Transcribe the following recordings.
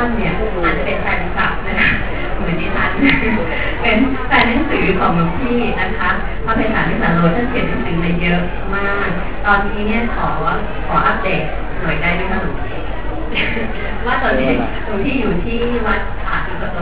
านเนี่ยอาจจะเป็นแฟนคลับนะคะเหมือนดิฉันเป็นแฟนหนังสือของหลวงพี่นะคะพระไพศาลวิสาโรท่านเขียนหนังสือมาเยอะมากตอนนี้เนี่ยขออัปเดตหน่อยได้ไหมคะหลวงพี่ว่าตอนนี้หลวงพี่อยู่ที่วัดป่าสุกโต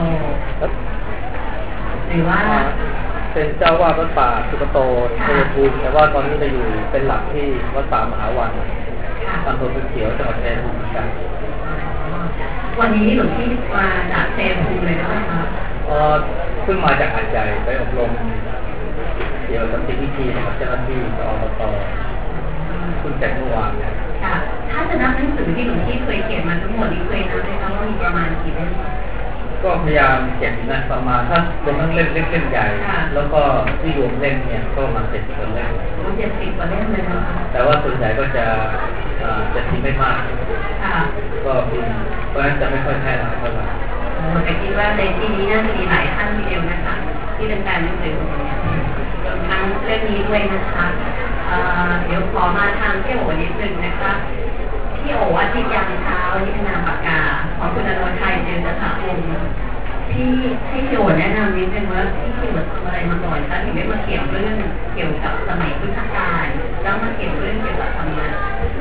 หรือว่าเป็นเจ้าวาดวัดป่าสุกโตชัยภูมิแต่ว่าตอนนี้จะอยู่เป็นหลักที่วัดป่ามหาวันอำเภอภูเขียวจังหวัดชัยภูมิกันวันนี้หลวงพี่มาจากชัยภูมิเลยนะคะเพิ่งมาจากหาดใหญ่ไปอบรมเกี่ยวกับพิธีของเจ้าหน้าที่อบต.คุณแต่เมื่อวานค่ะถ้าจะนับหนังสือที่หลวงพี่เคยเขียนมาทั้งหมดนี้เคยนับไหมคะว่ามีประมาณกี่เล่มก็พยายามเก็บนะประมาณถ้าเป็นทั้งเล่มเล็กเล่มใหญ่แล้วก็ที่รวมเล่มเนี่ยก็ประมาณ70 กว่าเล่ม 70 กว่าเล่มเลยนะคะแต่ว่าส่วนใหญ่ก็จะพิมพ์ไม่มากก็พิมพ์เพราะฉะนั้นจะไม่ค่อยแพร่หลายเท่าไหร่แต่คิดว่าในที่นี้น่าจะมีหลายท่านทีเดียวนะคะที่เป็นการหนังสือทั้งเล่มนี้ด้วยนะคะเดี๋ยวขอมาทางพี่โอ๋นิดนึงนะคะพี่โอ๋อาทิตย์ยามเช้านี่เป็นนามปากกาของคุณอโนไทยเจนสถาพงศ์ที่ให้พี่โอ๋แนะนำนิดนึงว่าพี่เขียนทำอะไรมาก่อนคะถึงได้มาเขียนเรื่องเกี่ยวกับสมัยพุทธกาลแล้วมาเขียนเรื่องเกี่ยวกับธรรมะ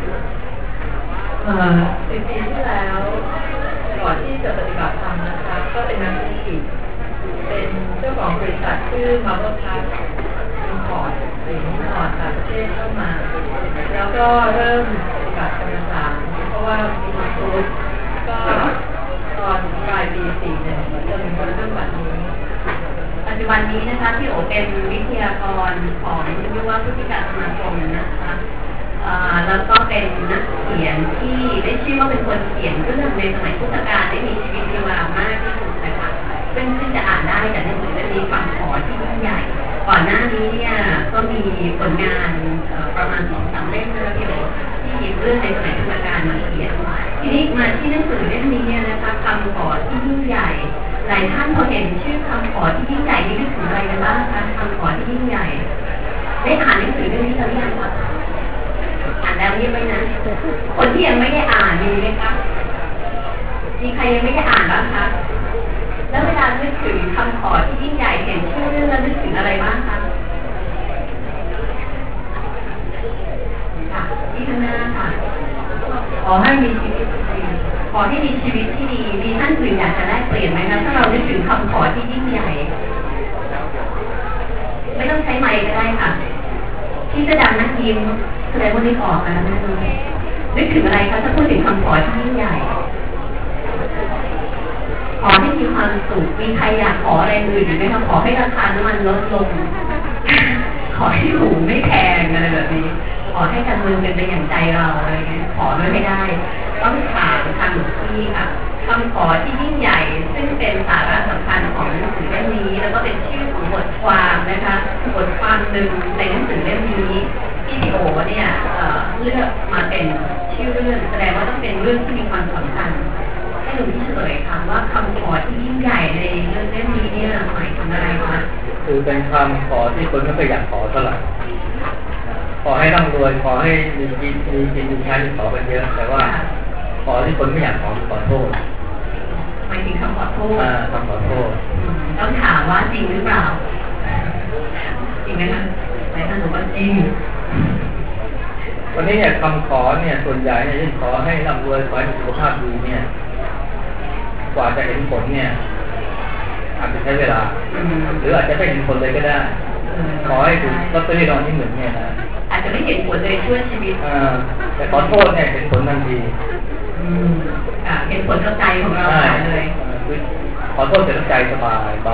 10 ปีที่แล้วก่อนที่จะปฏิบัติธรรมนะคะก็เป็นนักธุรกิจเป็นเจ้าของบริษัทชื่อ Marble Plus Import สินค้าต่างประเทศเข้ามาแล้วก็เริ่มปฏิบัติกรรมฐานเพราะว่ามีพุทธก็ตอนปลายปี41จนถึงวันเรื่องบัดนี้ปัจจุบันนี้นะคะพี่โอเป็นวิทยากรของยุวพุทธิกาสมาคมนะคะแล้วก็เป็นนักเขียนที่ได้ชื่อว่าเป็นคนเขียนเรื่องในสมัยพุทธกาลได้มีชีวิตชีวามากที่สุดนะคะซึ่งจะอ่านได้จากหนังสือเล่มนี้ความขอที่ยิ่งใหญ่ก่อนหน้านี้เนี่ยก็มีผลงานประมาณ2-3 เล่มนะคะพี่โอที่หยิบเรื่องในสมัยพุทธกาลมาเขียนทีนี้มาที่หนังสือเล่มนี้เนี่ยนะคะคำขอที่ยิ่งใหญ่หลายท่านพอเห็นชื่อคำขอที่ยิ่งใหญ่นี่นึกถึงอะไรกันบ้างคะคำขอที่ยิ่งใหญ่ได้อ่านหนังสือเรื่องนี้หรือยังคะอ่านแล้วยังไม่นะคนที่ยังไม่ได้อ่านมีไหมคะมีใครยังไม่ได้อ่านบ้างคะแล้วเวลานึกถึงคำขอที่ยิ่งใหญ่เห็นชื่อเรื่องแล้วนึกถึงอะไรบ้างคะค่ะที่ข้างหน้าค่ะขอให้มีชีวิตที่ดีขอให้มีชีวิตที่ดีมีท่านอื่นอยากจะแลกเปลี่ยนไหมคะถ้าเรานึกถึงคำขอที่ยิ่งใหญ่ไม่ต้องใช้ไมค์ก็ได้ค่ะที่จะดังนักยิ้มแสดงว่านึกออกนะนึกถึงอะไรคะถ้าพูดถึงคำขอที่ยิ่งใหญ่ขอให้มีความสุขมีใครอยากขออะไรอื่นไหมคะขอให้ราคาน้ำมันลดลงขอให้หูไม่แพงอะไรแบบนี้ขอให้การเมืองเป็นไปอย่างใจเราอะไรเงี้ยขอด้วยไม่ได้ต้องถามทางหลวงพี่ค่ะคำขอที่ยิ่งใหญ่ซึ่งเป็นสาระสำคัญของหนังสือเล่มนี้แล้วก็เป็นชื่อของบทความนะคะบทความหนึ่งในหนังสือเล่มนี้ที่พี่โอเนี่ยเลือกมาเป็นชื่อเรื่องแสดงว่าต้องเป็นเรื่องที่มีความสำคัญให้หลวงพี่เฉลยค่ะว่าคำขอที่ยิ่งใหญ่ในเรื่องเล่มนี้เนี่ยหมายถึงอะไรคะคือเป็นคำขอที่คนไม่เคยอยากขอเท่าไหร่ขอให้ร่ำรวยขอให้มีกินมีใช้ขอกันเยอะแต่ว่าขอที่คนไม่อยากขอโทษหมายถึงคำขอโทษคำขอโทษต้องถามว่าจริงหรือเปล่าจริงไหมคะหลายท่านบอกว่าจริงวันนี้เนี่ยคำขอเนี่ยส่วนใหญ่เนี่ยที่ขอให้ร่ำรวยขอให้สุขภาพดีเนี่ยกว่าจะเห็นผลเนี่ยอาจจะใช้เวลาหรืออาจจะไม่เห็นผลเลยก็ได้ขอให้ถูกลอตเตอรี่รางวัลที่ 1เนี่ยนะอาจจะไม่เห็นผลเลยช่วยชีวิตแต่ขอโทษเนี่ยเห็นผลทันทีเห็นผลกับใจของเราเลยขอโทษเสร็จแล้วใจสบายเบา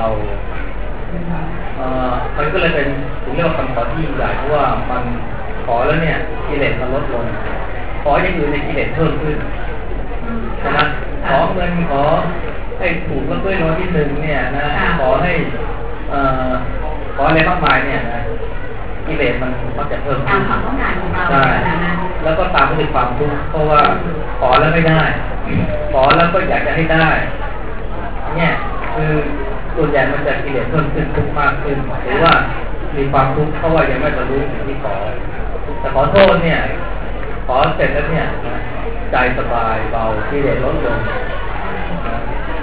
มันก็เลยเป็นถึงเรียกว่าคำขอที่ยิ่งใหญ่เพราะว่ามันขอแล้วเนี่ยกิเลสมันลดลงขออย่างอื่นในกิเลสเพิ่มขึ้นใช่ไหมขอเงินขอให้ถูกลอตเตอรี่รางวัลที่ 1เนี่ยนะขอให้ขออะไรมากมายเนี่ยนะกิเลสมันมักจะเพิ่มตามความต้องการของเราใช่แล้วก็ตามไปด้วยความทุกข์เพราะว่าขอแล้วไม่ได้ขอแล้วก็อยากจะให้ได้เนี่ยคือส่วนใหญ่มันจะกิเลสเพิ่มขึ้นทุกข์มากขึ้นหรือว่ามีความทุกข์เพราะว่ายังไม่บรรลุสิ่งที่ขอแต่ขอโทษเนี่ยขอเสร็จแล้วเนี่ยใจสบายเบากิเลสลดลง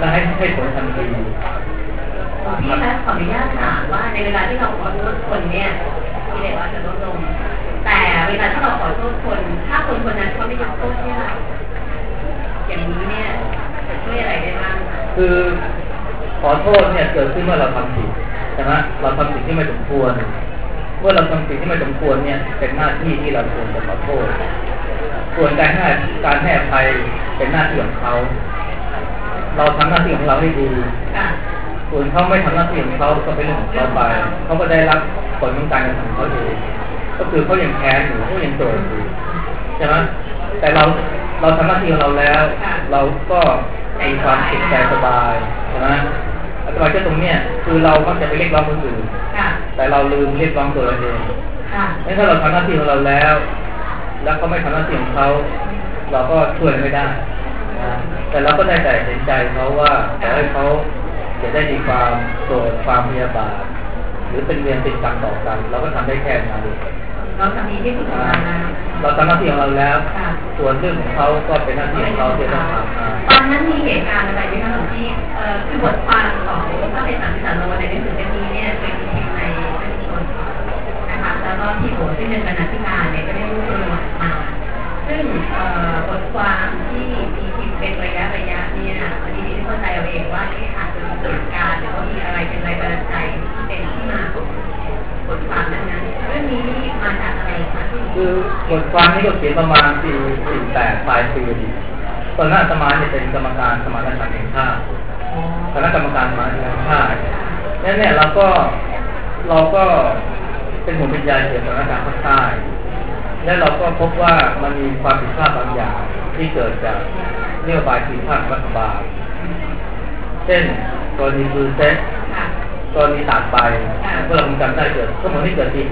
และให้ผลทันทีพี่คะขออนุญาตถามว่าในเวลาที่เราขอโทษคนเนี่ยกิเลสอาจจะลดลงแต่เวลาที่เราขอโทษคนถ้าคนคนนั้นเขาไม่ยกโทษให้เราอย่างนี้เนี่ยจะช่วยอะไรได้บ้างคือขอโทษเนี่ยเกิดขึ้นเมื่อเราทำผิดใช่ไหมเราทำสิ่งที่ไม่สมควรเมื่อเราทำสิ่งที่ไม่สมควรเนี่ยเป็นหน้าที่ที่เราควรจะขอโทษส่วนการให้อภัยเป็นหน้าที่ของเขาเราทำหน้าที่ของเราให้ดีส่วนเขาไม่ทำหน้าที่ของเขาก็เป็นเรื่องของเขาไปเขาก็ได้รับผลของการกระทำของเขาเองก็คือเขายังแค้นอยู่เขายังโกรธอยู่ใช่ไหมแต่เราทำหน้าที่ของเราแล้วเราก็มีความจิตใจสบายใช่ไหมอาตมาเชื่อตรงเนี้ยคือเรามักจะไปเรียกร้องคนอื่นแต่เราลืมเรียกร้องตัวเราเองงั้นถ้าเราทำหน้าที่ของเราแล้วเขาไม่ทำหน้าที่ของเขาเราก็ช่วยไม่ได้แต่เราก็ได้แต่เห็นใจเขาว่าขอให้เขาจะได้มีความโกรธความพยาบาทหรือเป็นเวรติดกรรมต่อกันเราก็ทำได้แค่นั้นเราทำดีที่สุดของเราแล้วเราทำหน้าที่ของเราแล้วส่วนเรื่องของเขาก็เป็นหน้าที่ของเขาที่ต้องทำตอนนั้นมีเหตุการณ์อะไรไหมคะหลวงพี่คือบทความของพระเทศสันติสาโลในหนังสือเล่มนี้เนี่ยเป็นพิมพ์ในประชาชนนะคะแล้วก็ที่โบสถ์ที่เป็นบรรณาธิการเนี่ยก็ได้รวบรวมมาซึ่งบทความที่มีพิมพ์เป็นระยะเนี่ยอันนี้ที่เข้าใจเอาเองว่าที่อาจจะมีเหตุการณ์หรือว่ามีอะไรเป็นแรงบันดาลใจที่เป็นที่มาของบทความนั้นเรื่องนี้มาจากอะไรคะคือบทความนี้ก็เขียนประมาณปี48ปลายปีตอนนั้นอาตมาเนี่ยเป็นกรรมการสมานฉันท์แห่งชาติคณะกรรมการสมานฉันท์แห่งชาตินั่นเนี่ยเราก็เป็นห่วงเป็นใยเกี่ยวกับสถานการณ์ภาคใต้และเราก็พบว่ามันมีความผิดพลาดบางอย่างที่เกิดจากนโยบายผิดพลาดของรัฐบาลเช่นกรณีบูเซ็ตกรณีตากใบเพื่อผมจำได้เกิดทั้งหมดที่เกิดปี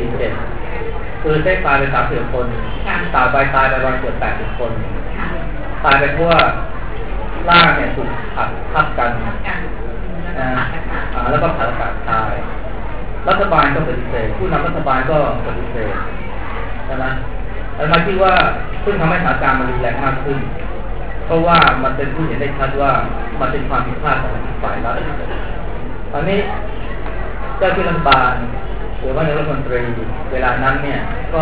47คือเซ็ตตายไป30 คนตากใบตายไปประมาณเกือบ80 คนตายไปเพราะว่าร่างเนี่ยถูกอัดทับกันแล้วก็ขาดอากาศตายรัฐบาลก็ปฏิเสธผู้นำรัฐบาลก็ปฏิเสธนะแล้วมาคิดว่าซึ่งทำให้สถานการณ์มันรุนแรงมากขึ้นเพราะว่ามันเป็นผู้เห็นได้ชัดว่ามันเป็นความผิดพลาดของฝ่ายรัฐตอนนี้เจ้าที่รัฐบาลหรือว่านายกรัฐมนตรีเวลานั้นเนี่ย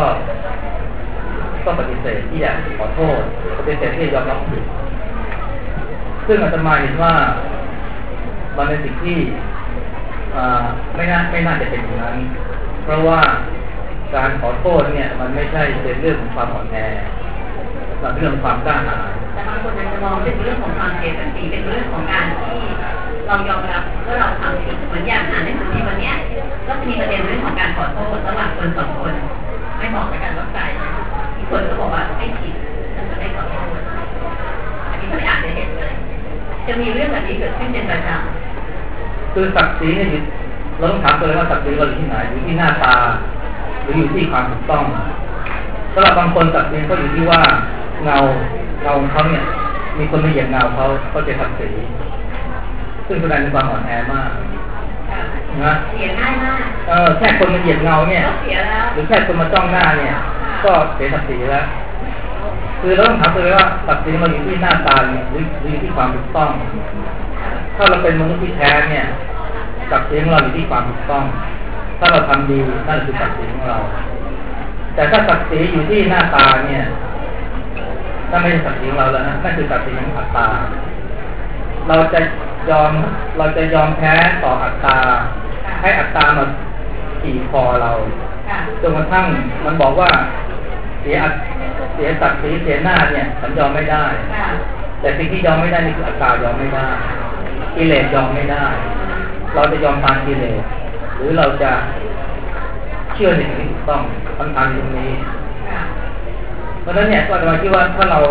ก็ปฏิเสธที่จะขอโทษปฏิเสธที่จะยอมรับผิดซึ่งอาตมาเห็นว่ามันเป็นสิ่งที่ไม่น่าจะเป็นอย่างนั้นเพราะว่าการขอโทษเนี่ยมันไม่ใช่เป็นเรื่องของความอ่อนแอมันเป็นเรื่องความกล้าหาญแต่บางคนอาจจะมองเป็นเรื่องของความเสียศักดิ์ศรีเป็นเรื่องของการที่เรายอมรับว่าเราทำผิดเหมือนอย่างอ่านหนังสือพิมพ์วันนี้ก็จะมีประเด็นเรื่องของการขอโทษระหว่างคน2 คนไม่บอกในการรับใจอีกคนก็บอกว่าไม่ผิดฉันจะไม่ขอโทษอันนี้ถ้าไปอ่านจะเห็นเลยจะมีเรื่องแบบนี้เกิดขึ้นเป็นประจำคือศักดิ์ศรีเนี่ยเราต้องถามตัวเองว่าศักดิ์ศรีเราอยู่ที่ไหนอยู่ที่หน้าตาหรืออยู่ที่ความถูกต้องสำหรับบางคนศักดิ์ศรีก็อยู่ที่ว่าเงาของเขาเนี่ยมีคนมาเหยียบเงาเขาจะศักดิ์ศรีซึ่งแสดงถึงความอ่อนแอมากนะเสียง่ายมากแค่คนมาเหยียบเงาเนี่ยหรือแค่คนมาจ้องหน้าเนี่ยก็เสียศักดิ์ศรีแล้วคือเราต้องถามตัวเองว่าศักดิ์ศรีเราอยู่ที่หน้าตาหรืออยู่ที่ความถูกต้องถ้าเราเป็นมนุษย์ที่แท้เนี่ยศักดิ์ศรีของเราอยู่ที่ความถูกต้องถ้าเราทำดีนั่นคือศักดิ์ศรีของเราแต่ถ้าศักดิ์ศรีอยู่ที่หน้าตาเนี่ยนั่นไม่ใช่ศักดิ์ศรีของเราแล้วนะนั่นคือศักดิ์ศรีของอัตตาเราจะยอมแพ้ต่ออัตตาให้อัตตามาขี่คอเราจนกระทั่งมันบอกว่าเสียศักดิ์ศรีเสียหน้าเนี่ยฉันยอมไม่ได้แต่สิ่งที่ยอมไม่ได้นี่คืออัตตายอมไม่ได้กิเลสยอมไม่ได้เราจะยอมตามกิเลสหรือเราจะเชื่อในสิ่งที่ถูกต้องคำถามตรงนี้เพราะฉะนั้นเนี่ยก็จะคิดว่าถ้าเรา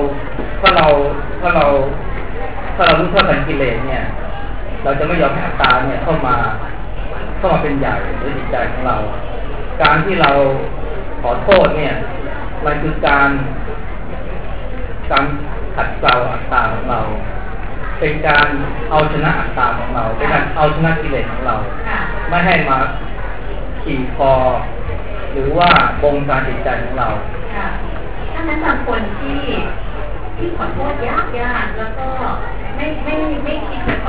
รู้เท่าทันกิเลสเนี่ยเราจะไม่ยอมให้อัตตาเนี่ยเข้ามาเป็นใหญ่ในจิตใจของเราการที่เราขอโทษเนี่ยมันคือการขัดเกลาอัตตาของเราเป็นการเอาชนะอัตตาของเราเป็นการเอาชนะกิเลสของเราไม่ให้มาขี่คอหรือว่าบงการจิตใจของเราถ้านั้นบางคนที่ขอโทษยากแล้วก็ไม่คิดจะขอ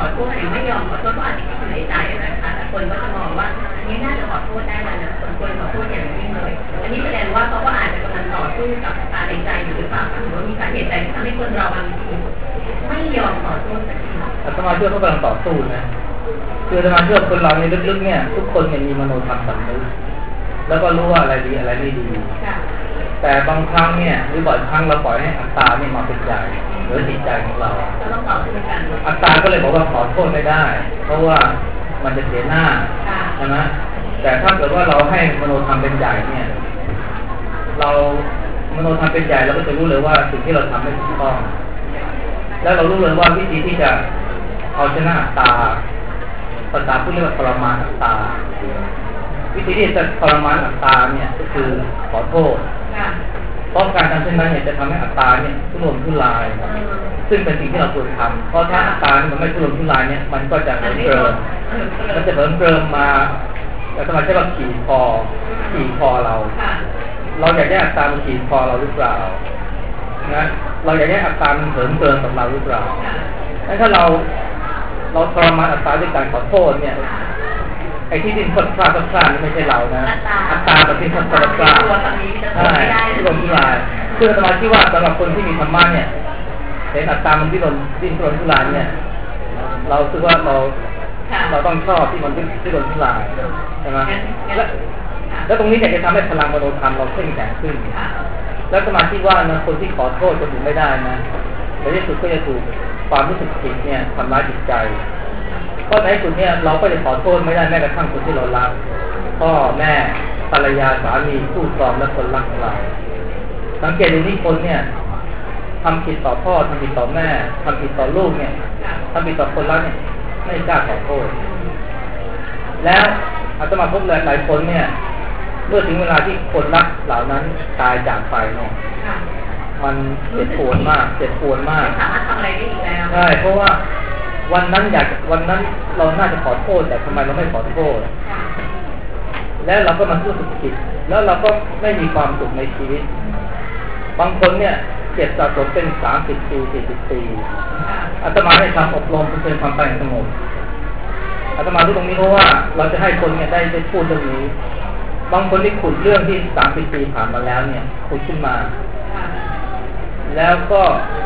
อโทษหรือไม่ยอมขอโทษก็อาจจะคิดอยู่ในใจนะคะแต่คนก็จะมองว่าอันนี้น่าจะขอโทษได้แล้วนะควรขอโทษอย่างยิ่งเลยอันนี้แสดงว่าเขาก็อาจจะกำลังต่อสู้กับตาในใจอยู่หรือเปล่าหรือว่ามีสาเหตุใดที่ทำให้คนเราบางทีไม่ยอมขอโทษสักทีอาตมาเชื่อเขากำลังต่อสู้นะคืออาตมาเชื่อคนเราในลึกๆเนี่ยทุกคนเนี่ยมีมโนธรรมสำนึกแล้วก็รู้ว่าอะไรดีอะไรไม่ดีแต่บางครั้งเนี่ยหรือบ่อยครั้งเราปล่อยให้อัตตาเนี่ยมาเป็นใหญ่หรือจิตใจของเราอัตตาก็เลยบอกว่าขอโทษไม่ได้ เพราะว่ามันจะเสียหน้าใช่ไหมแต่ถ้าเกิดว่าเราให้มโนธรรมเป็นใหญ่เนี่ยเรามโนธรรมเป็นใหญ่เราก็จะรู้เลยว่าสิ่งที่เราทำไม่ถูกต้องแล้วเรารู้เลยว่าวิธีที่จะเอาชนะอัตตาภาษาพูดเรียกว่าทรมานอัตตาวิธีที่จะทรมานอัตตาเนี่ยก็คือขอโทษเพราะการทำเช่นนั้นเนี่ยจะทำให้อัตตาเนี่ยทุรนทุรายซึ่งเป็นสิ่งที่เราควรทำเพราะถ้าอัตตามันไม่ทุรนทุรายเนี่ยมันก็จะเหิมเกริมมันจะเหิมเกริมมาแล้วทำไมใช่ว่าขี่คอเราอยากได้อัตตามันขี่คอเราหรือเปล่านะเราอยากได้อัตตามันเหิมเกริมกับเราหรือเปล่าถ้าเราทรมานอัตตาด้วยการขอโทษเนี่ยไอ้ที่ดิ้นพลาดนี่ไม่ใช่เรานะอัตตาแบบดิ้นพลาดใช่ที่ลมที่ลายคืออาตมาคิดว่าสำหรับคนที่มีธรรมะเนี่ยเห็นอัตตามันดิ้นพลาดที่ลายเนี่ยเราคิดว่าเราต้องชอบที่มันดิ้นพลาดที่ลายใช่ไหมแล้วตรงนี้เนี่ยจะทำให้พลังมโนธรรมเราเข้มแข็งขึ้นแล้วสมาธิว่านะคนที่ขอโทษคนอื่นไม่ได้นะในที่สุดก็จะถูกความรู้สึกผิดเนี่ยทำร้ายจิตใจเพราะในที่สุดเนี่ยเราก็จะขอโทษไม่ได้แม้กระทั่งคนที่เรารักพ่อแม่ภรรยาสามีคู่ครองและคนรักของเราสังเกตดูนี่คนเนี่ยทำผิดต่อพ่อทำผิดต่อแม่ทำผิดต่อลูกเนี่ยทำผิดต่อคนรักเนี่ยไม่กล้าขอโทษแล้วอาตมาพบหลายคนเนี่ยเมื่อถึงเวลาที่คนรักเหล่านั้นตายจากไปเนี่ยมันเจ็บปวดมากสามารถทำอะไรได้อีกแล้วใช่เพราะว่าวันนั้นเราน่าจะขอโทษแต่ทำไมเราไม่ขอโทษแล้วเราก็มารู้สึกผิดแล้วเราก็ไม่มีความสุขในชีวิตบางคนเนี่ยเจ็บสะสมเป็น30 ปี40 ปีอาตมาได้ทำอบรมเพื่อความสงบอาตมารู้ตรงนี้เพราะว่าเราจะให้คนเนี่ยได้พูดเรื่องนี้บางคนที่ขุดเรื่องที่30 ปีผ่านมาแล้วเนี่ยขุดขึ้นมาแล้วก็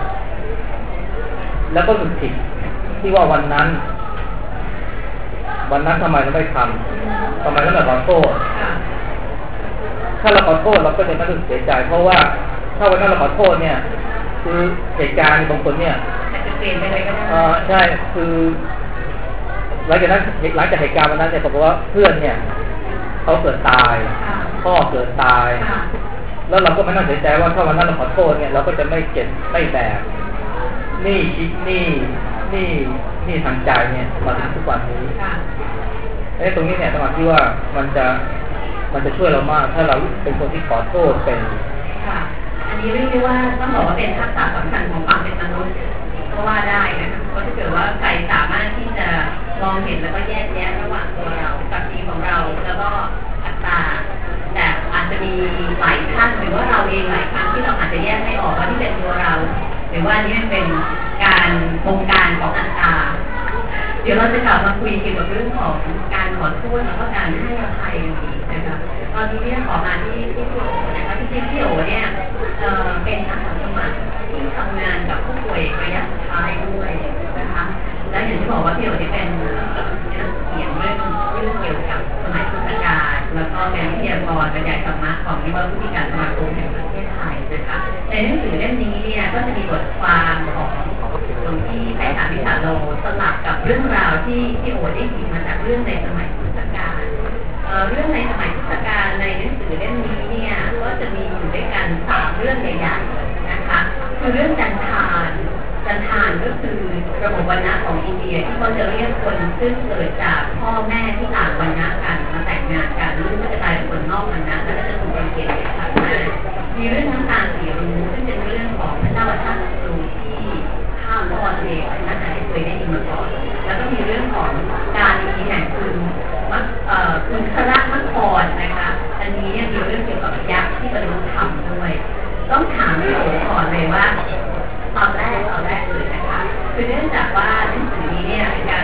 รู้สึกผิดที่ว่าวันนั้นทำไมเราไม่ทำทำไมเราไม่ขอโทษถ้าเราขอโทษเราก็จะไม่รู้สึกเสียใจเพราะว่าถ้าวันนั้นเราขอโทษเนี่ยคือเหตุการณ์บางคนเนี่ยจะเปลี่ยนไปเลยก็ได้ใช่คือหลังจากเหตุการณ์วันนั้นเนี่ยบอกว่าเพื่อนเนี่ยเขาเกิดตายพ่อเกิดตายแล้วเราก็ไม่น่าเสียใจว่าถ้าวันนั้นเราขอโทษเนี่ยเราก็จะไม่เก็บไม่แบกนี่ทางใจเนี่ยมาถึงทุกวันนี้ตรงนี้เนี่ยสมาธิว่ามันจะช่วยเรามากถ้าเราเป็นคนที่ขอโทษเป็นอันนี้เรียกได้ว่าต้องบอกว่าเป็นทักษะสำคัญของความเป็นมนุษย์ก็ว่าได้นะคะเพราะถ้าเกิดว่าใครสามารถที่จะมองเห็นแล้วก็แยกแยะระหว่างตัวเราศักดิ์ศรีของเราแล้วก็อัตตาแต่อาจจะมีหลายท่านหรือว่าเราเองหลายครั้งที่เราอาจจะแยกไม่ออกว่านี่เป็นตัวเราหรือว่านี่เป็นการวงการของอัตตาเดี๋ยวเราจะกลับมาคุยเกี่ยวกับเรื่องของการขอโทษแล้วก็การให้อภัยอีกนะคะตอนนี้เนี่ยขอมาที่พี่โอนะคะพี่โอเนี่ยเป็นอาสาสมัครที่ทำงานกับผู้ป่วยระยะสุดท้ายด้วยนะคะและอย่างที่บอกว่าพี่โอเนี่ยเป็นนักเขียนเรื่องเกี่ยวกับสมัยพุทธกาลแล้วก็เป็นวิทยากรบรรยายธรรมะของนิวพุทธิการสมาคมแห่งประเทศไทยนะคะในหนังสือเล่มนี้เนี่ยก็จะมีบทความของหลวงพี่ไพศาลวิชาโลสลับกับเรื่องราวที่พี่โอได้หยิบมาจากเรื่องในสมัยพุทธกาลเรื่องในสมัยพุทธกาลในหนังสือเล่มนี้เนี่ยก็จะมีอยู่ด้วยกัน3 เรื่องใหญ่ๆนะคะคือเรื่องจันทานก็คือระบบวรรณะของอินเดียที่เขาจะเรียกคนซึ่งเกิดจากพ่อแม่ที่ต่างวรรณะกันมาแต่งงานกันลูกก็จะกลายเป็นคนนอกวรรณะแล้วก็จะถูกรังเกียจเป็นขัดมากมีเรื่องน้ำตาลสีรุ้งซึ่งเป็นเรื่องของพระเจ้าวัชรศัตรูที่ฆ่าพ่อตัวเองน่าจะเคยได้ยินมาก่อนแล้วก็มีเรื่องของการดีแห่งคุณคระมครนะคะอันนี้เนี่ยมีเรื่องเกี่ยวกับยักษ์ที่บรรลุธรรมด้วยต้องถามพี่โอก่อนเลยว่าตอนแรกเลยนะคะคือเนื่องจากว่าหนังสือนี้เนี่ยเป็นก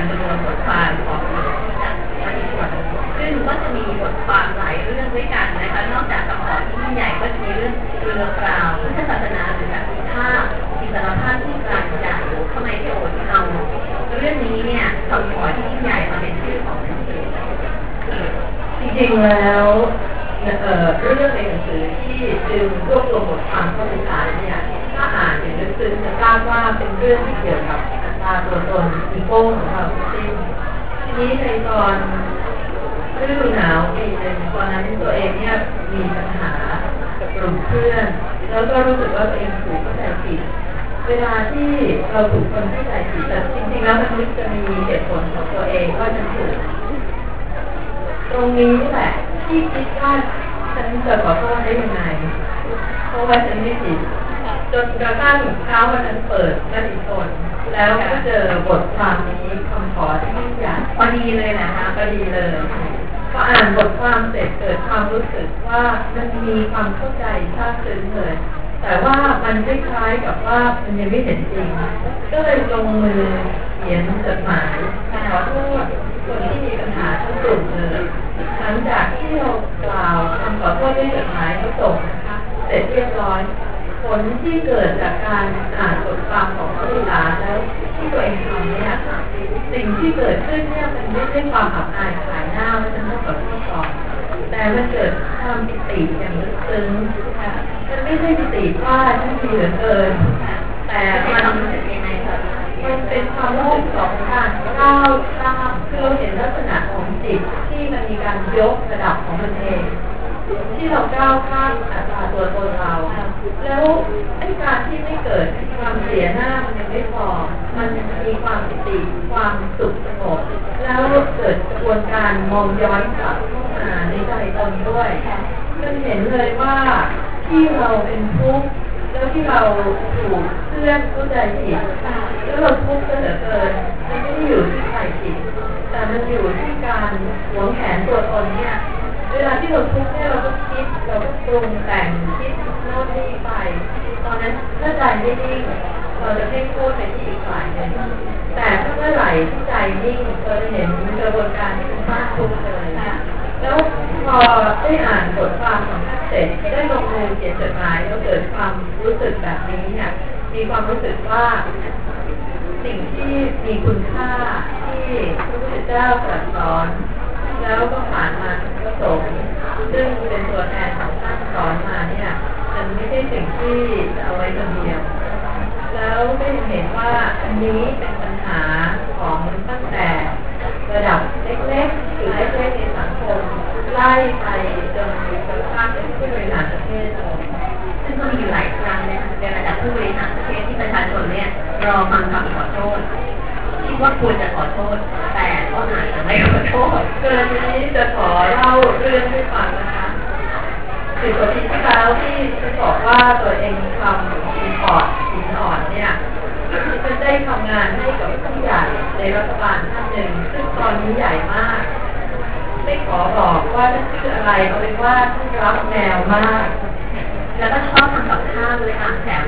ริงๆแล้วเรื่องในหนังสือที่ดึงรวบรวมบทความเข้าไปขายเนี่ยถ้าอ่านอย่างลึกซึ้งจะทราบว่าเป็นเรื่องที่เกี่ยวกับอัตราตัวตนอีโก้ของเราจริงทีนี้ในตอนฤดูหนาวปีหนึ่งตอนนั้นตัวเองเนี่ยมีปัญหากับกลุ่มเพื่อนแล้วก็รู้สึกว่าตัวเองถูกเข้าใจผิดเวลาที่เราถูกคนเข้าใจผิดแต่จริงๆแล้วมันจะมีเหตุผลของตัวเองว่าฉันถูกตรงนี้แหละที่คิดว่าฉันจะขอโทษได้ยังไงเพราะว่าฉันไม่ผิดจนกระทั่งเช้าวันนั้นเปิดมติชนแล้วก็เจอบทความนี้คำขอที่ยิ่งใหญ่พอดีเลยนะคะพอดีเลยพออ่านบทความเสร็จเกิดความรู้สึกว่ามันมีความเข้าใจซาบซึ้งเลยแต่ว่ามันคล้ายๆกับว่ามันยังไม่เห็นจริงก็เลยลงมือเขียนจดหมายขอโทษคนที่มีปัญหาทั้งกลุ่มเลยหลังจากที่เรากล่าวคำขอโทษด้วยจดหมายเขาส่งนะคะเสร็จเรียบร้อยผลที่เกิดจากการอ่านบทความของนักศึกษาแล้วที่ตัวเองทำเนี่ยสิ่งที่เกิดขึ้นเนี่ยมันไม่ใช่ความอับอายขายหน้าว่าฉันต้องขอโทษก่อนแต่มันเกิดความปิติอย่างลึกซึ้งมันไม่ใช่ปิติว่าฉันดีเหลือเกินแต่มันเป็นความรู้สึกของการก้าวข้ามคือเราเห็นลักษณะของจิตที่มันมีการยกระดับของมันเองที่เราก้าวข้ามอัตราตัวตนเราแล้วไอ้การที่ไม่เกิดความเสียหน้ามันยังไม่พอมันมีความปิติความสุขสงบแล้วเกิดกระบวนการมองย้อนกลับเข้ามาในใจตนด้วยมันเห็นเลยว่าที่เราเป็นทุกข์แล้วที่เราถูกเพื่อนเข้าใจผิดแล้วเราทุกข์เหลือเกินมันไม่ได้อยู่ที่ใครผิดแต่มันอยู่ที่การหวงแหนตัวตนเนี่ยเวลาที่เราทุกข์เนี่ยเราก็คิดเราก็ปรุงแต่งคิดโน่นนี่ไปตอนนั้นถ้าใจไม่นิ่งเราจะเพ่งโทษไปที่อีกฝ่ายหนึ่งแต่ถ้าเมื่อไหร่ที่ใจนิ่งเราจะเห็นกระบวนการที่เป็นมากทุกข์เลยแล้วพอได้อ่านบทความของท่านเสร็จได้ลงมือเขียนจดหมายแล้วเกิดความรู้สึกแบบนี้เนี่ยมีความรู้สึกว่าสิ่งที่มีคุณค่าที่พระพุทธเจ้าตรัสสอนแล้วก็ผ่านมาถึงพระสงฆ์ซึ่งเป็นตัวแทนของท่านสอนมาเนี่ยมันไม่ใช่สิ่งที่จะเอาไว้คนเดียวแล้วได้เห็นว่าอันนี้เป็นปัญหาของตั้งแต่ระดับเล็กๆหรือเล็กๆในสังคมไล่ไปจนกระทั่งเป็นผู้บริหารประเทศซึ่งก็มีอยู่หลายครั้งนะคะในระดับผู้บริหารประเทศที่ประชาชนเนี่ยรอฟังคำขอโทษคิดว่าควรจะขอโทษแต่ก็อาจจะไม่ขอโทษกรณีนี้จะขอเล่าเรื่องให้ฟังนะคะ10 กว่าปีที่แล้วที่ฉันบอกว่าตัวเองทำอินพอร์ตหินอ่อนเนี่ยฉันได้ทำงานให้กับผู้ใหญ่ในรัฐบาลท่านหนึ่งซึ่งตอนนี้ใหญ่มากไม่ขอบอกว่าท่านชื่ออะไรเอาเป็นว่าท่านรับแนวมากแล้วก็ชอบทำกับข้าวเลยค่ะแถม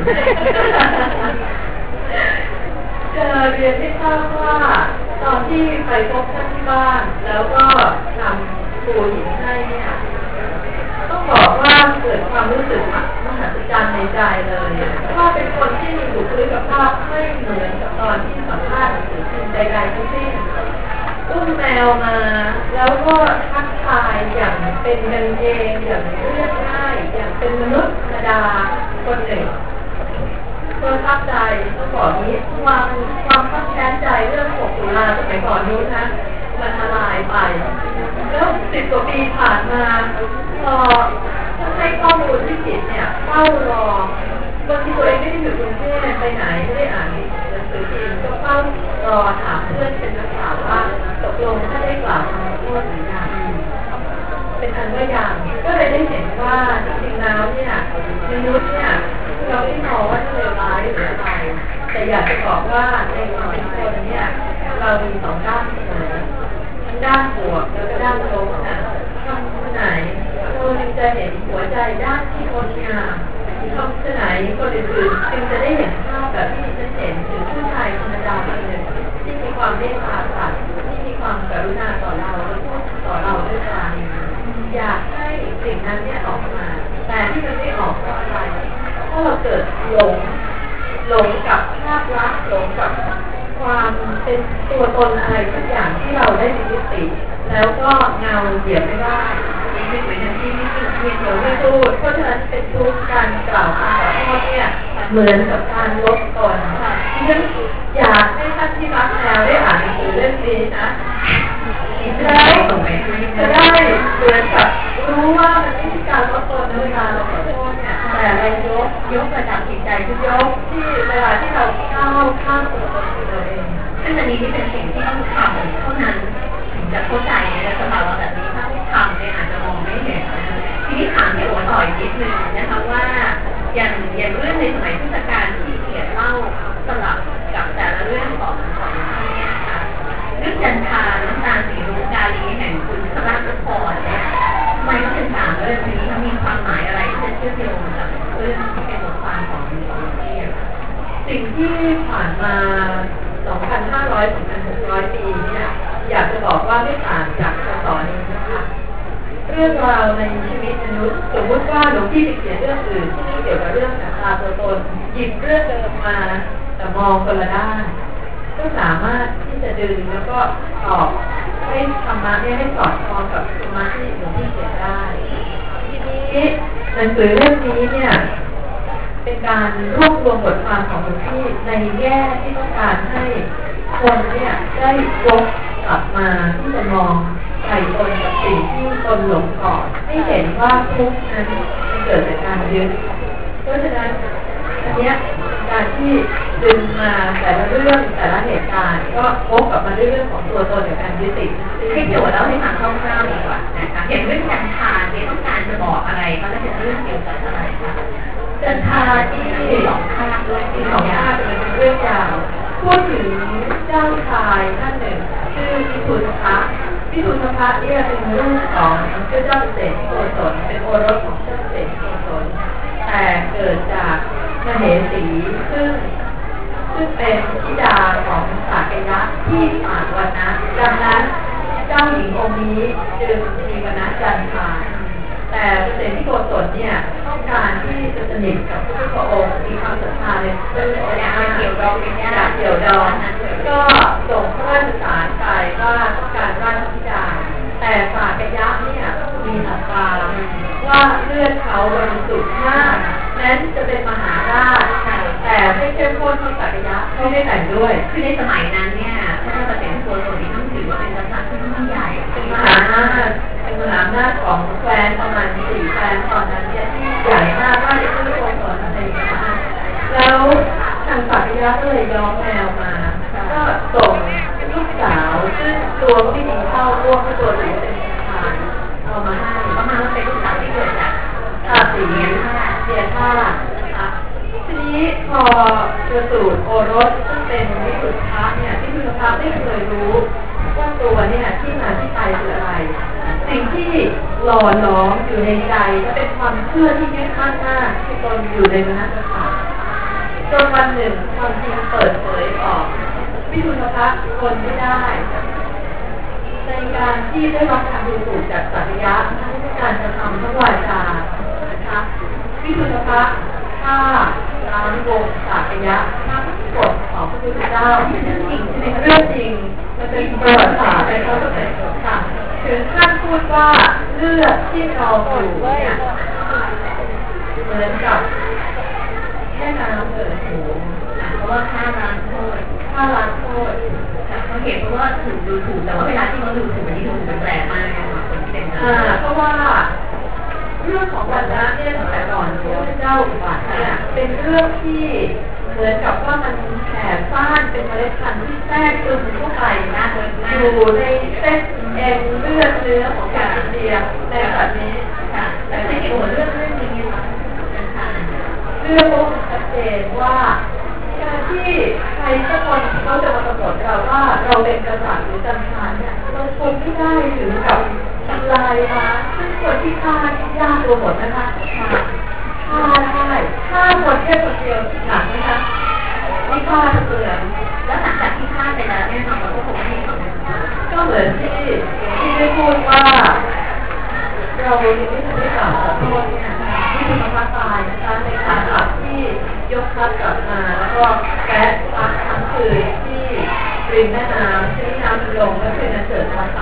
จะเรียนให้ทราบว่าตอนที่ไปพบท่านที่บ้านแล้วก็ทำปูหินให้เนี่ยต้องบอกว่าเกิดความรู้สึกมหัศจรรย์ในใจเลยว่าเป็นคนที่มีบุคลิกภาพไม่เหมือนกับตอนที่สัมภาษณ์หรือพิมพ์ใดๆทั้งสิ้นอุ้มแมวมาแล้วก็ทักทายอย่างเป็นกันเองอย่างเรียบง่ายอย่างเป็นมนุษย์ธรรมดาคนหนึ่งประทับใจต้องบอกนี้ความคับแค้นใจเรื่อง6 ตุลาสมัยก่อนนู้นนะมันละลายไปแล้ว10 กว่าปีผ่านมาพอท่านให้ข้อมูลที่ผิดเนี่ยเฝ้ารอบางทีตัวเองไม่ได้อยู่กรุงเทพไปไหนไม่ได้อ่านหนังสือพิมพ์ก็เฝ้ารอถามเพื่อนเป็นนักข่าวว่าตกลงถ้าได้กล่าวคำขอโทษหรือยังเป็นอันว่ายังก็เลยได้เห็นว่าจริงๆแล้วเนี่ยมนุษย์เนี่ยเราไม่มองว่าเลวร้ายหรืออะไรแต่อยากจะบอกว่าในความเป็นคนเนี่ยเรามี2 ด้านเสมอทั้งด้านบวกแล้วก็ด้านลบนะทำไหนเราจึงจะเห็นหัวใจด้านที่งดงามทำไหนคนอื่นๆจึงจะได้เห็นภาพแบบที่ฉันเห็นถึงผู้ชายธรรมดาคนหนึ่งที่มีความเมตตาสัตว์ที่มีความกรุณาต่อเราและพูดต่อเราด้วยใจอยากให้สิ่งนั้นเนี่ยออกมาแต่ที่มันไม่ออกเพราะอะไรถ้าเราเกิดหลงกับภาพลักษณ์หลงกับความเป็นตัวตนอะไรทุกอย่างที่เราได้มียึดติดแล้วก็เงาเหยียบไม่ได้นี่คือเหมือนที่ไม่พูดไม่พูดเพราะฉะนั้นเป็นทุกการกล่าวคำขอโทษเนี่ยเหมือนกับการลดตนดิฉันอยากให้ท่านที่รักแมวได้อ่านหนังสือเล่มนี้นะจะได้เหมือนกับรู้ว่ามันไม่ใช่การลดตนเวลาเราขอโทษเนี่ยแต่เรายกระดับจิตใจทุกยกที่เวลาที่เราก้าวข้ามตัวตนของตัวเองซึ่งอันนี้ที่เป็นสิ่งที่ต้องทำเท่านั้นถึงจะเข้าใจในสภาวะแบบนี้ถ้าไม่ทำเนี่ยอาจจะมองไม่เห็นทีนี้ถามพี่โอ๋ต่ออีกนิดนึงนะคะว่าอย่างเรื่องในสมัยพุทธกาลที่เขียนเล่าสลับกับแต่ละเรื่องของเนี่ยค่ะเรื่องจันทาน้ำตาลสีรุ้งกาลีแห่งคุณพระราชพรเนี่ยทำไมต้องเป็น3เรื่องนี้มันมีความหมายอะไรที่จะเชื่อมโยงกับเรื่องที่เป็นบทความของพี่สิ่งที่ผ่านมา 2,500-2,600 ปีเนี่ยอยากจะบอกว่าไม่ต่างจากคำสอนนี้นะคะเรื่องราวในชีวิตมนุษย์สมมติว่าหลวงพี่ไปเขียนเรื่องอื่นที่เกี่ยวกับเรื่องอัตตาตัวตนหยิบเรื่องเดิมมาแต่มองคนละด้านก็สามารถที่จะดึงแล้วก็ตอบให้ธรรมะเนี่ยให้สอดคล้องกับธรรมะที่หลวงพี่เขียนได้ทีนี้หนังสือเล่มนี้เนี่ยเป็นการรวบรวมบทความของหลวงพี่ในแง่ที่ต้องการให้คนเนี่ยได้ยกกลับมาที่จะมองไถ่ตนกับสิ่งที่ตนหลงก่อนให้เห็นว่าทุกข์นั้นมันเกิดจากการยึดเพราะฉะนั้นอันเนี้ยการที่ดึงมาแต่ละเรื่องแต่ละเหตุการณ์ก็พบกับมาด้วยเรื่องของตัวตนกับการยึดติดให้เกี่ยวแล้วให้ฟังคร่าวๆดีกว่านะคะเห็นเรื่องการทานเนี่ยต้องการจะบอกอะไรก็จะเป็นเรื่องเกี่ยวกับอะไรคะจันทาที่2 ภาคด้วยที่2 ภาคเป็นเรื่องยาวพูดถึงเจ้าชายท่านหนึ่งชื่อพิทุนพระเนี่ยเป็นลูกของเจ้าเสด็จโกศลเป็นโอรสของเจ้าเสด็จโกศลแต่เกิดจากมเหสีซึ่งเป็นธิดาของสากยะที่ผ่านวรรณะดังนั้นเจ้าหญิงองค์นี้จึงมีวรรณะจันทราแต่เสด็จที่โกศลเนี่ยต้องการที่จะสนิทกับพระพุทธองค์มีความศรัทธาในเรื่องของการเกี่ยวดองเป็นญาติเกี่ยวดองก็ส่งพระราชสารไปว่าต้องการราชธิดาแต่สากยะเนี่ยมีศรัทธาว่าเลือดเขาบริสุทธิ์มากแม้จะเป็นมหาราชแต่ไม่เข้มข้นเท่าสากยะไม่ได้แต่งด้วยคือในสมัยนั้นเนี่ยพระเจ้าประเสริฐโกศลต้องถือว่าเป็นกษัตริย์ที่ยิ่งใหญ่เป็นมหาอำนาจของแคว้นประมาณ4 แคว้นตอนนั้นเนี่ยที่ใหญ่มากว่าจะขึ้นโกศลอะไรอย่างเงี้ยแล้วทางสากยะก็เลยย้อมแมวมาก็ส่งลูกสาวซึ่งตัวไม่ดีเข้าร่วมกับตัวถือเป็นประธานเอามาให้ประมาณเป็นลูกสาวที่เกิดจากสีเสียท่านะคะทีนี้พอประสูติโอรสซึ่งเป็นวิสุทธะเนี่ยที่วิสุทธะไม่เคยรู้ว่าตัวเนี่ยที่มาที่ไปคืออะไรสิ่งที่หล่อหลอมอยู่ในใจและเป็นความเชื่อที่ยึดมั่นมากที่ตนอยู่ในมนสกจนวันหนึ่งความจริงเปิดเผยออกวิสุทธะทนไม่ได้ในการที่ได้รับการดูถูกจากสัตยะทั้งการกระทำทั้งวาจานะคะวิสุทธะฆ่าล้างวงสัตยะทั้งกฎของพระพุทธเจ้าเป็นเรื่องจริงใช่ไหมเรื่องจริงมันเป็นประวัติศาสตร์เป็นเขาเป็นค่ะถึงท่านพูดว่าเลือดที่เราอยู่เนี่ยเหมือนกับแค่น้ำเกิดหูเพราะว่าฆ่าล้างโทษเขาเห็นเพราะว่าถูกดูถูกแต่ว่าเวลาที่เขาดูถูกมันนี่ดูถูกแรงมากนะคะคนที่เป็นเพราะว่าเรื่องของวรรณะเนี่ยตั้งแต่ก่อนพระพุทธเจ้าอุบัติเนี่ยเป็นเรื่องที่เหมือนกับว่ามันแผ่ซ่านเป็นเมล็ดพันธุ์ที่แทรกซึมเข้าไปนะอยู่ในเส้นเอ็นเลือดเนื้อของการอินเดียในแบบนี้ค่ะแต่ในเกี่ยวกับเรื่องนี้ค่ะเรื่องพวกชัดเจนว่าการที่ใครสักคนเขาจะมากำหนดเราว่าเราเป็นกษัตริย์หรือจันทราเนี่ยเราคงไม่ได้ถึงกับทำลายมาซึ่งคนที่ฆ่ายากตัวหมดนะคะฆ่าได้ฆ่าคนแค่คนเดียวหนักนะคะไม่ฆ่าทั้งเมืองแล้วหลังจากที่ฆ่าไปแล้วเนี่ยเราก็คงไม่ได้ก็เหมือนที่ได้พูดว่าเรายังไม่ทันได้กล่าวขอโทษเนี่ยที่คุณพระตายนะคะในขณะที่ยกทัพกลับมาแล้วก็แก๊สพักทั้งคืนที่ริมแม่น้ำที่น้ำลงแล้วคืนนั้นเกิดฟ้าผ่า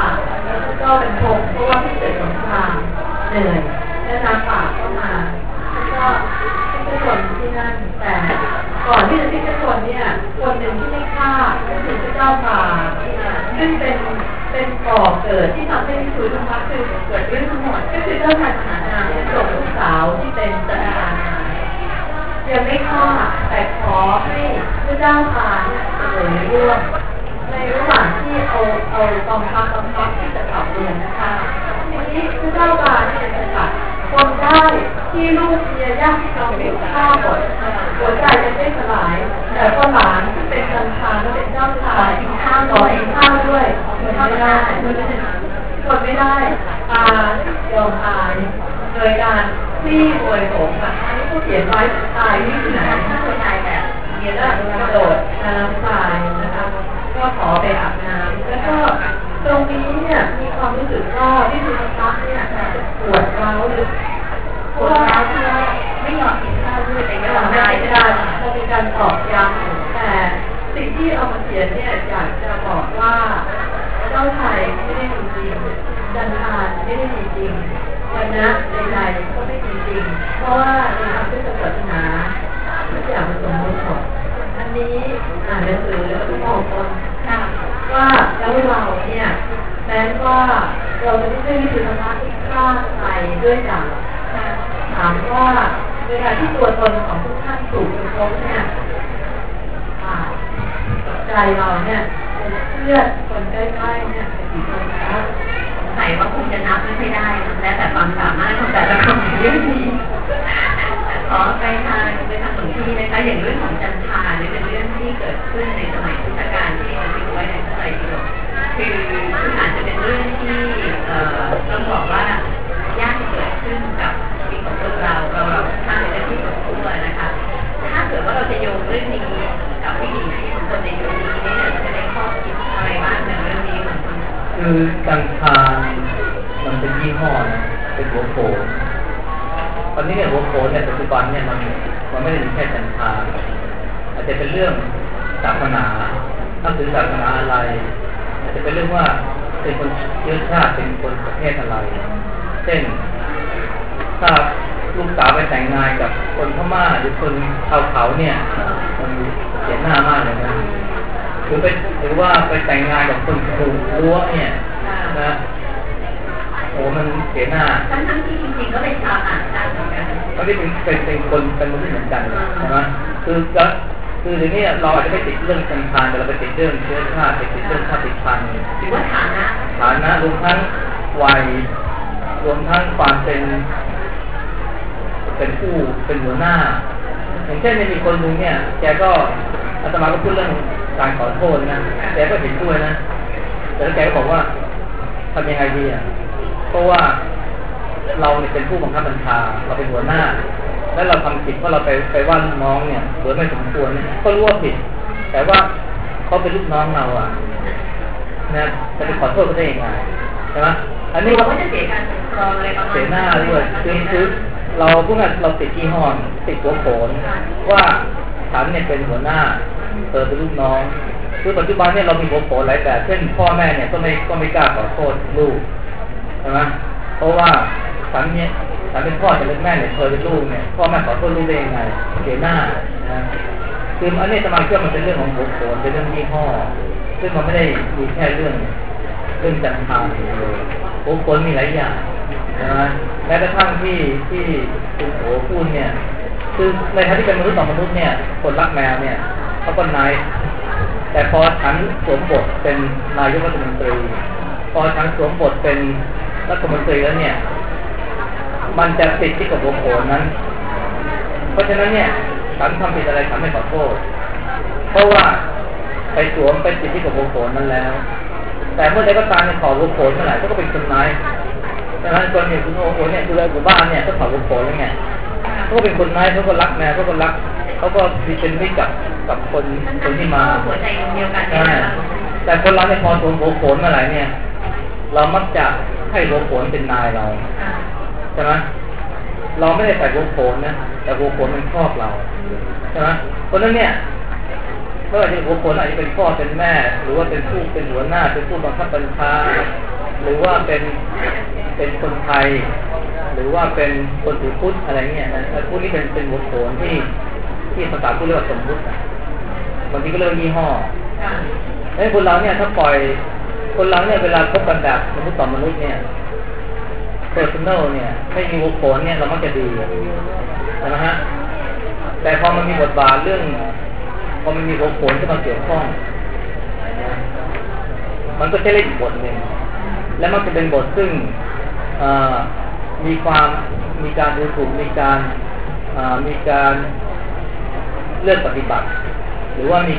แล้วก็เป็นธงเพราะว่าที่เกิดสงครามเหนื่อยและน้ำป่าเข้ามาแล้วก็ทุกคนที่นั่นแต่ก่อนที่จะที่ทุกคนเนี่ยคนหนึ่งที่ไม่ฆ่าก็คือพระเจ้าป่าซึ่งเป็นก่อเกิดที่ทำให้สุริยะคือเกิดเรื่องทั้งหมดก็คือเจ้าชายมหานามส่งลูกสาวที่เป็นจันทรายังไม่ฆ่าแต่ขอให้พระเจ้าป่าเนี่ยเสวยร่วมในระหว่างที่เอากองทัพที่จะขับเรือนนะคะทีนี้พระเจ้าป่าเนี่ยจะตัดคนได้ที่ลูกเมียญาติพี่น้องถูกฆ่าหมดหัวใจจะไม่สลายแต่คนหลานที่เป็นจันทราและเป็นเจ้าชายข้าวด้วยคนไม่ได้คนไม่ได้ตายอมตายโดยการที่โวยโหมค่ะอันนี้เขาเขียนไว้ตายที่ไหนถ้าคนตายแบบเมียแล้วกระโดดน้ำตายนะคะก็ขอไปอาบน้ำแล้วก็ตรงนี้เนี่ยมีความรู้สึกว่าที่สุภาพเนี่ยปวดร้าวหรือปวดร้าวที่ไม่ยอมกินข้าวด้วยแต่ยอมได้เรามีการตอกย้ำแต่สิ่งที่เอามาเขียนเนี่ยอยากจะบอกว่าเจ้าชายไม่ได้มีจริงจันทานไม่ได้มีจริงวันนะใดๆก็ไม่มีจริงเพราะว่าในทางพุทธศาสนาทุกอย่างมันสมมติหมดอันนี้อ่านหนังสือแล้วก็มองคนว่าแล้วเราเนี่ยแม้ว่าเราจะไม่ใช่วิสุทธิภาพที่ฆ่าใครด้วยดาบถามว่าเวลาที่ตัวตนของทุกท่านถูกกระทบเนี่ยใจเราเนี่ยเลือดคนใกล้ๆเนี่ยเป็นกี่คนนะใส่ว่าคงจะนับไม่ได้แล้วแต่ความสามารถของแต่ละคนเรื่องนี้ขอไปทางหลวงพี่นะคะอย่างเรื่องของจันทราเนี่ยเป็นเรื่องที่เกิดขึ้นในสมัยพุทธกาลที่บันทึกไว้ในพระไตรปิฎกคืออาจจะเป็นเรื่องที่ต้องบอกว่ายากที่เกิดขึ้นกับชีวิตของพวกเราท่านในที่สมควรนะคะถ้าเกิดว่าเราจะโยงเรื่องนี้กับวิถีชีวิตของคนในยุคนี้เนี่ยเราจะได้ข้อคิดอะไรบ้างในเรื่องนี้ของคุณคือจันทรามันเป็นยี่ห้อนะเป็นหัวโขนตอนนี้เนี่ยหัวโขนเนี่ยปัจจุบันเนี่ยมันไม่ได้มีแค่จันทราอาจจะเป็นเรื่องศาสนานับถือศาสนาอะไรอาจจะเป็นเรื่องว่าเป็นคนเชื้อชาติเป็นคนประเทศอะไรเช่นถ้าลูกสาวไปแต่งงานกับคนพม่าหรือคนชาวเขาเนี่ยมันเสียหน้ามากเลยนะหรือว่าไปแต่งงานกับคนถูกรั้วเนี่ยนะโอ้มันเสียหน้าทั้งที่จริงๆก็เป็นชาวต่างชาติเหมือนกันเขาที่เป็นคนเป็นมนุษย์เหมือนกันใช่ไหมคือเดี๋ยวนี้เราอาจจะไม่ติดเรื่องจันทานแต่เราไปติดเรื่องเชื้อชาติติดเรื่องชาติพันธุ์หรือว่าฐานะรวมทั้งวัยรวมทั้งความเป็นผู้เป็นหัวหน้าอย่างเช่นมีคนหนึ่งเนี่ยแกก็อาตมาก็พูดเรื่องการขอโทษนะแกก็เห็นด้วยนะแต่แกก็บอกว่าทำยังไงดีอ่ะเพราะว่าเราเนี่ยเป็นผู้บังคับบัญชาเราเป็นหัวหน้าแล้วเราทำผิดเพราะเราไปว่าลูกน้องเนี่ยโดยไม่สมควรเนี่ยก็รู้ว่าผิดแต่ว่าเขาเป็นลูกน้องเราอ่ะนะจะไปขอโทษเขาได้ยังไงใช่ไหมอันนี้เราก็จะเสียการปกครองอะไรประมาณเสียหน้าด้วยคือเราพวกนั้นเราติดยี่ห้อติดหัวโขนว่าฉันเนี่ยเป็นหัวหน้าเป็นลูกน้องคือปัจจุบันเนี่ยเรามีหัวโขนหลายแบบเช่นพ่อแม่เนี่ยก็ไม่กล้าขอโทษลูกใช่ไหมเพราะว่าฉันเป็นพ่อฉันเป็นแม่เนี่ยเธอเป็นลูกเนี่ยพ่อแม่ขอโทษลูกได้ยังไงเสียหน้านะคืออันนี้สมาชิกมันเป็นเรื่องของหัวโขนเป็นเรื่องยี่ห้อซึ่งมันไม่ได้มีแค่เรื่องจันทราเลยหัวโขนมีหลายอย่างนะแม้กระทั่งที่คุณโอพูดเนี่ยคือในทางที่เป็นมนุษย์ต่อมนุษย์เนี่ยคนรักแมวเนี่ยเขาก็นายแต่พอฉันสวมบทเป็นนายกรัฐมนตรีพอฉันสวมบทเป็นรัฐมนตรีแล้วเนี่ยมันจะติดที่กับหัวโขนนั้นเพราะฉะนั้นเนี่ยฉันทำผิดอะไรฉันไม่ขอโทษเพราะว่าไปสวมไปติดที่กับหัวโขนนั้นแล้วแต่เมื่อใดก็ตามในขอหัวโขนเมื่อไหร่ก็เป็นคนนายดังนั้นคนเนี่ยคุณโอ้โหเนี่ยดูแลหมู่บ้านเนี่ยก็ขอหัวโขนแล้วไงเขาก็เป็นคนนายเขาก็รักแมวเขาก็รักเขาก็เป็นมิตรกับคนที่มาหัวใจเดียวกันแต่คนเราในพอสวมหัวโขนเมื่อไหร่เนี่ยเรามักจะให้หัวโขนเป็นนายเราใช่ไหมเราไม่ได้ใส่หัวโขนนะแต่หัวโขนมันครอบเราใช่ไหมเพราะนั้นเนี่ยไม่ว่าจะหัวโขนอาจจะเป็นพ่อเป็นแม่หรือว่าเป็นผู้เป็นหัวหน้าเป็นผู้บังคับบัญชาหรือว่าเป็นคนไทยหรือว่าเป็นคนถือพุทธอะไรเงี้ยนะพุทธนี่เป็นหัวโขนที่ภาษาพุทธเรียกว่าสมมุติบางทีก็เรียกยี่ห้อคนเราเนี่ยถ้าปล่อยคนเราเนี่ยเวลาคบกันแบบมนุษย์ต่อมนุษย์เนี่ยpersonal เนี่ยไม่มีหัวโขนเนี่ยเรามักจะดีใช่ไหมฮะแต่พอมันมีบทบาทเรื่องพอมันมีหัวโขนที่มาเกี่ยวข้องมันก็จะเล่นอีกบทหนึ่งและมันจะเป็นบทซึ่งมีการดูถูกมีการเลือกปฏิบัติหรือว่ามี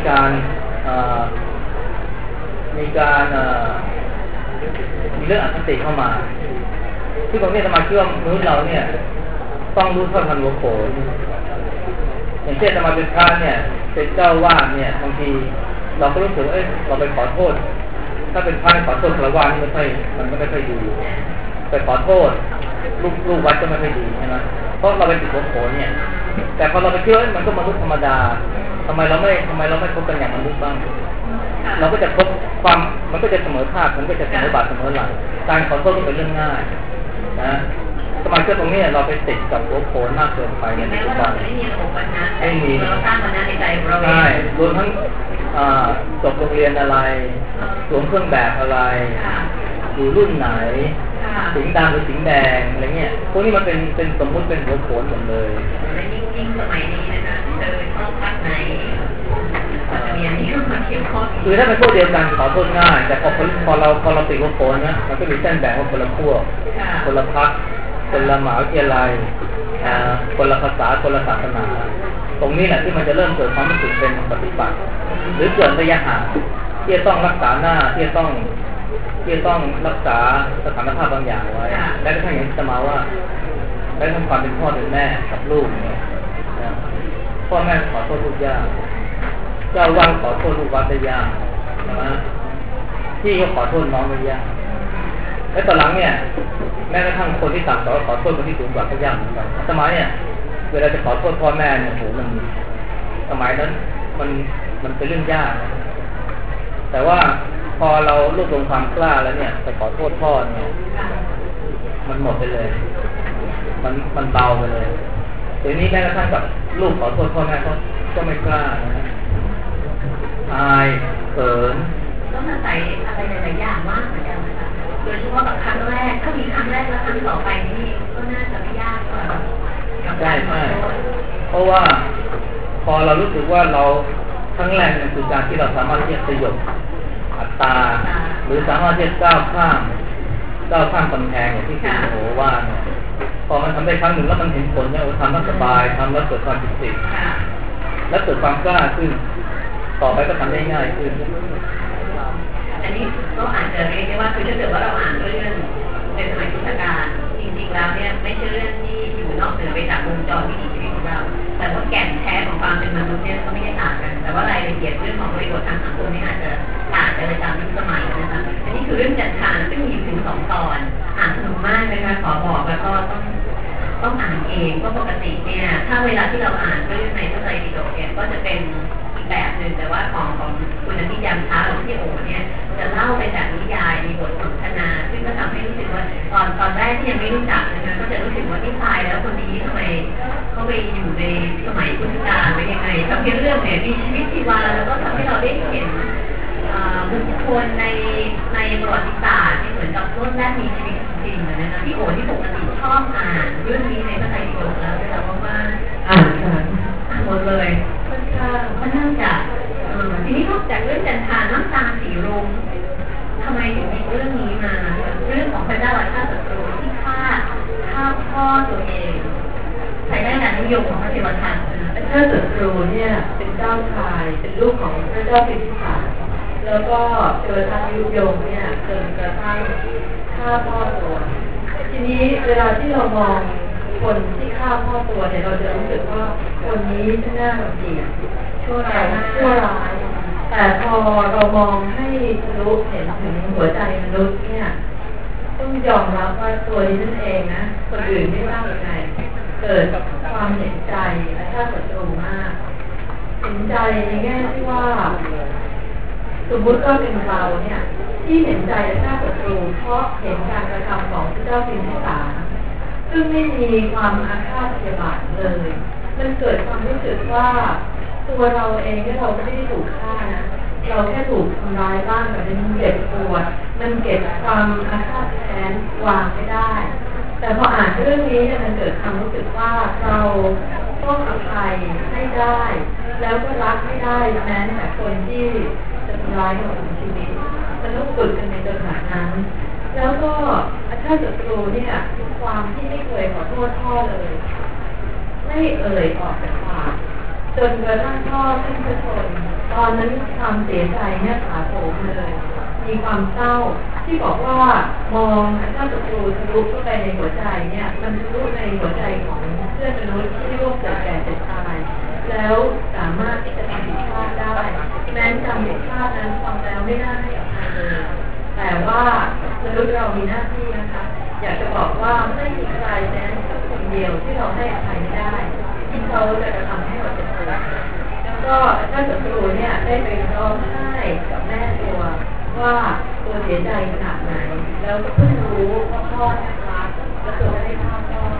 เรื่องอคติเข้ามาที่ตรงนี้สมาชิกว่ามนุษย์เราเนี่ยต้องรู้เท่าทันหัวโขนอย่างเช่นสมาชิกพระเนี่ยเป็นเจ้าวาดเนี่ยบางทีเราก็รู้สึกเราไปขอโทษถ้าเป็นพระขอโทษคารวะนี่มันไม่ค่อยดีไปขอโทษลูกวัดก็ไม่ค่อยดีใช่ไหมเพราะเราเป็นติดหัวโขนเนี่ยแต่พอเราไปเชื่อมันก็มนุษย์ธรรมดาทำไมเราไม่คบกันอย่างมนุษย์บ้างเราก็จะคบความมันก็จะเสมอภาคมันก็จะเสมอบาทเสมอหลังการขอโทษก็เป็นเรื่องง่ายนะสมัยตรงนี้เราไปติดกับหัวโขนมากเกินไปในปัจจุบันไม่มีเราสร้างมันในใจเราใช่รวมทั้งจบโรงเรียนอะไรสวมเครื่องแบบอะไรอยู่รุ่นไหนสิงดำหรือสิงแดงอะไรเงี้ยพวกนี้มันเป็นสมมุติเป็นหัวโขนหมดเลยและยิ่งสมัยนี้นะคะเจอช่องพักไหนจะมีอันนี้ก็มาเกี่ยวข้องคือถ้าเป็นพวกเดียวกันขอโทษง่ายแต่พอเราติดหัวโขนนะมันก็มีเส้นแบ่งว่าคนละพวกคนละพรรคคนละมหาวิทยาลัยคนละภาษาคนละศาสนาตรงนี้แหละที่มันจะเริ่มเกิดความรู้สึกเป็นปฏิปักษ์หรือเกิดระยะห่างที่จะต้องรักษาหน้าที่จะต้องรักษาสถานภาพบางอย่างไว้และก็ถ้าอย่างที่จะมาว่าได้ทำความเป็นพ่อเป็นแม่กับลูกเนี่ยพ่อแม่ขอโทษลูกยากเจ้าวัดขอโทษลูกวัดได้ยากนะที่ก็ขอโทษน้องได้ยากและตอนหลังเนี่ยแม้กระทั่งคนที่ต่ำกว่าขอโทษคนที่สูงกว่าก็ยากเหมือนกันสมัยเนี่ยเวลาจะขอโทษพ่อแม่เนี่ยโหมันสมัยนั้นมันเป็นเรื่องยากนะแต่ว่าพอเรารวบรวมความกล้าแล้วเนี่ยไปขอโทษพ่อเนี่ยมันหมดไปเลยมันเบาไปเลยเดี๋ยวนี้แม้กระทั่งกับลูกขอโทษพ่อแม่ก็ไม่กล้านะอายเขินต้องอาศัยอะไรหลายๆอย่างมากเหมือนกันนะคะโดยเฉพาะกับครั้งแรกถ้ามีครั้งแรกแล้วครั้งต่อไปนี่ก็น่าจะไม่ยากกว่าใช่เพราะว่าพอเรารู้สึกว่าเราครั้งแรกมันคือการที่เราสามารถที่จะสยบอัตตาหรือสามารถที่จะก้าวข้ามกำแพงอย่างที่คุณโอว่าเนี่ยพอมันทำได้ครั้งหนึ่งแล้วมันเห็นผลเนี่ยทำแล้วสบายทำแล้วเกิดความปิติและเกิดความกล้าขึ้นต่อไปก็ทำได้ง่ายขึ้นอันนี้ก็อาจจะเรียกได้ว่าคือถ้าเกิดว่าเราอ่านเรื่องในสมัยพุทธกาลจริงๆแล้วเนี่ยไม่ใช่เรื่องที่อยู่นอกเหนือไปจากวงจรวิถีชีวิตของเราแต่ว่าแก่นแท้ของความเป็นมนุษย์เนี่ยก็ไม่ได้ต่างกันแต่ว่ารายละเอียดเรื่องของบริบททางสังคมนี่อาจจะต่างกันในตามยุคสมัยนะคะอันนี้คือเรื่องจันทานซึ่งมีถึง2 ตอนอ่านสนุกมากนะคะขอบอกแล้วก็ต้องอ่านเองเพราะปกติเนี่ยถ้าเวลาที่เราอ่านเรื่องในพระไตรปิฎกเนี่ยก็จะเป็นอีกแบบหนึ่งแต่ว่าของคุณนิยามช้าหรือพี่โอเนี่ยจะเล่าเป็นแบบนิยายมีบทสนทนาซึ่งก็ทำให้รู้สึกว่าตอนแรกที่ยังไม่รู้จักนะคะก็จะรู้สึกว่าที่ตายแล้วคนนี้ทำไมเขาไปอยู่ในสมัยพุทธกาลเป็นยังไงทำให้เรื่องเนี่ยมีชีวิตชีวาแล้วก็ทำให้เราได้เห็นบุคคลในประวัติศาสตร์ที่เหมือนกับรุ่นแรกมีชีวิตจริงๆนะคะพี่โอที่ปกติชอบอ่านเรื่องนี้ในพระไตรปิฎกแล้วแต่ว่าอ่านหมดเลยค่อนข้างจะทีนี้นอกจากเรื่องจันทานน้ำตาสีรุ้งทำไมถึงมีเรื่องนี้มาเรื่องของพระเจ้าราชาศัตรูที่ฆ่าพ่อตัวเองใช้ได้การนิยมของพระเทวทัตพระเจ้าศัตรูเนี่ยเป็นเจ้าชายเป็นลูกของพระเจ้าสิทธัตถะแล้วก็เทวทัตยุยงเนี่ยจนกระทั่งฆ่าพ่อตัวทีนี้เวลาที่เรามองคนที่ฆ่าพ่อตัวเนี่ยเราจะรู้สึกว่าคนนี้น่ารักดีชั่วร้ายแต่พอเรามองให้ทะลุเห็นถึงหัวใจมนุษย์เนี่ยต้องยอมรับว่าตัวนี้นั่นเองนะคนอื่นไม่ว่ายังไงเกิดกับความเห็นใจและถ้าศัตรูมากเห็นใจในแง่ที่ว่าสมมุติว่าเป็นเราเนี่ยที่เห็นใจและหน้าศัตรูเพราะเห็นการกระทำของพระเจ้าพิมพิสารซึ่งไม่มีความอาฆาตพยาบาทเลยมันเกิดความรู้สึกว่าตัวเราเองที่เราไม่ได้ถูกฆ่านะเราแค่ถูกทำร้ายบ้างแต่มันเจ็บปวดมันเก็บความอาฆาตแค้นวางไม่ได้แต่พออ่านเรื่องนี้เนี่ยมันเกิดความรู้สึกว่าเราต้องอภัยให้ได้แล้วก็รักให้ได้แม้แต่คนที่จะทำร้ายเราถึงชีวิตมันต้องฝึกกันในขนาดนั้นแล้วก็อาชาติศัตรูเนี่ยความที่ไม่เคยขอโทษพ่อเลยไม่เอ่ยออกจากปากจนกระทั่งพ่อสิ้นพระชนตอนนั้นความเสียใจเนี่ยถาโถมเลยมีความเศร้าที่บอกว่ามองถ้าศัตรูทะลุเข้าไปในหัวใจเนี่ยมันทะลุในหัวใจของเพื่อนมนุษย์ที่ร่วมเกิดแก่เจ็บตายแล้วสามารถที่จะทำผิดพลาดได้แม้จำผิดพลาดนั้นฟังแล้วไม่น่าให้อภัยเลยแต่ว่ามนุษย์เรามีหน้าที่นะคะอยากจะบอกว่าไม่มีใครแม้แต่คนเดียวที่เราให้อภัยไม่ได้ที่เขาจะกระทำให้เราเจ็บปวดแล้วก็ถ้าศัตรูเนี่ยได้ไปร้องไห้กับแม่ตัวว่าตัวเสียใจขนาดไหนแล้วก็เพิ่งรู้ว่าพ่อรักและตัวได้ฆ่าพ่อ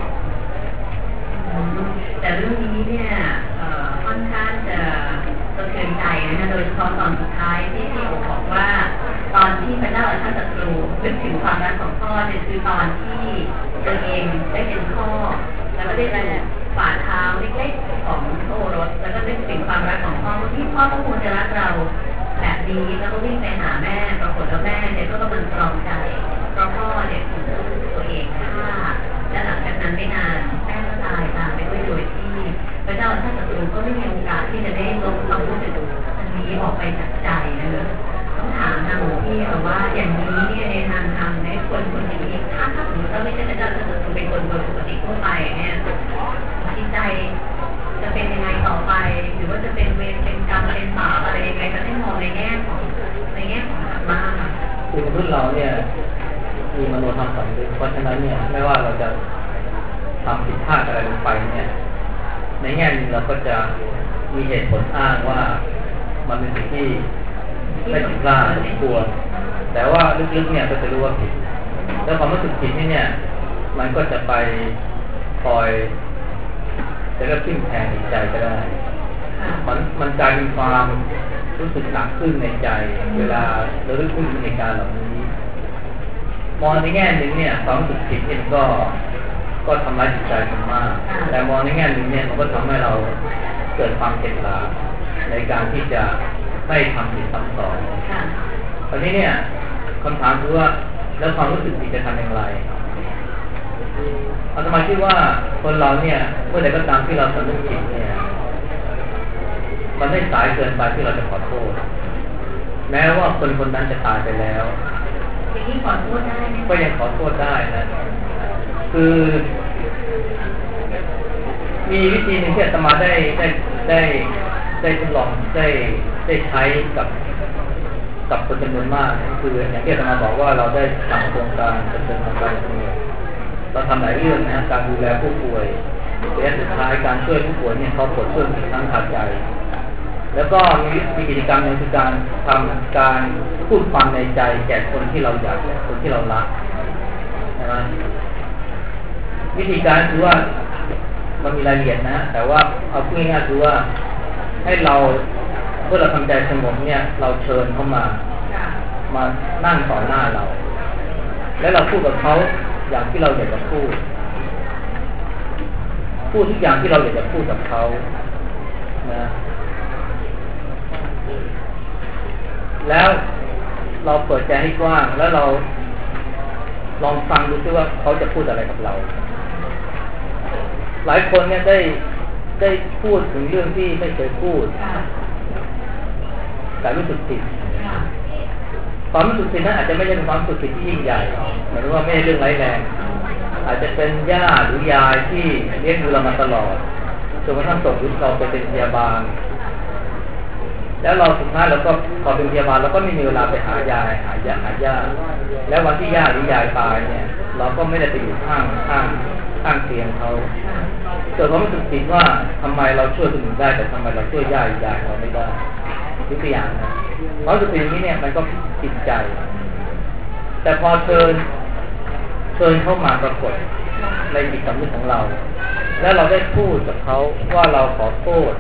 แต่เรื่องนี้เนี่ยค่อนข้างจะสะเทือนใจนะคะโดยเฉพาะตอนสุดท้ายที่พี่โอบอกว่าตอนที่พระเจ้าอาชาติศัตรูนึกถึงความรักของพ่อเนี่ยคือตอนที่ตัวเองได้เป็นพ่อแล้วก็ได้เป็นฝ่าเท้าเล็กๆของโอรสแล้วก็นึกถึงความรักของพ่อที่พ่อก็คงจะรักเราแบบนี้แล้วก็วิ่งไปหาแม่ปรากฏว่าแม่เนี่ยก็กำลังตรอมใจเพราะพ่อเนี่ยถูกตัวเองฆ่าและหลังจากนั้นไม่นานแม่ก็ตายตามไปด้วยโดยที่พระเจ้าอาชาติศัตรูก็ไม่มีโอกาสที่จะได้ลบความรู้สึกอันนี้ออกไปจากใจนะคะต้องถามทางหลวงพี่ว่าอย่างนี้เนี่ยในทางธรรมในคนคนนี้ถ้าสมมติว่าไม่ใช่พระเจ้าอาชาติศัตรูเป็นคนโดยปกติทั่วไปเนี่ยจิตใจจะเป็นยังไงต่อไปหรือว่าจะเป็นเวรเป็นกรรมเป็นบาปอะไรยังไงจะได้มองในแง่ของธรรมะคือมนุษย์เราเนี่ยมีมโนธรรมสำนึกเพราะฉะนั้นเนี่ยไม่ว่าเราจะทำผิดพลาดอะไรลงไปเนี่ยในแง่นึงเราก็จะมีเหตุผลอ้างว่ามันเป็นสิ่งที่ไม่ผิดพลาดสมควรแต่ว่าลึกๆเนี่ยก็จะรู้ว่าผิดแล้วความรู้สึกผิดนี่เนี่ยมันก็จะไปคอยจะก็ขึ้นแทนในใจก็ได้มันกลายเป็นความรู้สึกหนักขึ้นในใจเวลาเราได้พูดในการเหล่านี้มองในแง่หนึ่งเนี่ยความรู้สึกผิดเนี่ยก็ทำร้ายจิตใจมันมากแต่มองในแง่หนึ่งเนี่ยมันก็ทำให้เราเกิดความเข็ดหลาบในการที่จะไม่ทำผิดซ้ำซ้อนตอนนี้เนี่ยคำถามคือว่าแล้วความรู้สึกผิดจะทำอย่างไรอาตมาคิดว่าคนเราเนี่ยเมื่อใดก็ตามที่เราสำนึกผิดเนี่ยมันไม่สายเกินไปที่เราจะขอโทษแม้ว่าคนคนนั้นจะตายไปแล้วอย่างนี้ขอโทษได้ไหมก็ยังขอโทษได้นะคือมีวิธีหนึ่งที่อาตมาได้ทดลองได้ใช้กับคนจำนวนมากคืออย่างที่อาตมาบอกว่าเราได้ทำโครงการเป็นโครงการเราทำหลายเรื่องนะการดูแลผู้ป่วยและสุดท้ายการช่วยผู้ป่วยเนี่ยเขาปวดช่วยทั้งขาดใจแล้วก็มีกิจกรรมหนึ่งคือการทำการพูดความในใจแก่คนที่เราอยากคนที่เรารักนะวิธีการคือว่ามันมีรายละเอียดนะแต่ว่าเอาพูดง่ายๆคือว่าให้เราเมื่อเราทำใจสงบเนี่ยเราเชิญเขามานั่งต่อหน้าเราแล้วเราพูดกับเขาอย่างที่เราอยากจะพูดทุกอย่างที่เราอยากจะพูดกับเขานะแล้วเราเปิดใจให้กว้างแล้วเราลองฟังดูซิว่าเขาจะพูดอะไรกับเราหลายคนเนี่ยได้พูดถึงเรื่องที่ไม่เคยพูดแต่รู้สึกผิดความรู้สึกผิดนั้นอาจจะไม่ใช่เป็นความรู้สึกผิดที่ยิ่งใหญ่หมายถึงว่าไม่ใช่เรื่องร้ายแรงอาจจะเป็นย่าหรือยายที่เลี้ยงดูเรามาตลอดจนกระทั่งส่งเราไปเป็นพยาบาลแล้วเราสุดท้ายเราก็พอเป็นพยาบาลเราก็ไม่มีเวลาไปหายายหาย่าแล้ววันที่ย่าหรือยายตายเนี่ยเราก็ไม่ได้ไปอยู่ข้างเตียงเขาเกิดความรู้สึกผิดว่าทำไมเราช่วยคนอื่นได้แต่ทำไมเราช่วยย่ายเราไม่ได้ตัวอย่างนะความรู้สึกอย่างนี้เนี่ยมันก็จิตใจแต่พอเชิญเข้ามาปรากฏในจิตสำนึกของเราแล้วเราได้พูดกับเขาว่าเราขอโทษ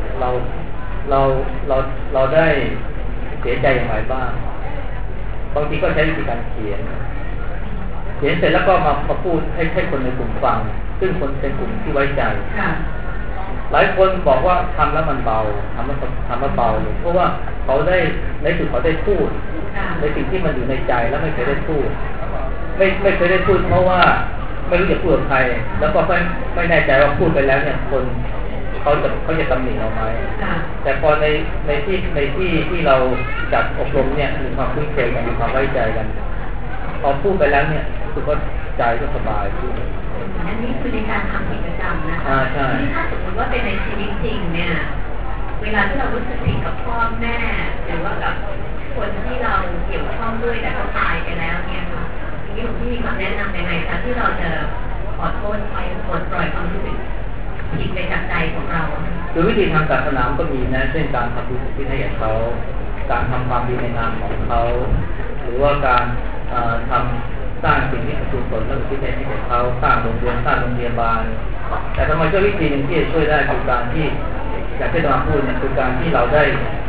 เราได้เสียใจอย่างไรบ้างบางทีก็ใช้วิธีการเขียนเสร็จแล้วก็มาพูดให้คนในกลุ่มฟังซึ่งคนเป็นกลุ่มที่ไว้ใจหลายคนบอกว่าทำแล้วมันเบาทำแล้วเบาเลยเพราะว่าเขาได้ในสุดเขาได้พูดในสิ่งที่มันอยู่ในใจแล้วไม่เคยได้พูดไม่เคยได้พูดเพราะว่าไม่รู้จะพูดกับใครแล้วก็ไม่แน่ใจว่าพูดไปแล้วเนี่ยคนเขาจะตำหนิเราไหมแต่พอในที่เราจัดอบรมเนี่ยมีความคุ้นเคยกันมีความไว้ใจกันพอพูดไปแล้วเนี่ยคือก็ใจก็สบายขึ้นอันนี้คือในการทำกิจกรรมนะคะใช่ถ้าสมมติว่าเป็นในชีวิตจริงเนี่ยเวลาที่เรารู้สึกผิดกับพ่อแม่หรือว่ากับคนที่เราเกี่ยวข้องด้วยแต่เขาตายไปแล้วเนี่ยค่ะที่มีคำแนะนำยังไงคะที่เราจะขอโทษไปปลดปล่อยความรู้สึกผิดไปจากใจของเราคือวิธีทางศาสนาก็มีนะเช่นการทำบุญที่ให้กับเขาการทำความดีในนามของเขาหรือว่าการทำสร้างสิ่งที่เป็นกุศลและที่ให้กับเขาสร้างโรงเรียนสร้างโรงพยาบาลแต่ทำไมช่วยวิธีหนึ่งที่จะช่วยได้คือการที่อย่างที่เราพูดเนี่ยคือการที่เราได้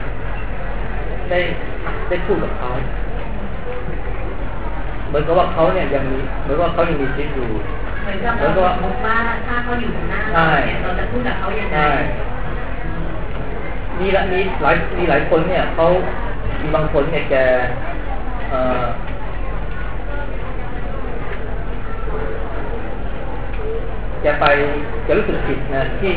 พูดกับเขาเหมือนกับว่าเขาเนี่ยยังมีเหมือนว่าเขายังมีชีวิตอยู่เหมือนกับเราสมมติว่าถ้าเขาอยู่หน้าเราเนี่ยเราจะพูดกับเขายังไงมีหลายคนเนี่ยเขามีบางคนเนี่ยแกรู้สึกผิดนะที่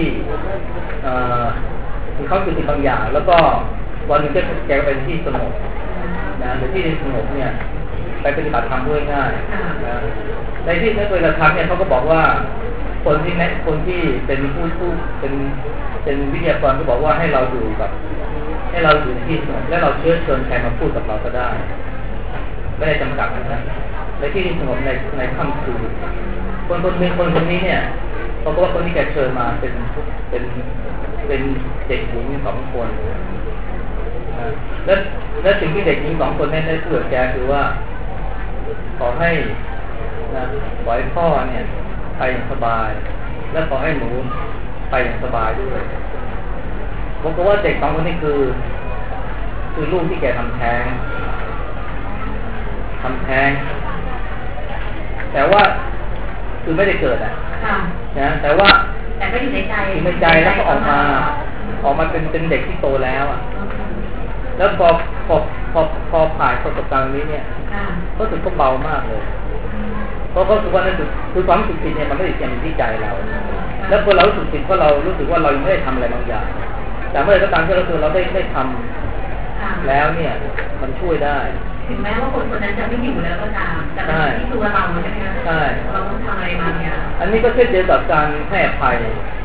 เขาคือผิดบางอย่างแล้วก็วันหนึ่งแกไปที่สงบนะหรือที่สงบเนี่ยไปปฏิบัติธรรมด้วยง่ายนะในที่นั้นปฏิบัติธรรมเนี่ยเขาก็บอกว่าคนที่เป็นผู้เป็นวิทยากรก็บอกว่าให้เราอยู่ในที่สงบและเราเชิญใครมาพูดกับเราก็ได้ไม่ได้จำกัดนะในที่สงบในค่ำคืนคนนี้เนี่ยเขาบอกว่าคนที่แกเชิญมาเป็นเด็กหญิง2 คนและสิ่งที่เด็กหญิง2 คนได้พูดกับแกคือว่าขอให้พ่อเนี่ยไปอย่างสบายและขอให้หนูไปอย่างสบายด้วยผมก็ว่าเด็ก2 คนนี้คือลูกที่แกทำแท้งแต่ว่าคือไม่ได้เกิดนะแต่ว่าก็อยู่ในใจแล้วก็ออกมาเป็นเด็กที่โตแล้วอ่ะแล้วพอผ่านประสบการณ์นี้เนี่ยก็รู้สึกก็เบามากเลยเพราะเขาถือว่านั่นคือความรู้สึกผิดเนี่ยมันไม่ได้เกี่ยวกับที่ใจเราแล้วพอเรารู้สึกผิดเพราะเรารู้สึกว่าเรายังไม่ได้ทำอะไรบางอย่างแต่เมื่อไรก็ตามที่เราได้ทำแล้วเนี่ยมันช่วยได้ถึงแม้ว่าคนนั้นจะไม่อยู่แล้วก็ตามแต่เป็นที่ตัวเราใช่ไหมคะใช่เราต้องทำอะไรบางอย่างอันนี้ก็เช่นเดียวกับการให้อภัย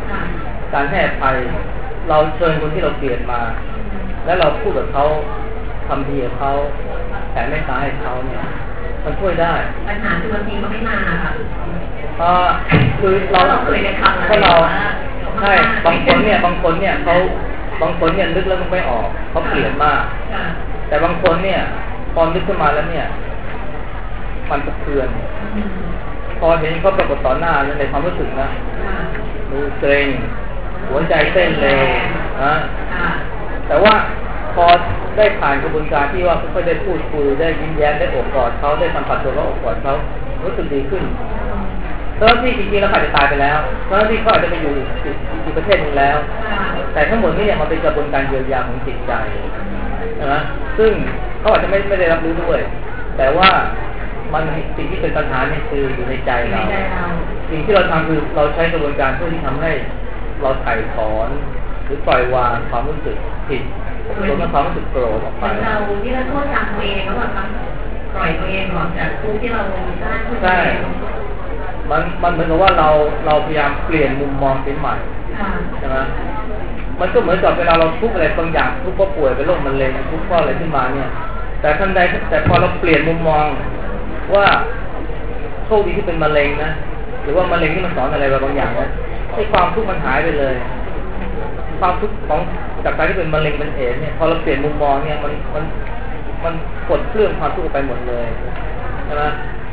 เราเชิญคนที่เราเกลียดมาแล้วเราพูดกับเขาทำดีกับเขาแต่ไม่ตายให้เขาเนี่ยมันช่วยได้ปัญหาคือบางทีก็ไม่มาค่ะคือเราเคยได้ทำอะไรใช่บางคนเนี่ยนึกแล้วมันไม่ออกเขาเกลียดมากแต่บางคนเนี่ยพอนึกขึ้นมาแล้วเนี่ยมันสะเทือนพอเห็นเขาปรากฏต่อหน้าในความรู้สึกนะมือเกร็งหัวใจเต้นเร็วนะแต่ว่าพอได้ผ่านกระบวนการที่ว่าเขาได้พูดคุยได้ยิ้มแย้มได้โอบกอดเขาได้สัมผัสตัวเขาโอบกอดเขารู้สึกดีขึ้นตอนที่จริงๆแล้วอาจจะตายไปแล้วตอนที่เขาอาจจะไปอยู่อีกประเทศนึงแล้วแต่ทั้งหมดนี้เนี่ยมันเป็นกระบวนการเยียวยาของจิตใจนะซึ่งเขาอาจจะไม่ได้รับรู้ด้วยแต่ว่ามันสิ่งที่เป็นปัญหาเนี่ยคืออยู่ในใจเราสิ่งที่เราทำคือเราใช้กระบวนการเพื่อที่ทำให้เราไถ่ถอนหรือปล่อยวางความรู้สึกผิดรวมทั้งความรู้สึกโกรธออกไปเราที่เราโทษจำตัวเองแล้วแบบปล่อยตัวเองออกจากทุกข์ที่เราสร้างขึ้นมามันเหมือนกับว่าเราพยายามเปลี่ยนมุมมองเป็นใหม่ใช่ไหมมันก็เหมือนกับเวลาเราทุกข์อะไรบางอย่างทุกข์เพราะป่วยเป็นโรคมะเร็งทุกข์เพราะอะไรขึ้นมาเนี่ยแต่พอเราเปลี่ยนมุมมองว่าโชคดีที่เป็นมะเร็งนะหรือว่ามะเร็งที่มันสอนอะไรบางอย่างนะให้ความทุกข์มันหายไปเลยความทุกข์ของจากการที่เป็นมะเร็งเป็นเอดส์เนี่ยพอเราเปลี่ยนมุมมองเนี่ยมันมันกดเครื่องความทุกข์ไปหมดเลยใช่ไหม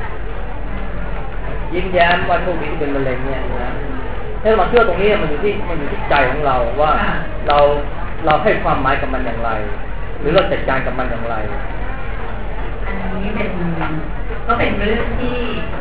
ยิ้มแย้มว่าโชคดีที่เป็นมะเร็งเนี่ยนะถ้าเราเชื่อตรงนี้มันอยู่ที่ใจของเราว่าเราให้ความหมายกับมันอย่างไรหรือเราจัดการกับมันอย่างไรอันนี้ก็เป็นเรื่องที่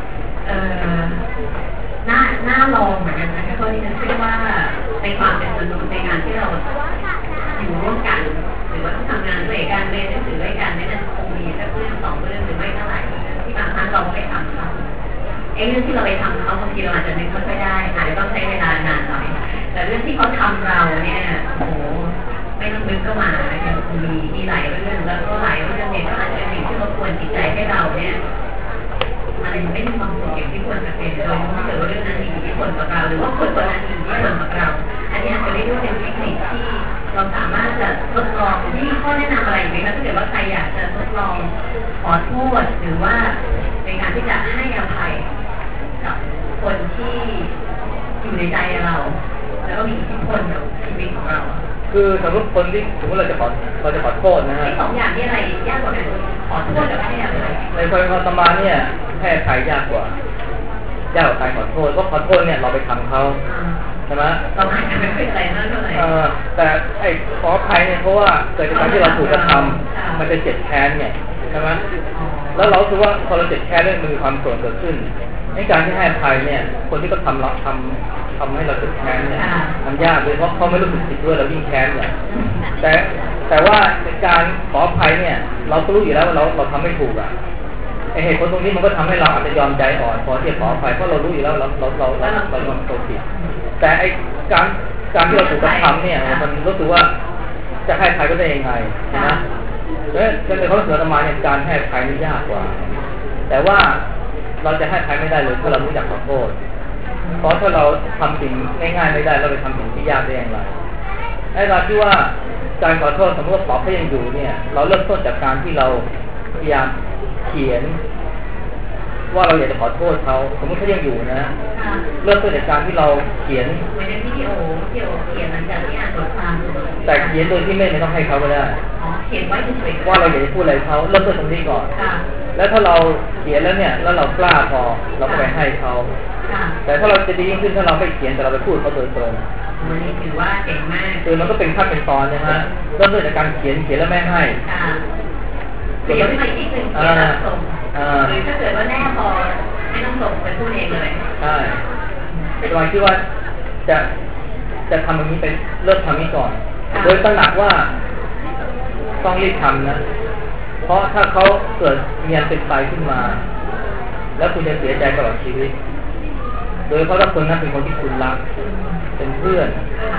น่าลองเหมือนกันนะคะเพราะที่ฉันเชื่อว่าในความเป็นมนุษย์ในการที่เราอยู่ร่วมกันหรือว่าต้องทำงานด้วยกันเรียนหนังสือด้วยกันเนี่ยมันคงมีสักเรื่องสองเรื่องหรือไม่เท่าไหร่ที่บางครั้งเราไปทำเขาเรื่องที่เราไปทำเขาบางทีเราอาจจะนึกไม่ค่อยได้อาจจะต้องใช้เวลานานหน่อยแต่เรื่องที่เขาทำเราเนี่ยโอ้โหไม่ต้องนึกก็มามีหลายเรื่องแล้วก็หลายเรื่องเนี่ยก็อาจจะเป็นสิ่งที่รบกวนจิตใจให้เราเนี่ยอะไรไม่มีความสุขอย่างที่ควรจะเป็นโดยที่เกิดว่าเรื่องนั้นมีอิทธิพลกับเราหรือว่าคนนั้นมีอิทธิพลกับเราอันนี้จะเรียกว่าเป็นเทคนิคที่เราสามารถจะทดลองที่ข้อแนะนำอะไรไหมคะถ้าเกิดว่าใครอยากจะทดลองขอโทษหรือว่าในการที่จะให้อภัยกับคนที่อยู่ในใจเราแล้วก็มีอิทธิพลกับชีวิตของเราคือสมมติคนที่สมมติเราจะขอโทษนะฮะสองอย่างนี้อะไรยากกว่ากันขอโทษกับให้อภัยในความสมาเนี่ยให้อภัยยากกว่าการขอโทษเพราะขอโทษเนี่ยเราไปทำเขาใช่ไหมเราอาจจะไม่เป็นไรมากเท่าไหร่แต่ไอ้ขออภัยเนี่ยเพราะว่าเกิดจากการที่เราถูกกระทำมันจะเจ็บแค้นเนี่ยใช่ไหมแล้วเราคิดว่าพอเราเจ็บแค้นเนี่ยมันมีความโกรธเกิดขึ้นในการที่ให้อภัยเนี่ยคนที่ก็ทำให้เราเจ็บแค้นเนี่ยมันยากเลยเพราะเขาไม่รู้สึกผิดด้วยเรายิ่งแค้นเนี่ยแต่ว่าการขออภัยเนี่ยเราก็รู้อยู่แล้วว่าเราทำไม่ถูกอ่ะเหตุผลตรงนี้มันก็ทำให้เราอาจจะยอมใจอ่อนพอที่จะขออภัยเพราะเรารู้อยู่แล้วเรายอมตัวผิดแต่ไอ้การที่เราถูกกระทำเนี่ยมันรู้สึกว่าจะให้อภัยก็ได้ยังไงนะแล้วในข้อเสนอมาเนี่ยการให้อภัยนี่ยากกว่าแต่ว่าเราจะให้อภัยไม่ได้เลยเพราะเรารู้จักขอโทษเพราะถ้าเราทำสิ่งง่ายๆไม่ได้เราไปทำสิ่งที่ยากได้อย่างไรไอ้เราที่ว่าการขอโทษสมมติว่าปอบเขายังอยู่เนี่ยเราเริ่มต้นจากการที่เราพยายามเขียนว่าเราอยากจะขอโทษเขาสมมติเขายังอยู่นะเริ่มต้นจากการที่เราเขียนเหมือนที่พี่โอเขียนหลังจากที่อ่านบทความแต่เขียนโดยที่ไม่ต้องให้เขาก็ได้เขียนไว้เฉยๆว่าเราอยากจะพูดอะไรเขาเริ่มต้นตรงนี้ก่อนแล้วถ้าเราเขียนแล้วเนี่ยแล้วเรากล้าพอเราก็ไปให้เขาแต่ถ้าเราจะดียิ่งขึ้นถ้าเราไม่เขียนแต่เราไปพูดเขาโดยตรงมันนี่ถือว่าเก่งมากคือมันก็เป็นขั้นเป็นตอนนะฮะเริ่มต้นจากการเขียนแล้วไม่ให้เดี๋ยวไม่อีกหนึ่งเขียนแล้วส่งหรือถ้าเกิดว่าแน่พอไม่ต้องส่งไปพูดเองเลยใช่เป็นวันที่ว่าจะทำแบบนี้เป็นเริ่มทำนี้ก่อนโดยตระหนักว่าต้องรีบทำนะเพราะถ้าเขาเกิดมีอันเป็นไปขึ้นมาแล้วคุณจะเสียใจตลอดชีวิตโดยเพราะถ้าคนนั้นเป็นคนที่คุณรักเป็นเพื่อน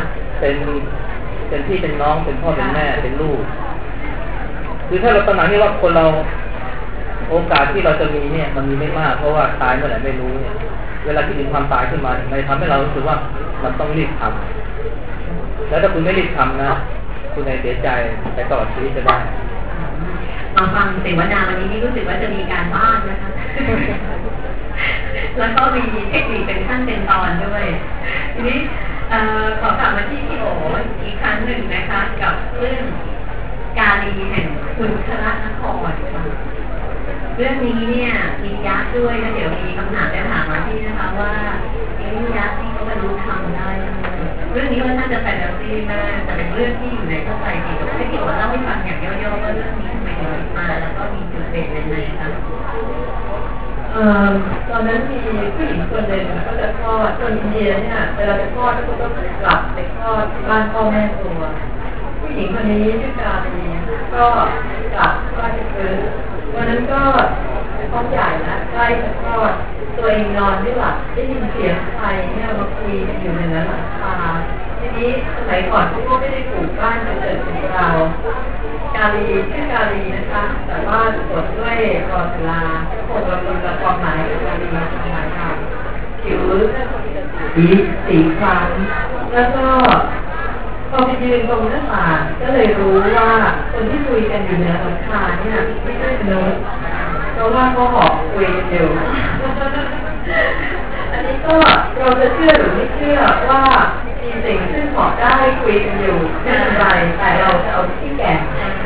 เป็นพี่เป็นน้องเป็นพ่อเป็นแม่เป็นลูกคือถ้าเราตระหนักนี่ว่าคนเราโอกาสที่เราจะมีเนี่ยมันมีไม่มากเพราะว่าตายเมื่อไหร่ไม่รู้เนี่ยเวลาที่ถึงความตายขึ้นมามันทำให้เรารู้สึกว่ามันต้องรีบทำแล้วถ้าคุณไม่รีบทำนะคุณจะเสียใจไปตลอดชีวิตจะได้มาฟังเสวนาวันนี้นี่รู้สึกว่าจะมีการบ้านนะคะแล้วก็มีเทคนิคเป็นขั้นเป็นตอนด้วยทีนี้ขอกลับมาที่พี่โออีกครั้งหนึ่งนะคะกับเรื่องกาลีแห่งคุณชรนครเรื่องนี้เนี่ยมียักษ์ด้วยแล้วเดี๋ยวมีคำถามจะถามมาที่นะคะว่ายักษ์ที่เขาบรรลุธรรมได้เรื่องนี้ว่าน่าจะแฟนตาซีมากแต่เป็นเรื่องที่อยู่ในพระไตรปิฎกให้พี่โอเล่าให้ฟังอย่างย่อๆว่าเรื่องนี้ทำไมถึงมาแล้วก็มีจุดเด่นยังไงคะตอนนั้นมีผู้หญิงคนหนึ่งก็จะคลอดคนอินเดียเนี่ยเวลาจะคลอดก็ต้องกลับไปคลอดบ้านพ่อแม่ตัวผู้หญิงคนนี้ชื่อกาลีก็กลับบ้านคือวันนั้นก็ท้องใหญ่นะใกล้จะคลอดตัวเองนอนไม่หลับได้ยินเสียงใครเนี่ยมาคุยอยู่ในนั้นหลังคาทีนี้สมัยก่อนพวกไม่ได้ปลูกบ้านจะเกิดเป็นเรากาลีชื่อกาลีนะคะแต่ว่าสวดด้วยกอศิลาคงเราคนละความหมายกาลีความหมายค่ะผิวสีคล้ำแล้วก็พอไปยืนตรงหน้าต่างก็เลยรู้ว่าคนที่คุยกันอยู่ในหลังคาเนี่ยไม่ใช่มนุษย์เพราะว่าเขาหอบคุยกันอยู่อันนี้ก็เราจะเชื่อหรือไม่เชื่อว่ามีสิ่งซึ่งหอบได้คุยกันอยู่ไม่เป็นไรแต่เราจะเอาที่แก่ก็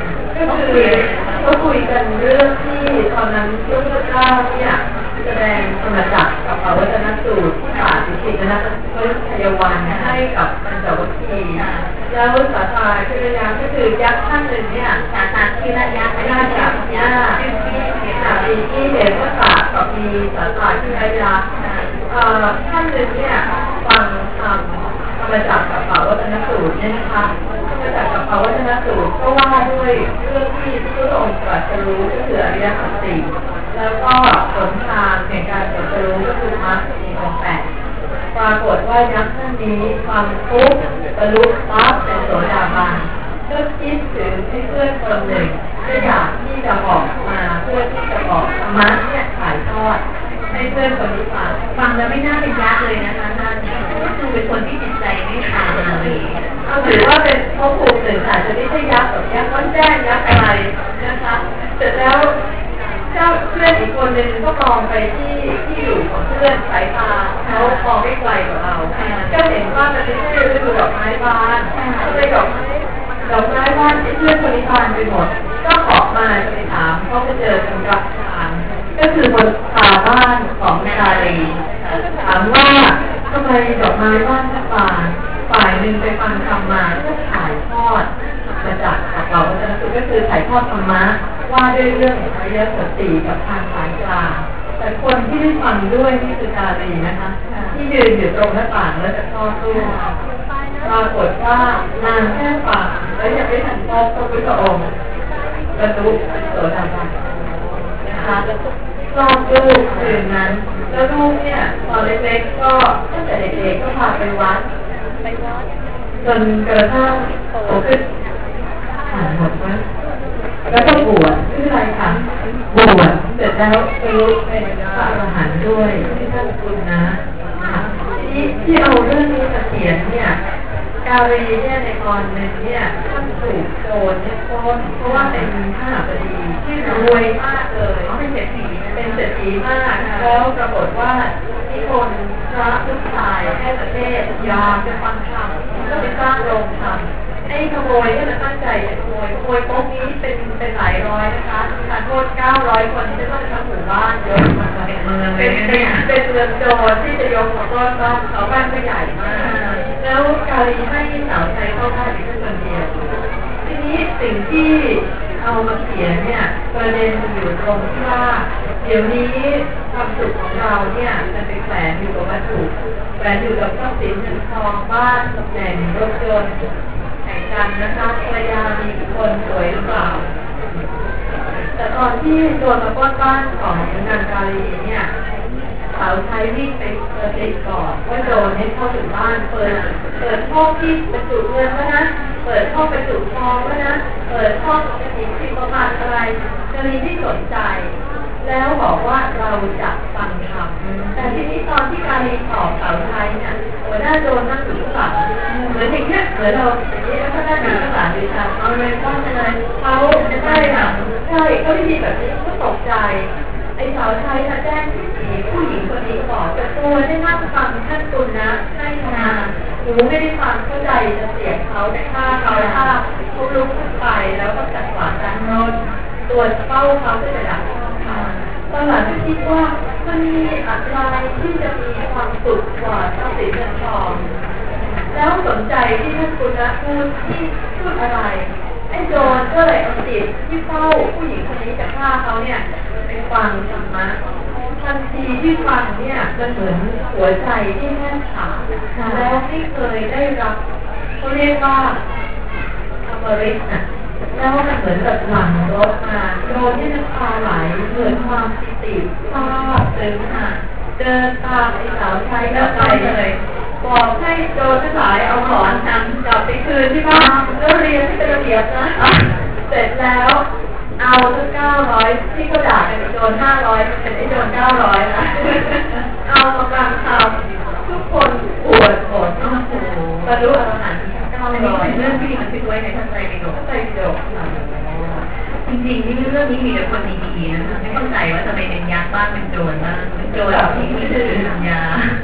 ก็คือเขาคุยกันเรื่องที่ตอนนั้นพระพุทธเจ้าเนี่ยแสดงธรรมจักรกับวัฒนสูตรที่ป่าสิทธินะคะพระชยวันให้กับปัญจวัคคีย์แล้วสาตาคิรยาก็คือยักษ์ท่านหนึ่งเนี่ยสาตาคิรยะไม่ได้จากย่ามีที่เห็นว่าศาสตร์กับมีสาตาคิรยาท่านหนึ่งเนี่ยฟังธรรมจักรกับวัฒนสูตรเนี่ยนะคะธรรมจักรกับวัฒนสูตรก็ว่าด้วยเรื่องที่พระองค์ตรัสรู้ก็คืออริยสัจสี่แล้วก็ผลทางแห่งการตรัสรู้ก็คือมรรคมีองค์แปดปรากฏว่ายักษ์ท่านนี้ความทุกข์บรรลุปั๊บเป็นโสดาบันก็คิดถึงที่เพื่อนคนหนึ่งก็อยากที่จะออกมาเพื่อที่จะบอกธรรมะเนี่ยถ่ายทอดให้เพื่อนคนนี้ฟังแล้วไม่น่าเป็นยักษ์เลยนะคะท่านก็คือเป็นคนที่จิตใจไม่ทางเลยเอาถือว่าเป็นภพภูมิหนึ่งอาจจะไม่ใช่ยักษ์แบบยักษ์ก้อนแจ้งยักษ์อะไรนะคะเสร็จแล้วเจ้าเพื่อนอีกคนหนึ่งก็มองไปที่อยู่ของเพื่อนสายตาเขามองไม่ไกลกว่าเราก็เห็นว่ามันไม่ใช่ฤดูดอกไม้บานก็เลยดอกไม้บานที่เพื่อนคนนี้บานไปหมดก็ออกมาจะไปถามเขาไปเจอกันกับทางก็คือบนตาบ้านของชาลีถามว่าทำไมดอกไม้บ้านบานฝ่ายหนึ่งไปฟังธรรมมาเพื่อถ่ายทอดมาจากเราก็คือถ่ายทอดธรรมะว่าด้วยเรื่องอริยสัจสี่กับทางสายกลางแต่คนที่ได้ฟังด้วยนี่คือชาลีนะคะที่ยืนอยู่ตรงหน้าต่างแล้วจะทอดรูปปรากฏว่านางแค่ฟังแล้วยังไม่ทันทอดพระพุทธองค์บรรลุเป็นโสดาบันนะคะรอบลูกคืนนั้นแล้วลูกเนี่ยตอนเล็กๆก็ตั้งแต่เด็กๆก็พาไปวัดจนกระทั่งโตขึ้นหมดไหมแล้วก็บวชชื่ออะไรคะบวชเสร็จแล้วบรรลุเป็นพระอรหันต์ด้วยที่ท่านคุณนะที่เอาเรื่องนี้มาเขียนเนี่ยกาลีเนี่ยในตอนหนึ่งเนี่ยท่านถูกโจรเนี่ยปล้นเพราะว่าเป็นข้าบดีที่รวยมากเลยเขาเป็นเศรษฐีมากแล้วปรากฏว่ามีคนพระลูกชายให้ประเทศยอมจะฟังธรรมก็ไปสร้างโรงธรรมไอ้ขโมยก็จะตั้งใจจะขโมยโต๊ะนี้เป็นหลายร้อยนะคะการโทษ900 คนที่จะต้องทำหมู่บ้านยกเป็นเมืองโจรที่จะยกของต้นเขาบ้านก็ใหญ่มากแล้วกาลีให้สาวไทยเข้าบ้านอีกคนเดียวทีนี้สิ่งที่เอามาเขียนเนี่ยประเด็นอยู่ตรงที่ว่าเดี๋ยวนี้ความสุขของเราเนี่ยมันเป็นแฝงอยู่กับวัตถุแฝงอยู่กับทรัพย์สินเงินทองบ้านตำแหน่งรถยนต์แข่งกันนะคะภรรยามีคนสวยหรือเปล่าแต่ตอนที่โดนมาปล้นบ้านของนางกาลีเนี่ยสาวไทยวิ่งไปติดก่อนว่าโดนให้เข้าถึงบ้านเปิดห้องที่บรรจุเงินแล้วนะเปิดห้องบรรจุทองแล้วนะเปิดห้องมีสิ่งประมาณอะไรกาลีไม่สนใจแล้วบอกว่าเราจะฟังธรรมแต่ทีนี้ตอนที่กาลีตอบสาวไทยเนี่ยหัวหน้าโดนนั่งอยู่ข้างหลังเหมือนอย่างเงี้ยเหมือนเราอย่างนี้แล้วก็นั่งอยู่ข้างหลังดิฉันเอาเลยว่าอะไรเขาใช่ค่ะใช่ก็ไม่ดีแบบนี้ก็ตกใจไอ้สาวไทยนะแจ้งที่ผู้หญิงคนนี้บอกแต่ตัวได้นั่งฟังท่านตุลนะให้มาหนูไม่ได้ฟังเข้าใจจะเสียเขาแต่ฆ่าเขาเขาลุกขึ้นไปแล้วก็จัดหวานการนอนตัวเป้าเขาจะดับตอนหลังก็คิดว่ามันมีอะไรที่จะมีความสุขกว่าทรัพย์สินเงินทองแล้วสนใจที่ท่านตุลนะพูดอะไรไอ้โจรก็เลยเอาจิตที่เฝ้าผู้หญิงคนนี้จะฆ่าเขาเนี่ยไปฟังธรรมะทันทีที่ฟังเนี่ยมันเหมือนหัวใจที่แน่นขาดแล้วไม่เคยได้รับเขาเรียกว่าอมฤตน่ะแล้วมันเหมือนกับหลังรถมาโดนที่น้ำตาไหลเหมือนความปิติซาบซึ้งค่ะเดินตามไอ้สาวใช้แล้วไปเลยบอกให้โจรทั้งหลายเอาหมอนทำจับไปคืนที่บ้านแล้วเรียนที่เป็นระเบียบนะเสร็จแล้วเอาทั้ง900ที่เขาด่ากันโจร500เป็นไอ้โจร900นะเอามากางทำทุกคนปวดหมดบรรลุอรหันต์อันนี้เป็นเรื่องที่มันคิดไว้ในท่านใจปิฎกจริงๆนี่เรื่องนี้มีแต่คนดีๆนะคะไม่เข้าใจว่าทำไมเป็นยักษ์บ้างเป็นโจรบ้างเป็นโจรที่ไม่ได้ปัญญา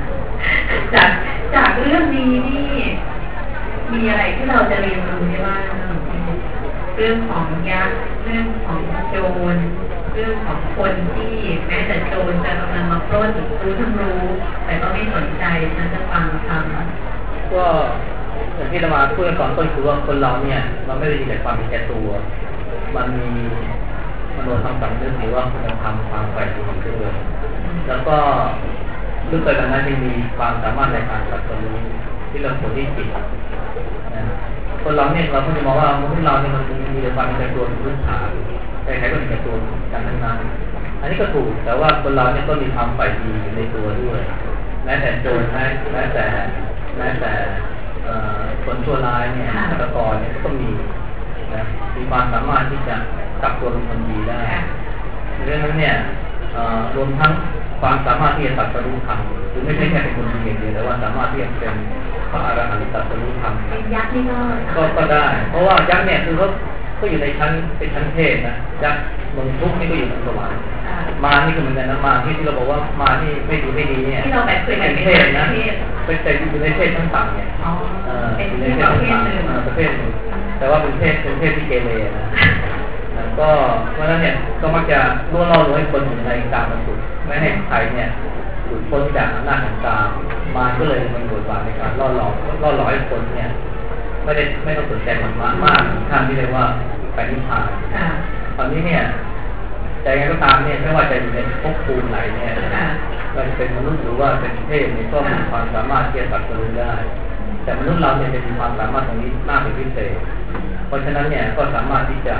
จากเรื่องนี้นี่มีอะไรที่เราจะเรียนรู้ได้บ้างเรื่องของยักษ์เรื่องของโจรเรื่องของคนที่แม้แต่โจรจะกำลังมาปล้นรู้ทั้งรู้แต่ก็ไม่สนใจฉันจะฟังคำก็อย่างที่เรามาพูดกันก่อนต้นคือว่าคนเราเนี่ยเราไม่ได้มีแต่ความเป็นแก่ตัวมันมีมโนธรรมสำนึกหรือว่าคุณธรรมความใฝ่ดีด้วยแล้วก็ลึกไปกว่านั้นยังมีความสามารถในการตรัสรู้ที่เราคนที่จิตนะคนเราเนี่ยเราก็จะมองว่ามนุษย์เราเนี่ยมันมีแต่ความเป็นแก่ตัวพื้นฐานใครๆก็เป็นแก่ตัวกันทั้งนั้นอันนี้ก็ถูกแต่ว่าคนเราเนี่ยก็มีความใฝ่ดีอยู่ในตัวด้วยแม้แต่โจรแม้แต่คนชั่วร้ายเนี่ยฆาตกรเนี่ยก็มีนะมีความสามารถที่จะกลับตัวเป็นคนดีได้เรื่องนั้นเนี่ยรวมทั้งความสามารถที่จะตรัสรู้ธรรมหรือไม่ใช่แค่เป็นคนดีอย่างเดียวแต่ว่าสามารถที่จะเป็นพระอรหันต์ตรัสรู้ธรรมเป็นยักษ์นี่ก็ได้เพราะว่ายักษ์เนี่ยคือเขาอยู่ในชั้นเป็นชั้นเทพนะยักษ์มนุษย์ทุกนี่ก็อยู่ในสวรรค์มานี่คือเหมือนกันนะมาที่เราบอกว่ามานี่ไม่ดีเนี่ยที่เราแบบเคยเป็นเทพนะเป็นแต่อยู่ในเทพชั้นต่ำเนี่ยเป็นเทพประเภทหนึ่งประเภทหนึ่งแต่ว่าเป็นเทพที่เกเรนะก็เพราะฉะนั้นเนี่ยก็มักจะล่อให้คนอยู่ในกามสุขไม่ให้ใครเนี่ยหลุดพ้นจากอำนาจของกามมาก็เลยมันบทบาทในการล่อหลอกให้คนเนี่ยไม่ต้องสนใจธรรมะมากท่านที่เรียกว่าไปนิพพานตอนนี้เนี่ยใจไงก็ตามเนี่ยไม่ว่าจะอยู่ในภพภูมิไหนเนี่ยมันจะเป็นมนุษย์หรือว่าเป็นเทพเนี่ยก็มีความสามารถที่จะตรัสรู้ได้แต่มนุษย์เราเนี่ยจะมีความสามารถตรงนี้มากเป็นพิเศษเพราะฉะนั้นเนี่ยก็สามารถที่จะ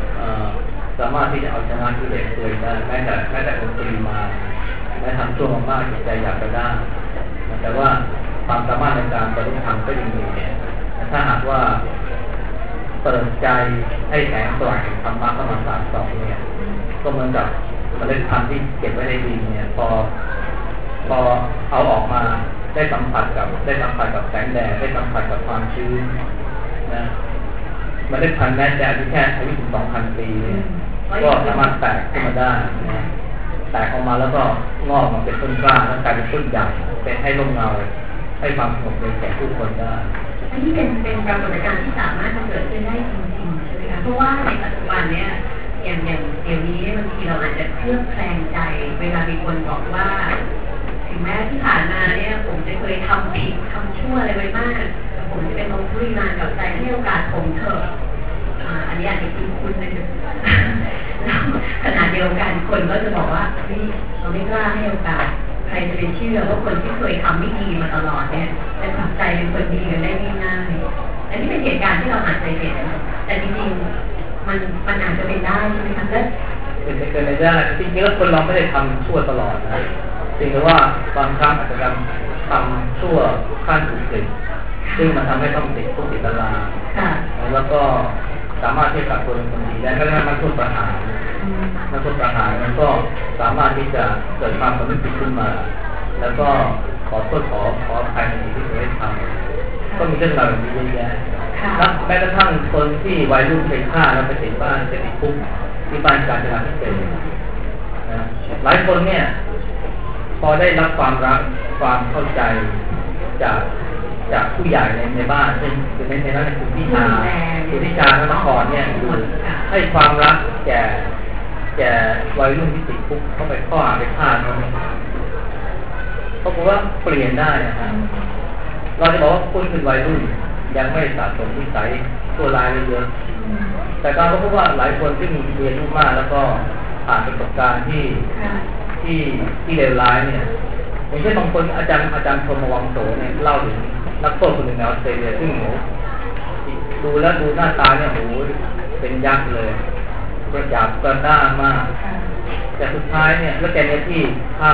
เอาชนะกิเลสตัวเองได้แม้แต่องค์ปริมาแม้ทำชั่วมากๆใจอยากจะได้แต่ว่าความสามารถในการบรรลุธรรมก็ยังมีเนี่ยถ้าหากว่าเปิดใจให้แสงสว่างแห่งธรรมะเข้ามาสานต่อเนี่ยก็เหมือนกับเมล็ดพันธุ์ที่เก็บไว้ในดินเนี่ยพอเอาออกมาได้สัมผัสกับแสงแดดได้สัมผัสกับความชื้นนะเมล็ดพันธุ์แม้จะอายุแค่อายุถึง 2,000 ปีก็สามารถแตกขึ้นมาได้นะแตกออกมาแล้วก็งอกมาเป็นต้นกล้าแล้วกลายเป็นต้นใหญ่เป็นให้ร่มเงาให้ความสงบเย็นแก่ผู้คนได้อันนี้เป็นปรากฏการณ์ที่สามารถจะเกิดขึ้นได้จริงๆใช่ไหมคะเพราะว่าในปัจจุบันเนี่ยอย่างเดี๋ยวนี้บางทีเราอาจจะเคลือบแคลงใจเวลามีคนบอกว่าถึงแม้ที่ผ่านมาเนี่ยผมจะเคยทำผิดทำชั่วอะไรไว้มากผมจะเป็นองค์ปริมาณกับใจให้โอกาสผมเถอะอันนี้อาจจะคุ้นๆนะครับขณะเดียวกันคนก็จะบอกว่าเราไม่กล้าให้โอกาสใครจะไปเชื่อว่าคนที่เคยทำไม่ดีมาตลอดเนี่ยจะกลับใจเป็นคนดีกันได้ง่ายๆอันนี้เป็นเหตุการณ์ที่เราอาจจะเห็นแต่จริงๆมันอาจจะเป็นได้ใช่ไหมคะเป็นไปได้จริงๆแล้วคนเราไม่ได้ทำชั่วตลอดนะจริงแต่ว่าบางครั้งอาจจะทำชั่วขั้นสุดซึ่งมันทำให้ต้องติดคุกติดตารางแล้วก็สามารถที่จะกลับตัวเป็นคนดีได้ก็ได้นักโทษประหารมันก็สามารถที่จะเกิดความสำนึกผิดขึ้นมาแล้วก็ขอโทษขออภัยในสิ่งที่เคยทำก็มีเรื่องราวแบบนี้เยอะแยะแม้กระทั่งคนที่วัยรุ่นไปฆ่าแล้วไปติดบ้านจะติดคุกที่บ้านกาญจนาภิเษกหลายคนเนี่ยพอได้รับความรักความเข้าใจจากผู้ใหญ่ในบ้านซึ่งในนั้นคุณพิชาพระนครเนี่ยให้ความรักแก่วัยรุ่นที่ติดคุกเข้าไปข้อหาไปฆ่าเขาบอกว่าเปลี่ยนได้นะครับเราจะบอกว่าคุณเป็นวัยรุ่นยังไม่สะสมนิสัยตัวร้ายเยอะแต่การก็พบว่าหลายคนที่มีเรียนรู้มากแล้วก็ผ่านประสบการณ์ที่เลวร้ายเนี่ยอย่างเช่นบางคนอาจารย์พรหมวังโสเนี่ยเล่าถึงนักโทษคนหนึ่งในออสเตรเลียซึ่งดูหน้าตาเนี่ยโหเป็นยักษ์เลยประหยัดกระด้างมากแต่สุดท้ายเนี่ยแล้วแกเนี่ยที่ฆ่า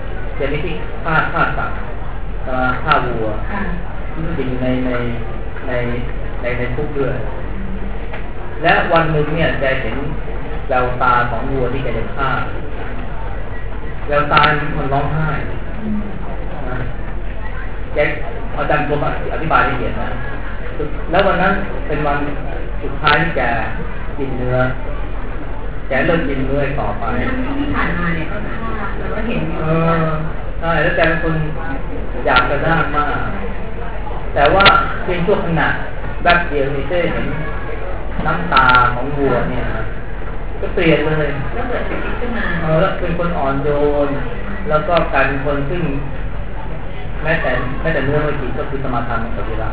สัตว์ฆ่าวัวที่อยู่ในคุกด้วยและวันหนึ่งเนี่ยแกเห็นแววตาของวัวที่แกจะฆ่าแววตามันร้องไห้นะแกอาจารย์ผมอธิบายละเอียดนะแล้ววันนั้นเป็นวันสุดท้ายที่แกกินเนื้อแกเริ่มกินเนื้อต่อไปที่ผ่านมาเนี่ยก็ฆ่าแล้วก็เห็นใช่แล้วแกเป็นคนอยากกระด้างมากแต่ว่าเพียงชั่วขณะแป๊บเดียวนี่ได้เห็นน้ำตาของวัวเนี่ยก็เปลี่ยนเลยแล้วเกิดสิทธิขึ้นมาแล้วเป็นคนอ่อนโยนแล้วก็กลายเป็นคนซึ่งแม้แต่เนื้อไม่กินก็คือสมาทานกับเวลา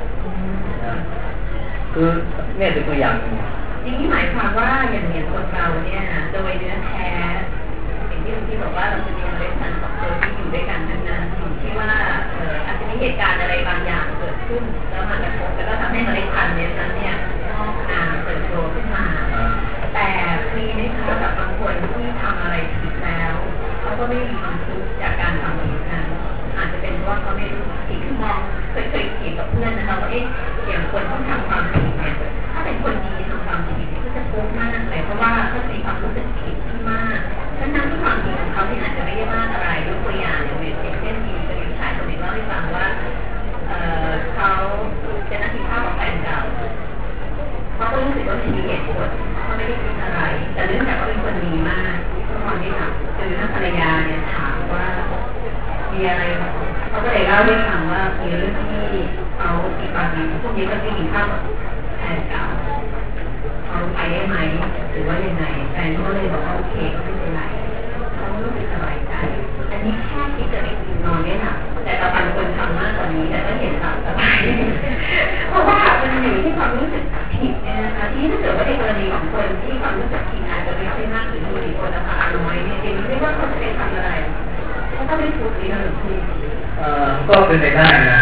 คือเนี่ยเป็นตัวอย่างอย่างนี้หมายความว่าอย่างคนเราเนี่ยโดยเนื้อแท้อย่างที่บอกว่าเราจะมีเมล็ดพันธุ์ของตัวที่อยู่ด้วยกันทั้งนั้นที่ว่าอาจจะมีเหตุการณ์อะไรบางอย่างเกิดขึ้นแล้วมากระทบแล้วก็ทำให้เมล็ดพันธุ์นั้นเนี่ยงอกงามเติบโตขึ้นมาแต่มีไหมคะกับบางคนที่ทำอะไรผิดแล้วเขาก็ไม่มีความทุกข์จากการทำผิดนั้นอาจจะเป็นว่าเขาไม่รู้ผิดคือมองเคยคิดกับเพื่อนนะคะว่าอย่างคนที่ทำความผิดเนี่ยถ้าเป็นคนดีทำความผิดก็จะทุกข์มากเลยเพราะว่าเขามีความรู้สึกผิดที่มากทั้งที่ความผิดของเขาที่อาจจะไม่ได้มากอะไรยกตัวอย่างอย่างเช่นมีผู้ชายคนหนึ่งเล่าให้ฟังว่าเขาเป็นนักกินข้าวกับแฟนเก่าเขาก็รู้สึกว่ามีเหตุผลเขาไม่ได้คิดอะไรแต่เนื่องจากเขาเป็นคนดีมากทุกคนที่ถามคือถ้าภรรยาเนี่ยถามว่ามีอะไรเขาก็เลยเล่าให้ฟังว่ามีเรื่องที่เขามีความดีพวกนี้ก็ที่กินข้าวกับแฟนเก่าเขาไปได้ไหมหรือว่ายังไงแฟนเขาเลยบอกว่าโอเคก็ไม่เป็นไรเขารู้สึกสบายใจอันนี้แค่คิดจะไปกินนอนเนี่ยค่ะแต่เราเป็นคนทำมากกว่านี้แต่ก็เห็นหลับสบายเพราะว่ามันอยู่ที่ความรู้สึกผิดนะคะที่ถ้าเกิดว่าในกรณีของคนที่ความรู้สึกผิดอาจจะไม่ใช่มากหรือมีคนละพาน้อยเนี่ยจริงๆไม่ว่าเขาจะไปทำอะไรเขาก็ไม่ทุกข์หรือทุกข์ก็เป็นไปได้นะ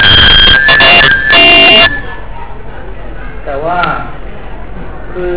แต่ว่าคือ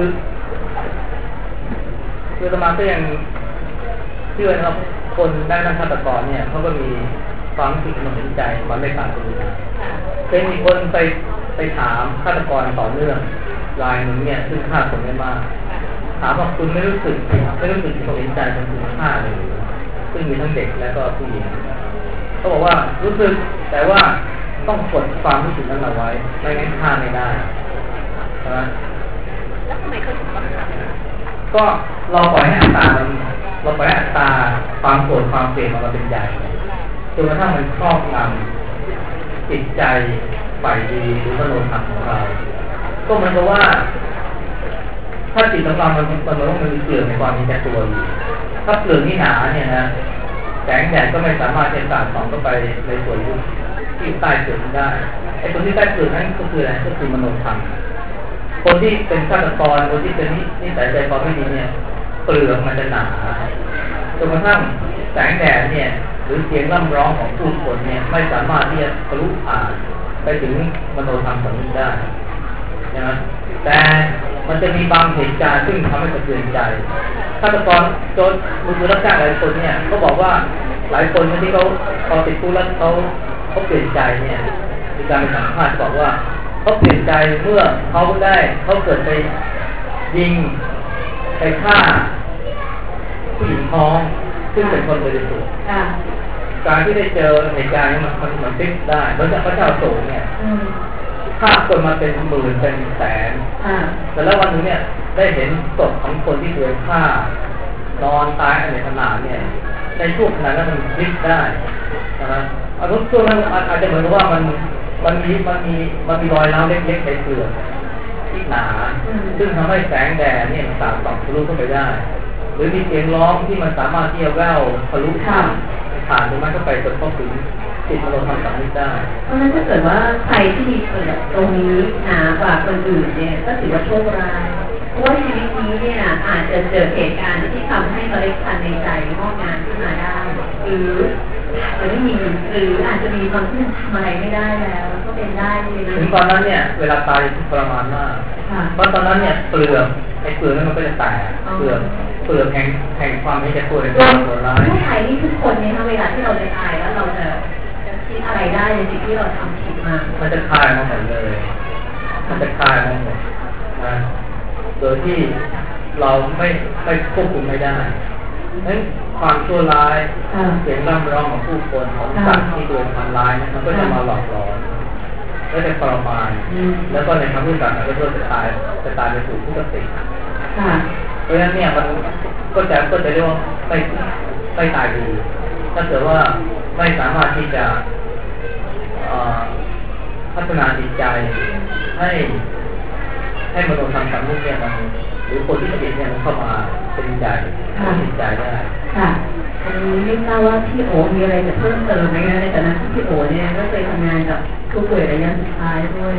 สมาก็ยังเชื่อนะครับคนด้านฆาตกรเนี่ยเขาก็มีความคิดความเห็นใจความไม่ต่างกันเคยมีคนไปถามฆาตกรต่อเนื่องรายหนึ่งเนี่ยซึ่งฆ่าคนไม่มากถามว่าคุณไม่รู้สึกถึงความเห็นใจคนอื่นฆ่าเลยซึ่งมีทั้งเด็กและก็ผู้หญิงเขาบอกว่ารู้สึกแต่ว่าต้องกดความรู้สึกนั้นเอาไว้ไม่งั้นฆ่าไม่ได้ใช่ไหมแล้วทำไมเขาถึงต้องทำก็เราปล่อยให้อัตราความโกรธความเกลียดของเราเป็นใหญ่จนกระทั่งมันครอบงำจิตใจฝ่ายดีหรือมโนธรรมของเราก็เหมือนกับว่าถ้าจิตของเรามันมีเปลือกในความมีแต่ตัวอยู่ถ้าเปลือกนี่หนาเนี่ยนะแสงแดดก็ไม่สามารถจะสาดส่องเข้าไปในส่วนที่ใต้เปลือกได้ไอ้ตัวที่ใต้เปลือกนั้นก็คืออะไรก็คือมโนธรรมคนที่เป็นฆาตกรคนที่เป็นนิสัยใจคอไม่ดีเนี่ยเปลือกมันจะหนาจนกระทั่งแสงแดดเนี่ยหรือเสียงร่ำร้องของผู้คนเนี่ยไม่สามารถที่จะทะลุผ่านไปถึงมโนธรรมของนี้ได้นะแต่มันจะมีบางเหตุการณ์ซึ่งทำให้สะเทือนใจฆาตกรโจรมือรับจ้างหลายคนเนี่ยเขาบอกว่าหลายคนที่เขาพอติดคุกแล้วเขาเปลี่ยนใจเนี่ยมีการไปสัมภาษณ์บอกว่าเขาเปลี่ยนใจเมื่อเขาเกิดไปยิงไปฆ่าผู้หญิงท้องซึ่งเป็นคนบริสุทธิ์การที่ได้เจอเหตุการณ์นี้มันพลิกได้เพราะพระเจ้าโศกเนี่ยฆ่าคนมาเป็นหมื่นเป็นแสนแต่แล้ววันนึงเนี่ยได้เห็นศพของคนที่โดนฆ่านอนตายในขนาดเนี่ยในช่วงขณะนั้นมันพลิกได้นะครับเอาช่วงนั้นอาจจะเหมือนกับว่ามันมีรอยร้าวเล็กๆในเปลือกที่หนาซึ่งทำให้แสงแดดเนี่ยมันสามารถทะลุเข้าไปได้หรือมีเสียงร้องที่มันสามารถที่จะแว่วทะลุผ่านตรงนั้นเข้าไปจนเข้าถึงจิตมโนธรรมสำนึกได้เพราะฉะนั้นถ้าเกิดว่าใครที่มีเปลือกตรงนี้หนากว่าคนอื่นเนี่ยก็ถือว่าโชคร้ายเพราะว่าชีวิตนี้เนี่ยอาจจะเจอเหตุการณ์ที่ทำให้เมล็ดพันธุ์ในใจงอกงามขึ้นมาได้หรือจะไม่มีหรืออาจจะมีความที่ทำอะไรไม่ได้แล้วก็เป็นได้เลยถึงตอนนั้นเนี่ยเวลาตายทุกทรมานมากเพราะตอนนั้นเนี่ยเปลือกนั้นมันก็จะแตกเปลือกแห่งความไม่ใช่ตัวในตัวร้ายผู้ชายนี่ทุกคนเนี่ยเวลาที่เราจะตายแล้วเราจะคิดอะไรได้ในสิ่งที่เราทำผิดมามันจะคลายมาหมดเลยมันจะคลายมาหมดนะโดยที่เราไม่ควบคุมไม่ได้นั้นความชั่วร้ายเสียงร่ำร้องของผู้คนของสัตว์ที่โดนทำร้ายมันก็จะมาหลอกหลอนและจะทรมานแล้วก็ในทางที่สัตว์ก็จะตายไปสู่ทุกขติเพราะฉะนั้นเนี่ยมันก็จะเรียกว่าไม่ตายดีถ้าเกิดว่าไม่สามารถที่จะพัฒนาจิตใจให้ให้มโนธรรมสามรูปเนี่ยมันหรือคนที่ปฏิบัติเนี่ยมันเข้ามาเป็นใจเป็นใจได้ค่ะอันนี้ไม่ทราบว่าพี่โอมีอะไรจะเพิ่มเติมไหมคะในฐานะที่พี่โอเนี่ยก็เคยทำงานกับผู้ป่วยระยะสุดท้ายด้วย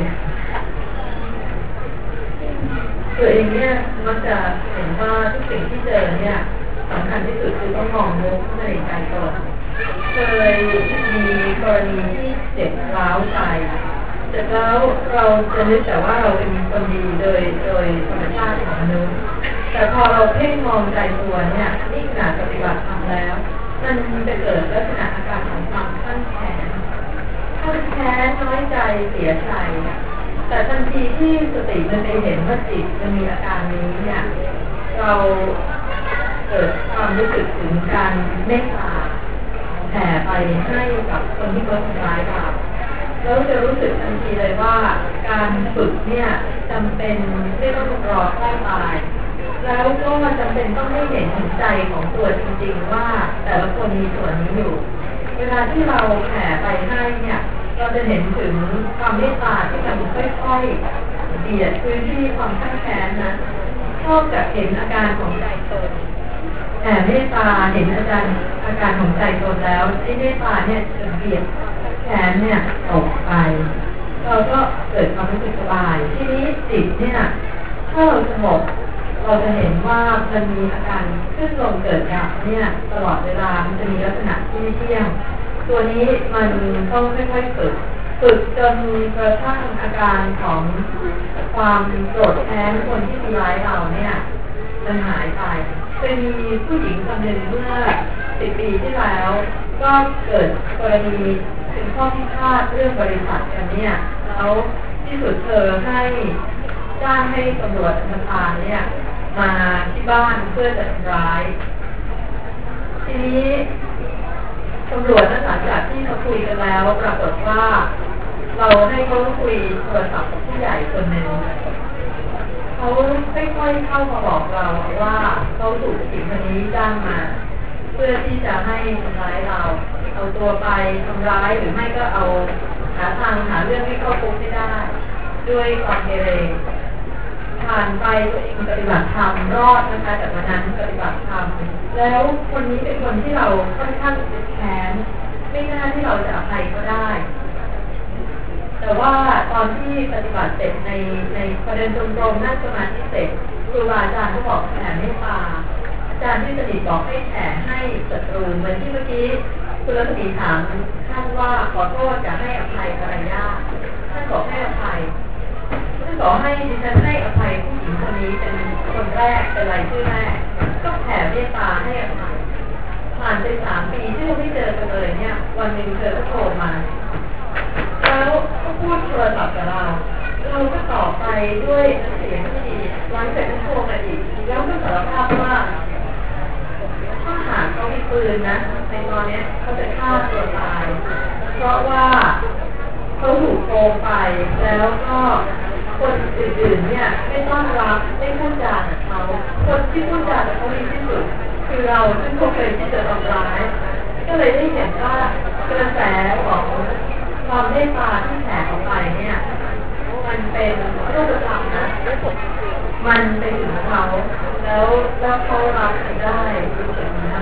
ตัวเองเนี่ยมักจะเห็นว่าทุกสิ่งที่เจอเนี่ยสำคัญที่สุดคือต้องมองลึกเข้าในใจก่อนเคยมีกรณีที่เจ็บร้าวใจเสร็จแล้วเราจะนึกแต่ว่าเราเป็นคนดีโดยธรรมชาติของมนุษย์แต่พอเราเพ่งมองใจตัวเนี่ยนี่ขนาดปฏิบัติทำแล้วมันจะเกิดลักษณะอาการของความข้างแค้นน้อยใจเสียใจแต่ทันทีที่สติมันไปเห็นว่าจิตมันมีอาการนี้เนี่ยเราเกิดความรู้สึกถึงการเมตตาแผ่ไปให้กับคนที่เขาทำร้ายเราแล้วจะรู้สึกทันทีเลยว่าการฝึกเนี่ยจำเป็นไม่ต้องรอใกล้ตายแล้วก็จำเป็นต้องให้เห็นถึงใจของตัวจริงๆว่าแต่ละคนมีส่วนนี้อยู่เวลาที่เราแผ่ไปให้เนี่ยเราจะเห็นถึงความเมตตาที่มันค่อยๆเบียดพื้นที่ความข้างแค้นนะชอบจากเห็นอาการของใจตนแต่เมตตาเห็นอาการของใจตนแล้วไอ้เมตตาเนี่ยจะเบียดแค้นเนี่ยตกไปเราก็เกิดความรู้สึกสบายทีนี้จิตเนี่ยถ้าเราสงบเราจะเห็นว่ามันมีอาการขึ้นลงเกิดดับเนี่ยตลอดเวลามันจะมีลักษณะที่ไม่เที่ยงตัวนี้มันต้องค่อยๆฝึกจนกระทั่งอาการของความโกรธแค้นคนที่ทำร้ายเราเนี่ยมันหายไปเป็นมีผู้หญิงคนหนึ่งเมื่อ10 ปีที่แล้วก็เกิดกรณีเป็นข้อพิพาทเรื่องบริษัทกันเนี่ยแล้วที่สุดเธอให้จ้างให้ตำรวจธนาคารเนี่ยมาที่บ้านเพื่อจะทำร้ายทีนี้ตำรวจหลังจากที่เขาคุยกันแล้วปรากฏว่าเราให้เขาคุยโทรศัพท์กับผู้ใหญ่คนหนึ่งเขาค่อยๆเข้ามาบอกเราว่าเขาถูกผู้หญิงคนนี้จ้างมาเพื่อที่จะให้ทำร้ายเราเอาตัวไปทำร้ายหรือไม่ก็เอาหาเรื่องให้เข้าคุกไม่ได้ด้วยความเกเรผ่านไปตัวเองปฏิบัติธรรมรอดนะคะจากวันนั้นปฏิบัติธรรมแล้วคนนี้เป็นคนที่เราค่อนข้างแค้นไม่น่าที่เราจะอภัยก็ได้แต่ว่าตอนที่ปฏิบัติเสร็จในประเด็นตรงๆนั่งสมาธิเสร็จครูบาอาจารย์ก็บอกแผ่เมตตาอาจารย์ที่สนิทบอกให้แผ่ให้ศัตรูเหมือนที่เมื่อกี้คุณรัตมีถามท่านว่าขอโทษจะให้อภัยอะไรยากท่านบอกให้อภัยท่านบอกให้ดิฉันให้อภัยผู้หญิงคนนี้เป็นคนแรกเป็นรายชื่อแรกก็แผ่เมตตาให้อภัยผ่านไป3 ปีที่เราไม่เจอกันเลยเนี่ยวันหนึ่งเธอก็โทรมาแล้วก็พูดโทรศัพท์กับเราก็ตอบไปด้วยเสียงที่ดีหลังจากนั้นโทรมาอีกแล้วก็สารภาพว่าถ้าหากเขามีปืนนะในตอนนี้เขาจะฆ่าตัวตายเพราะว่าเขาถูกโกงไปแล้วก็คนอื่นๆเนี่ยไม่ต้อนรับไม่พูดจากับเขาคนที่พูดจากับเขาดีที่สุดคือเราซึ่งเขาเคยที่จะทำร้ายก็เลยได้เห็นว่ากระแสของความเมตตาที่แผ่ออกไปเนี่ยมันเป็นรูปธรรมนะมันไปถึงเขาแล้วเขารับได้รู้สึกได้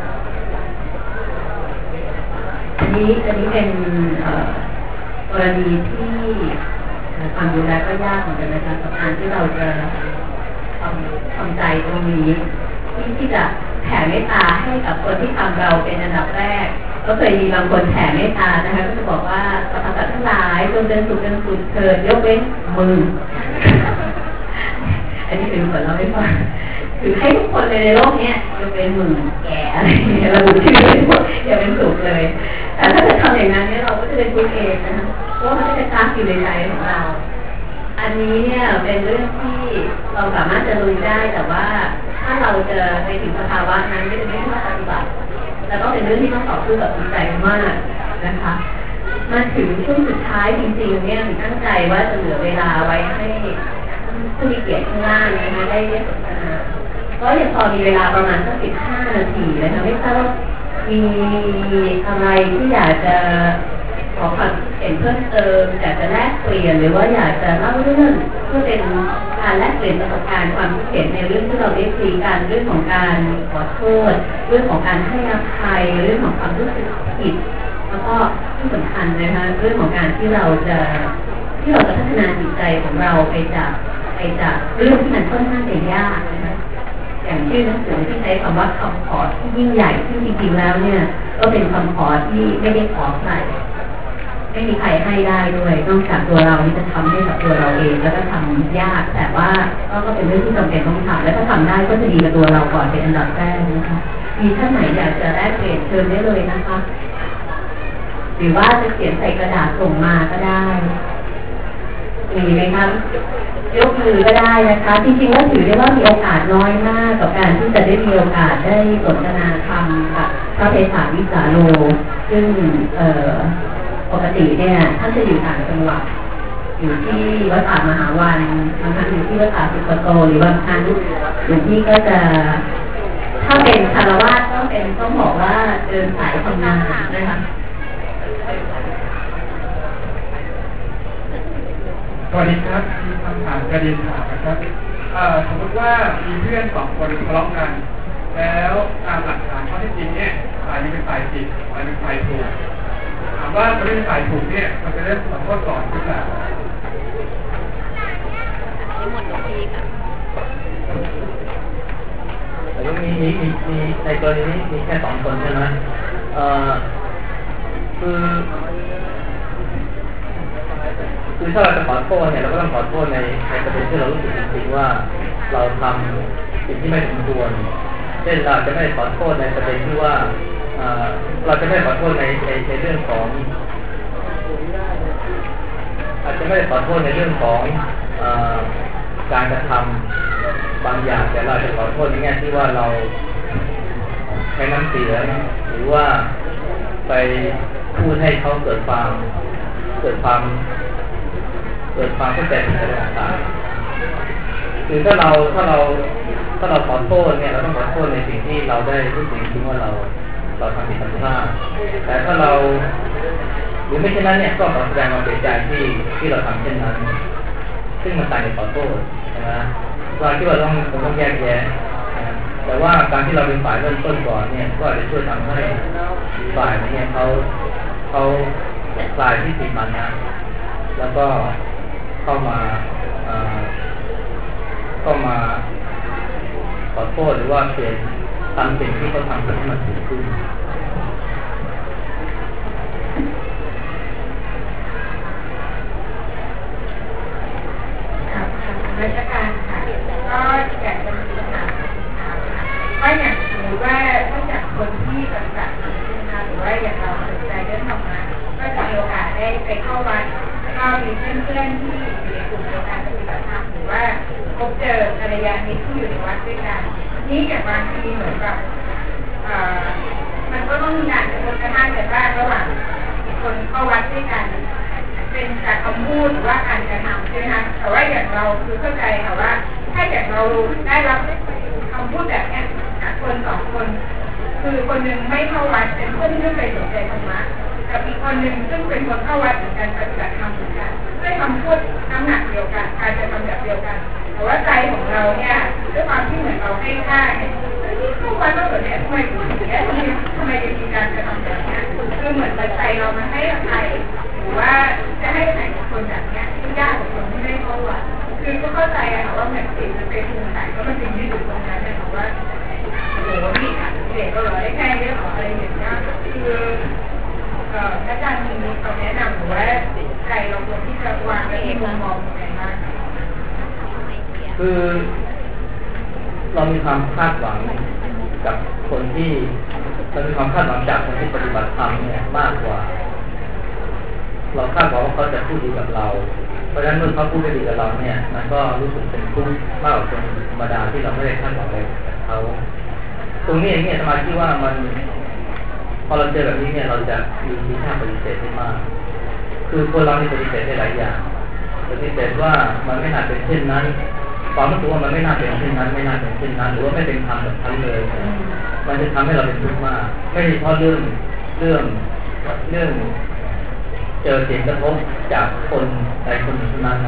อันนี้เป็นกรณีที่ฟังดูแล้วก็ยากเหมือนกันนะคะกับการที่เราจะทำใจตรงนี้ที่จะแผ่เมตตาให้กับคนที่ทำเราเป็นอันดับแรกก็เคยมีบางคนแผ่เมตตานะคะก็จะบอกว่าเราทำกับทั้งหลายจงเป็นสุขเถิดยกเว้นมือ อันนี้เป็นผลเราไม่ฟังคือให้ทุกคนในโลกนี้ยกเว้นมือแก่อะไรระบุชื่อเลยอย่าเป็นสุขเลยแต่ถ้าจะทำอย่างนั้นเนี่ยเราก็จะเป็นทุกข์เองนะคะเพราะมันจะค้างอยู่ในใจของเราอันนี้เนี่ยเป็นเรื่องที่เราสามารถจะลุยได้แต่ว่าถ้าเราจะไปถึงสภาวะนั้นไม่เป็นเรื่องที่ปฏิบัติแล้วก็เป็นเรื่องที่ต้องต่อสู้กับจิตใจมากนะคะมาถึงช่วงสุดท้ายจริงๆเนี่ยตั้งใจว่าจะเหลือเวลาไว้ให้ผู้มีเกียรติข้างล่างนะคะได้สนทนาก็ยังพอมีเวลาประมาณสัก15 นาทีนะคะไม่ทราบว่ามีอะไรที่อยากจะขอความเห็นเพิ่มเติมอยากจะแลกเปลี่ยนหรือว่าอยากจะเล่าเรื่องเพื่อเป็นกการแลกเปลี่ยนประสบการณ์ความคิดเห็นในเรื่องที่เราได้คุยกันเรื่องของการขอโทษเรื่องของการให้อภัยเรื่องของความรู้สึกผิดแล้วก็ที่สำคัญนะคะเรื่องของการที่เราจะพัฒนาจิตใจของเราไปจากเรื่องที่มันค่อนข้างจะยากนะคะอย่างชื่อหนังสือที่ใช้คำว่าคำขอที่ยิ่งใหญ่ซึ่งจริงๆแล้วเนี่ยก็เป็นคำขอที่ไม่ได้ขอใครไม่มีใครให้ได้ด้วยนอกจากตัวเราที่จะทำให้กับตัวเราเองแล้วก็ทำยากแต่ว่าก็เป็นเรื่องที่จำเป็นต้องทำและถ้าทำได้ก็จะดีกับตัวเราก่อนเป็นอันดับแรกนะคะมีท่านไหนอยากจะแลกเปลี่ยนเชิญได้เลยนะคะหรือว่าจะเขียนใส่กระดาษส่งมาก็ได้มีไหมคะยกมือก็ได้นะคะจริงๆแล้วถือได้ว่ามีโอกาสน้อยมากกับการที่จะได้มีโอกาสได้สนทนาธรรมกับพระเภสัชวิสาโลซึ่งปกติเนี่ยท่านจะอยู่ต่างจังหวัดอยู่ที่วัดป่ามหาวันบางครั้งอยู่ที่วัดป่าสุกโตหรือบางครั้งหลวงพี่ก็จะถ้าเป็นคารวะต้องบอกว่าเดินสายทำงานนะคะสวัสดีครับมีคำถามประเด็นถามนะครับสมมติว่ามีเพื่อนสองคนทะเลาะกันแล้วตามหลักฐานข้อเท็จจริงเนี่ยฝ่ายนี้เป็นฝ่ายผิดฝ่ายเป็นฝ่ายถูกถามว่าคนที่เป็นฝ่ายถูกเนี่ยมันจะได้ขอโทษก่อนหรือเปล่านี่หมดทุกทีค่ะแต่ก็มีในกรณีนี้มีแค่2 คนใช่ไหมคือถ้าเราจะขอโทษเนี่ยเราก็ต้องขอโทษในประเด็นที่เรารู้สึกจริงๆว่าเราทำสิ่งที่ไม่สมควรเช่นเราจะไม่ขอโทษในประเด็นที่ว่าเราจะไม่ขอโทษในเรื่องของอาจจะไม่ขอโทษในเรื่องของการกระทำบางอย่างแต่เราจะขอโทษในแง่ที่ว่าเราใช้น้ำเสียงหรือว่าไปพูดให้เขาเกิดความเข้าใจผิดอะไรต่างๆคือถ้าเราขอโทษเนี่ยเราต้องขอโทษในสิ่งที่เราได้รู้สึกจริงว่าเราทำผิดพลาดแต่ถ้าเราหรือไม่เช่นนั้นเนี่ยก็ขอแสดงความเสียใจที่เราทำเช่นนั้นซึ่งมันต่างจากขอโทษนะเราคิดว่าต้องแยกแยะแต่ว่าการที่เราเป็นฝ่ายเริ่มต้นก่อนเนี่ยก็จะช่วยทำให้ฝ่ายเนี่ยเขาคลายที่ติดมันนะแล้วก็เข้ามาขอโทษหรือว่าเปลี่ยนทำสิ่งที่เขาทำให้มันดีขึ้นราชการค่ะก็อยากจะมีคำถามว่าอย่างสมมติว่าถ้าจากคนที่ปฏิบัติธรรมนะคะหรือว่าอย่างเราสนใจเรื่องธรรมะก็จะมีโอกาสได้ไปเข้าวัดก็มีเพื่อนๆที่อยู่ในกลุ่มเดียวกันปฏิบัติธรรมหรือว่าพบเจอภรรยามิตรที่อยู่ในวัดด้วยกันนี่อย่างบางทีเหมือนกับมันก็ต้องมีการกระทบกระทั่งกันบ้างระหว่างคนเข้าวัดด้วยกันเป็นจากคำพูดหรือว่าการกระทำใช่ไหมคะแต่ว่าอย่างเราคือเข้าใจค่ะว่าถ้าอย่างเราได้รับคำพูดแบบนี้จากคน2 คนคือคนหนึ่งไม่เข้าวัดเป็นคนที่ไม่เคยสนใจธรรมะกับอีกคนหนึ่งซึ่งเป็นคนเข้าวัดเหมือนกันปฏิบัติธรรมเหมือนกันด้วยคำพูดน้ำหนักเดียวกันการจะทำแบบเดียวกันแต่ว่าใจของเราเนี่ยด้วยความที่เหมือนเราให้ค่าเนี่ยเข้าวัดแล้วแบบนี้ทำไมถึงอย่างนี้ทำไมจะมีการกระทำแบบนี้คือเหมือนใจเรามันให้อภัยหรือว่าจะให้ใครคนแบบนี้ที่ยากกว่าคนที่ไม่เข้าวัดคือก็เข้าใจอะค่ะว่าเหมือนสิ่งมันเป็นภูมิฐานก็มันเป็นที่อยู่ตรงนั้นนะคะว่าโอ้โหนี่ค่ะเด็กก็เลยได้แค่เรื่องของอะไรอย่างเงี้ยคืออาจารย์มีคำแนะนำหรือว่าใจเราควรที่จะวางในมุมมองยังไงบ้างคือเรามีความคาดหวังกับคนที่เรามีความคาดหวังจากคนที่ปฏิบัติธรรมเนี่ยมากกว่าเราคาดหวังว่าเขาจะพูดดีกับเราเพราะฉะนั้นเมื่อเขาพูดไม่ดีกับเราเนี่ยมันก็รู้สึกเป็นทุกข์มากกว่าคนธรรมดาที่เราไม่ได้คาดหวังอะไรกับเขาตรงนี้เองเนี่ยสมาธิว่ามันพอเราเจอแบบนี้เนี่ยเราจะมีท่าปฏิเสธได้มากคือคนเรามีปฏิเสธได้หลายอย่างปฏิเสธว่ามันไม่น่าเป็นเช่นนั้นความรู้สึกว่ามันไม่น่าเป็นเช่นนั้นไม่น่าเป็นเช่นนั้นหรือว่าไม่เป็นธรรมแบบนั้นเลยมันจะทำให้เราเป็นทุกข์มากไม่เฉพาะเรื่องเจอเสียงกระทบจากคนใดคนหนึ่งเท่านั้นนะ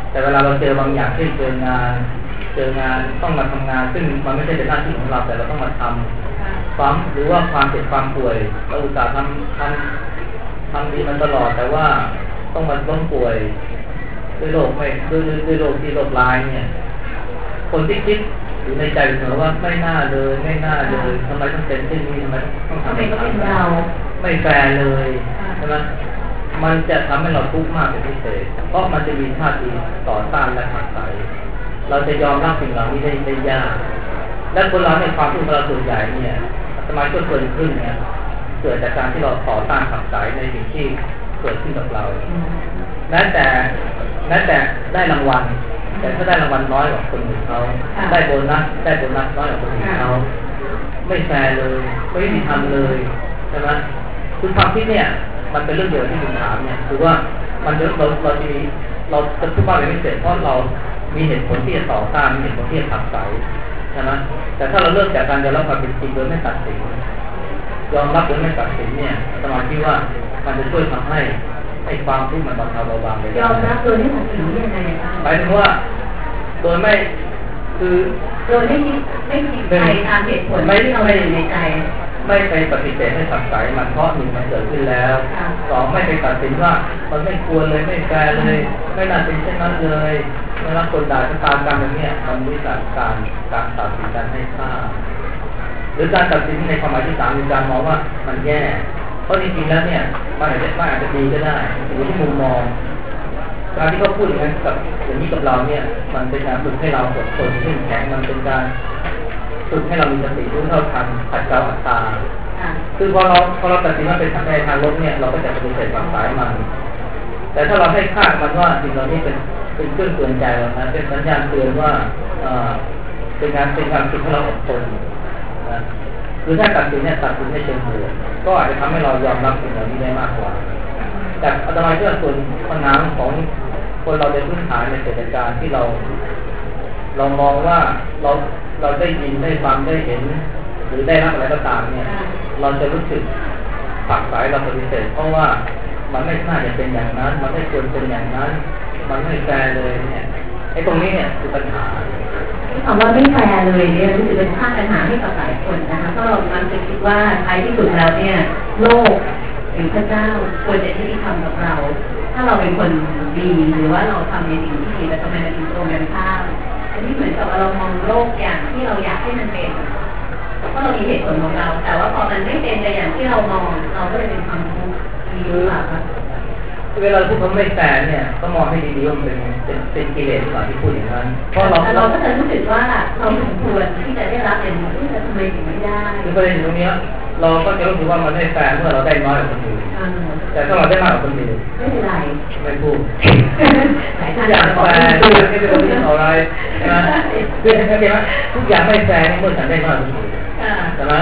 แต่เวลาเราเจอบางอย่างที่เจองานต้องมาทำงานซึ่งมันไม่ใช่เป็นหน้าที่ของเราแต่เราต้องมาทำความหรือว่าความเจ็บความป่วยเราอุตส่าห์ทำดีมันตลอดแต่ว่าต้องมาล้มป่วยด้วยโรคด้วยโรคที่โรคร้ายเนี่ยคนที่คิดอยู่ในใจเสมอว่าไม่น่าเลยทำไมต้องเป็นเช่นนี้ทำไมต้องทำแบบนี้ไม่แฟร์เลยใช่ไหมมันจะทำให้เราทุกข์มากเป็นพิเศษเพราะมันจะมีท่าทีต่อต้านและขัดใจเราจะยอมรับสิ่งเหล่านี้ได้ยากและคนเราในความทุกข์เราส่วนใหญ่เนี่ยสมัยก็เกินครึ่งเนี่ยเกิดจากการที่เราต่อต้านขัดใจในสิ่งที่เกิดขึ้นกับเราแม้แต่ได้รางวัลแต่ถ้าได้รางวัลน้อยกว่าคนอื่นเขาได้โบนัสน้อยกว่าคนอื่นเขาไม่แฟร์เลยไม่ยุติธรรมเลยใช่ไหมคือความคิดเนี่ยมันเป็นเรื่องเดียวที่คุณถามเนี่ยคือว่ามันเราจะพูดว่าอะไรไม่เสร็จเพราะเรามีเหตุผลที่จะต่อต้านมีเหตุผลที่จะขัดใจใช่ไหมแต่ถ้าเราเลิกจากการยอมรับความเป็นจริงโดยไม่ตัดสินยอมรับโดยไม่ตัดสินเนี่ยสมาธิว่ามันจะช่วยทำให้ความทุกข์มันบรรเทาเบาบางไปได้ยอมรับโดยไม่ตัดสินยังไงคะหมายถึงว่าโดยไม่คือโดยไม่คิดใจตามเหตุผลที่เราอยู่ในใจไม่ไปปฏิเสธไม่ตัดสายมันเพราะหนึ่งมันเกิดขึ้นแล้วสองไม่ไปตัดสินว่ามันไม่ควรเลยไม่แฟร์เลยไม่น่าเป็นเช่นนั้นเลยไม่รับคนด่าตามกันอย่างเนี้ยมันวิจารณ์การตัดสินการให้ค่าหรือการตัดสินในความหมายที่สามคือการมองว่ามันแย่เพราะจริงๆแล้วเนี่ยมันอาจจะดีก็ได้อยู่ที่มุมมองการที่เขาพูดอย่างนี้กับเราเนี่ยมันเป็นการฝึกให้เราอดทนเข้มแข็งมันเป็นการฝึกให้เรามีสติรู้เท่าทันขัดเกลาอัตตาคือพอเราตัดสินว่าเป็นในทางลบเนี่ยเราก็จะปฏิเสธความสายมันแต่ถ้าเราให้ค่ามันว่าสิ่งเหล่านี้เป็นเครื่องเตือนใจเรานะเป็นสัญญาณเตือนว่าเป็นการฝึกให้เราอดทนนะคือถ้าตัดสินให้เชิงบวกก็อาจจะทำให้เรายอมรับสิ่งเหล่านี้ได้มากกว่าแต่อาตมาเชื่อส่วนปัญหาของคนเราในพื้นฐานในเศรษฐการที่เรามองว่าเราได้ยินได้ฟังได้เห็นหรือได้รับอะไรก็ตามเนี่ยเราจะรู้สึกผักสายเราปฏิเสธเพราะว่ามันไม่น่าจะเป็นอย่างนั้นมันไม่ควรเป็นอย่างนั้นมันไม่แฟร์เลยเนี่ยไอ้ตรงนี้เนี่ยคือปัญหาคำว่าไม่แฟร์เลยเนี่ยรู้สึกเป็นสร้างปัญหาให้กับหลายคนนะคะเพราะเรามันจะคิดว่าท้ายที่สุดแล้วเนี่ยโลกหรือพระเจ้าควรจะยุติธรรมกับเราถ้าเราเป็นคนดีหรือว่าเราทำในสิ่งที่ดีแต่ทำไมมันถึงตรงกันข้ามอันนี้เหมือนกับเรามองโลกอย่างที่เราอยากให้มันเป็นเพราะเรามีเหตุผลของเราแต่ว่าพอมันไม่เป็นไปอย่างที่เรามองเราก็เลยเป็นความทุกข์มีหรือเปล่าคะเวลาพูดคำไม่แฟร์เนี่ยก็มองให้ดีๆว่าเป็นกิเลสก่อนที่พูดอย่างนั้นเพราะเราก็จะรู้สึกว่าเราสมควรที่จะได้รับอย่างนี้แต่ทำไมถึงไม่ได้คือประเด็นตรงนี้เราก็จะรู้สึกว่ามันไม่แฟร์เมื่อเราได้น้อยกว่าคนอื่นแต่ถ้าเราได้มากกว่าคนอื่นไม่เป็นไรไม่พูดทุกอย่างแฟร์ทุกอย่างไม่เป็นคนที่อะไรใช่ไหมคือเข้าใจไหมทุกอย่างไม่แฟร์เมื่อฉันได้น้อยกว่าคนอื่นใช่ไหม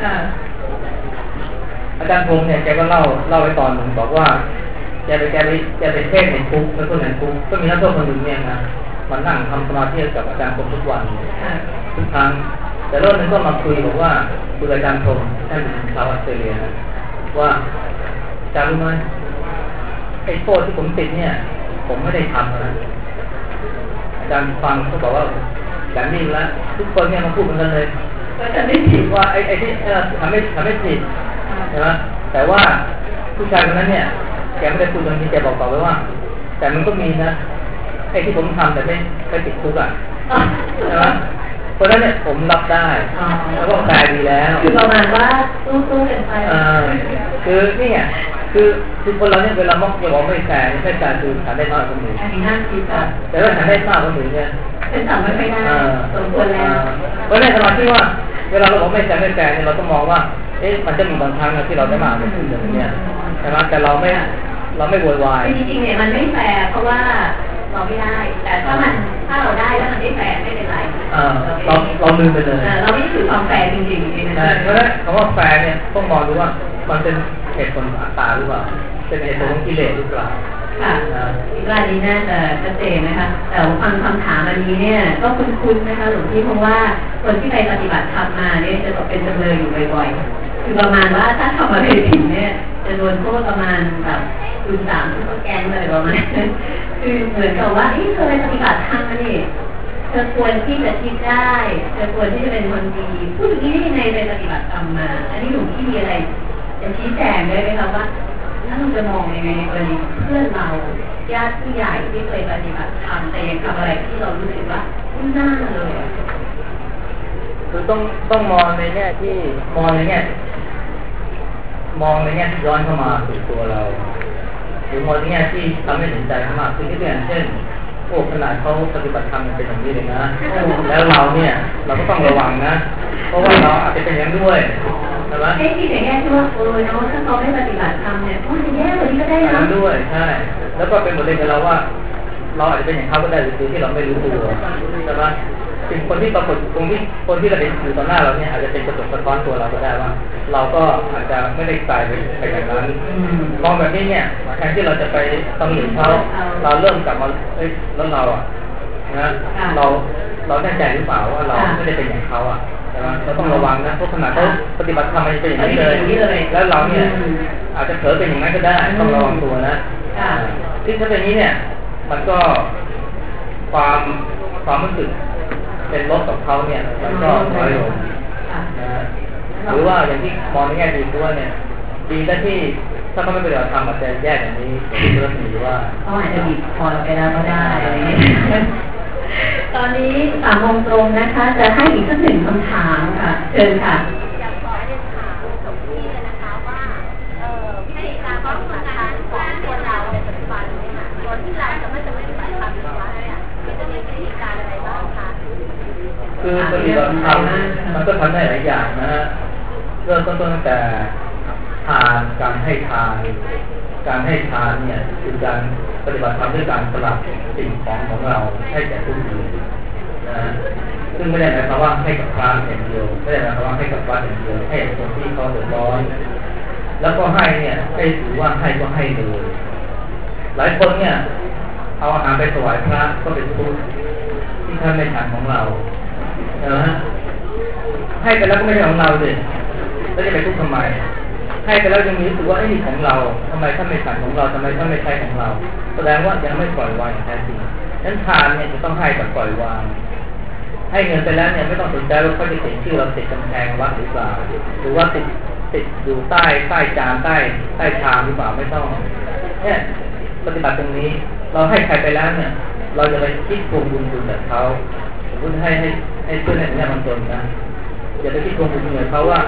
อาจารย์พงษ์เนี่ยแกก็เล่าไว้ตอนหนึ่งบอกว่าแกไปเทศในคุกแล้วก็ในคุกก็มีนักโทษคนหนึ่งเนี่ยนะมันนั่งทำสมาธิกับอาจารย์พงษ์ทุกวันทุกครั้งแต่รอบนึงก็มาคุยบอกว่าคุยอาจารย์พงษ์ท่านเป็นชาวออสเตรเลียนะว่าอาจารย์รู้ไหมไอ้โทษที่ผมติดเนี่ยผมไม่ได้ทำนะอาจารย์ฟังก็บอกว่าอย่างนี้แล้วทุกคนเนี่ยมาพูดเหมือนกันเลยก็จะไม่ผิดว่าไอ้ที่ทำไม่ผิดใช่ไหมแต่ว่าผู้ชายคนนั้นเนี่ยแกไม่ได้พูดตรงนี้แกบอกต่อไว้ว่าแต่มันก็มีนะไอ้ที่ผมทำแต่ไม่ติดคุกอ่ะใช่ไหมเพราะนั้นเนี่ยผมรับได้แล้วก็แปลดีแล้วคือประมาณว่าสู้กันไปคือนี่เนี่ยคือคนเราเนี่ยเวลามองจะบอกไม่แฟร์คือฉันได้มากกว่าคนอื่นอันนี้น่าคิดอ่ะแต่ว่าฉันได้มากกว่าคนอื่นเนี่ยเป็นสามไม่ได้สมควรแล้วเพราะในสมาธิว่าเวลาเราบอกไม่แฟร์เนี่ยเราต้องมองว่ามันจะมีบางครั้งที่เราได้มากกว่าคนอื่นเนี่ยใช่ไหมแต่เราไม่โวยวายจริงๆเนี่ยมันไม่แฟร์เพราะว่าเราไม่ได้แต่ถ้าเราได้แล้วมันไม่แฟร์ไม่เป็นไรเราลืมไปเลยเราไม่ถือความแฟร์จริงๆใช่เพราะฉะนั้นคำว่าแฟร์เนี่ยต้องมองดูว่ามันเป็นเหตุผลอัตตาหรือเปล่าเป็นเหตุผลของกิเลสหรือเปล่าค่ะอีกรายนี้น่าจะชัดเจนนะคะแต่ฟังคำถามอันนี้เนี่ยก็คุ้นๆนะคะหลวงพี่เพราะว่าคนที่ไปปฏิบัติธรรมมาเนี่ยจะตกเป็นจำเลยอยู่บ่อยๆคือประมาณว่าถ้าทำอะไรผิดเนี่ยจะโดนโทษประมาณแบบคูณ3ทุกแกงเลยประมาณคือเหมือนกับว่าเธอปฏิบัติธรรมนี่เธอควรที่จะคิดได้เธอควรที่จะเป็นคนดีพูดอย่างนี้ได้ยังไงไปปฏิบัติธรรมมาอันนี้หนูที่มีอะไรจะชี้แจงได้ไหมคะว่าถ้าเราจะมองยังไงในกรณีเพื่อนเราญาติผู้ใหญ่ที่เคยปฏิบัติธรรมแต่ยังทำอะไรที่เรารู้สึกว่าไม่น่าเลยคือต้องมองในแง่ที่ย้อนเข้ามาสู่ตัวเราหรือมองในแง่ที่ทำให้เห็นใจมากขึ้นที่อย่างเช่นขนาดเขาปฏิบัติธรรมเป็นอย่างนี้เลยนะแล้วเราเนี่ยเราก็ต้องระวังนะเพราะว่าเราอาจจะเป็นอย่างด้วยใช่ไหมที่แต่แง่ที่ว่าเนาะถ้าเขาไม่ปฏิบัติธรรมเนี่ยมันจะแย่กว่านี้ก็ได้นะด้วยใช่แล้วก็เป็นบทเรียนกับเราว่าเราอาจจะเป็นอย่างเขาก็ได้หรือที่เราไม่รู้ตัวใช่ไหมเป็นคนที่ปรากฏคนที่เราเห็นอยู่ต่อหน้าเราเนี่ยอาจจะเป็นกระจกสะท้อนตัวเราก็ได้ว่าเราก็อาจจะไม่ได้กลายไปอย่างนั้นมองแบบนี้เนี่ยแทนที่เราจะไปตำหนิเขาเราเริ่มกลับมาแล้วเรานะเราแน่ใจหรือเปล่าว่าเราไม่ได้เป็นอย่างเขาใช่ไหมเราต้องระวังนะเพราะขนาดเขาปฏิบัติธรรมมันเป็นอย่างนี้เลยแล้วเราเนี่ยอาจจะเผลอเป็นอย่างนั้นก็ได้ต้องระวังตัวนะที่ถ้าเป็นนี้เนี่ยมันก็ความรู้สึกเป็นลบกับเขาเนี่ยมันก็น้อยลงหรือว่าอย่างที่มองในแง่ดีด้วยเนี่ยดีและที่ถ้าเขาไม่ปฏิบัติธรรมอาจจะแยกอย่างนี้เรื่องนี้ว่าเขาอาจจะบีบคอเราไปแล้วก็ได้ตอนนี้3 โมงตรงนะคะจะให้อีกสัก1 คำถามค่ะเชิญค่ะอยากขอเรียนถามหลวงพี่เลยนะคะว่าวิธีการป้องกันของตัวเราในปัจจุบันเนี่ยค่ะตัวที่เราจะไม่ปฏิบัติธรรมในวัดเนี่ยจะมีวิธีการอะไรบ้างคะคือปฏิบัติธรรมมันก็ทำได้หลายอย่างนะฮะเริ่มต้นตั้งแต่ทานการให้ทานเนี่ยคือการปฏิบัติธรรมด้วยการสละสิ่งของเราให้แก่ผู้อื่นนะซึ่งไม่ได้หมายความว่าให้กับพระอย่างเดียวไม่ได้หมายความว่าให้กับวัดอย่างเดียวให้กับคนที่เขาเดือดร้อนแล้วก็ให้เนี่ยไม่ถือว่าให้ก็ให้เลยหลายคนเนี่ยเอาอาหารไปถวายพระก็เป็นทุกข์ที่ท่านไม่ฉันของเราให้ไปแล้วก็ไม่ใช่ของเราเลยแล้วจะไปทุกข์ทำไมให้ไปแล้วยังมีรู้สึกว่าไอ้นี่ของเราทำไมท่านไม่ฉันของเราทำไมท่านไม่ใช่ของเราแสดงว่ายังไม่ปล่อยวางอย่างแท้จริงนั้นทานเนี่ยจะต้องให้กับปล่อยวางให้เงินไปแล้วเนี่ยไม่ต้องสนใจว่าเขาจะเขียนชื่อเราติดกำแพงวัดหรือเปล่าหรือว่าติดอยู่ใต้จานใต้ชามหรือเปล่าไม่ต้องเนี่ยปฏิบัติตรงนี้เราให้ใครไปแล้วเนี่ยเราจะไปคิดทวงบุญคุณจากเขาสมมติให้เพื่อนเนี่ยมันจนนะอย่าไปคิดทวงบุญคุณเขาว่า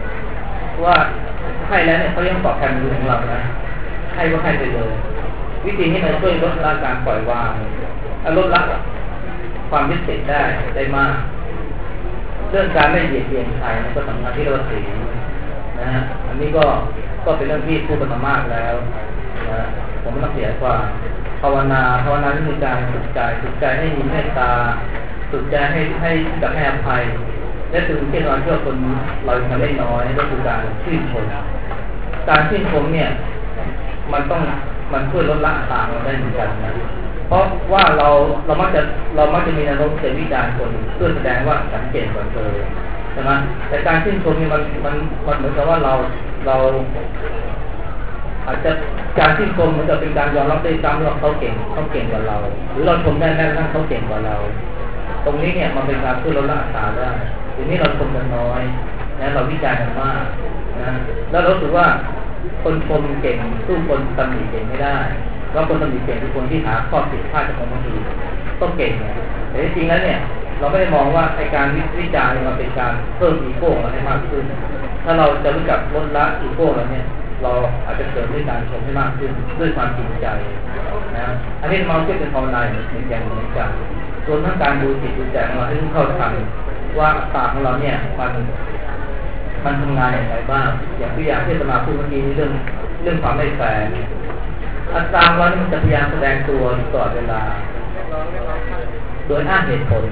ให้แล้วเนี่ยเขายังตอบแทนบุญของเรานะให้ก็ให้ไปเลยวิธีนี้มันช่วยลดละการปล่อยวางลดละความยึดติดได้มากเรื่องการไม่เบียดเบียนใครก็สำคัญที่เราศีลนะฮะอันนี้ก็เป็นเรื่องที่พูดกันมามากแล้วนะผมไม่ต้องเสียกว่าภาวนาที่มีการฝึกใจให้มีเมตตาฝึกใจให้กับให้อภัยและถึงที่เราเชื่อคนเราทำได้น้อยก็คือการชื่นชมเนี่ยมันช่วยลดละต่างเราได้เหมือนกันนะเพราะว่าเรามักจะมีแนวโน้มจะวิจารณ์คนเพื่อแสดงว่าฉันเก่งกว่าเธอใช่ไหมแต่การชื่นชมนี่มันเหมือนกับว่าเราอาจจะการชื่นชมเหมือนกับเป็นการยอมรับได้ซ้ำว่าเขาเก่งกว่าเราหรือเราชมได้แม้กระทั่งเขาเก่งกว่าเราตรงนี้เนี่ยมันเป็นการช่วยลดละต่างได้ทีนี้เราชมกันน้อยนะเราวิจารณ์กันมากนะแล้วเราถือว่าคนชมเก่งสู้คนตำหนิเก่งไม่ได้เพราะคนตำหนิเก่งคือคนที่หาข้อผิดพลาดจากคนอื่นต้องเก่งเนี่ยแต่จริงๆแล้วเนี่ยเราไม่ได้มองว่าไอ้การวิจารณ์มันเป็นการเพิ่มอีโก้เราให้มากขึ้นถ้าเราจะรู้จักลดละอีโก้เราเนี่ยเราอาจจะเกิดด้วยการชมให้มากขึ้นด้วยความจริงใจนะอันนี้เราเชื่อเป็นภาวนาเหมือนกันส่วนทั้งการดูจิตดูใจของเราให้รู้เข้าทันว่าตาของเราเนี่ยมันทำงานอย่างไรบ้างอย่างที่ที่สมาพูดเมื่อกี้เรื่องความไม่แฟร์อัตตาเรานี่มันจะพยายามแสดงตัวตลอดเวลาโดยอ้างเหตุผล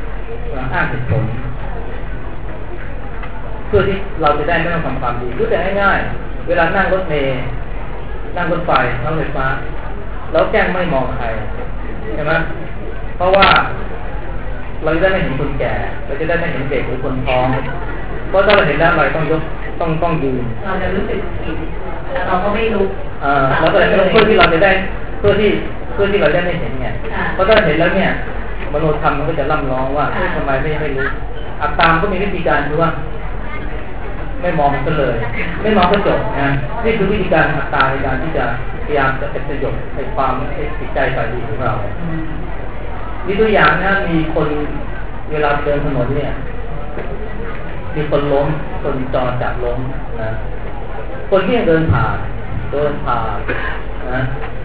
เพื่อที่เราจะได้ไม่ต้องทำความดีรู้แต่ง่ายๆเวลานั่งรถเมล์นั่งรถไฟนั่งรถไฟฟ้าแล้วแกล้งไม่มองใครใช่ไหมเพราะว่าเราจะได้ไม่เห็นคนแก่เราจะได้ไม่เห็นเด็กหรือคนท้องเพราะถ้าเราเห็นแล้วเราต้องยืนเราจะรู้สึกผิดแต่เราก็ไม่ลุกเราก็เลยเพื่อที่เราจะได้เพื่อที่พื่อที่เราจะไม่เห็นไงเพราะถ้าเห็นแล้วเนี่ยมโนธรรมมันก็จะร่ำร้องว่าทำไมไม่รู้อัตตามก็มีวิธีการคือว่าไม่มองมันก็เลยไม่มองก็จบนะนี่คือวิธีการอัตตาในการที่จะพยายามจะเป็นประโยชน์ในความจิตใจฝ่ายดีของเรามีตัวอย่างนะมีคนเวลาเดินถนนเนี่ยมีคนล้มคนจรจัดล้มนะคนที่ยังเดินผ่านนะ